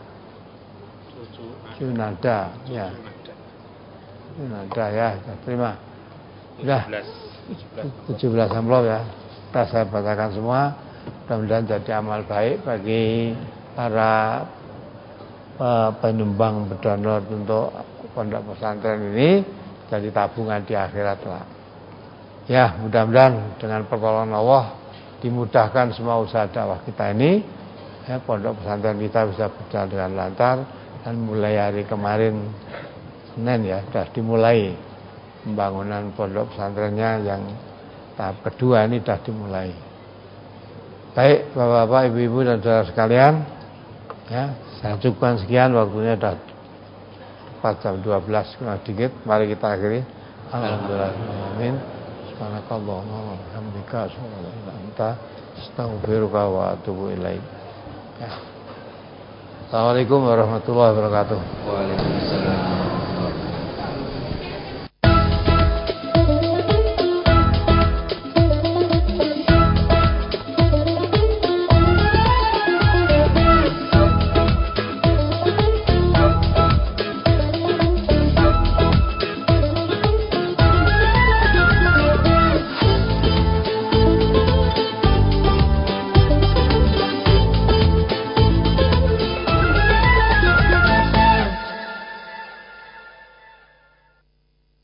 Junada, ya, Junada, ya, terima. Sudah tujuh belas amplop, ya. Kita saya bacakan semua. Mudah-mudahan jadi amal baik bagi para uh, penyumbang berdonor untuk pondok pesantren ini, jadi tabungan di akhirat lah. Ya, mudah-mudahan dengan pertolongan Allah dimudahkan semua usaha dakwah kita ini, ya, pondok pesantren kita bisa berjalan dengan lancar. Dan mulai hari kemarin Senin, ya, sudah dimulai pembangunan pondok pesantrennya yang tahap kedua ini sudah dimulai. Baik, Bapak-bapak, Ibu-ibu dan saudara sekalian, ya, saya cukupkan sekian, waktunya sudah empat jam dua belas kurang dikit. Mari kita akhiri. Alhamdulillah, amin. Subhanakallahumma wa bihamdika asyhadu an la ilaha illa anta astaghfiruka wa atubu ilaik. Ya. Assalamualaikum warahmatullahi wabarakatuh. Waalaikumsalam.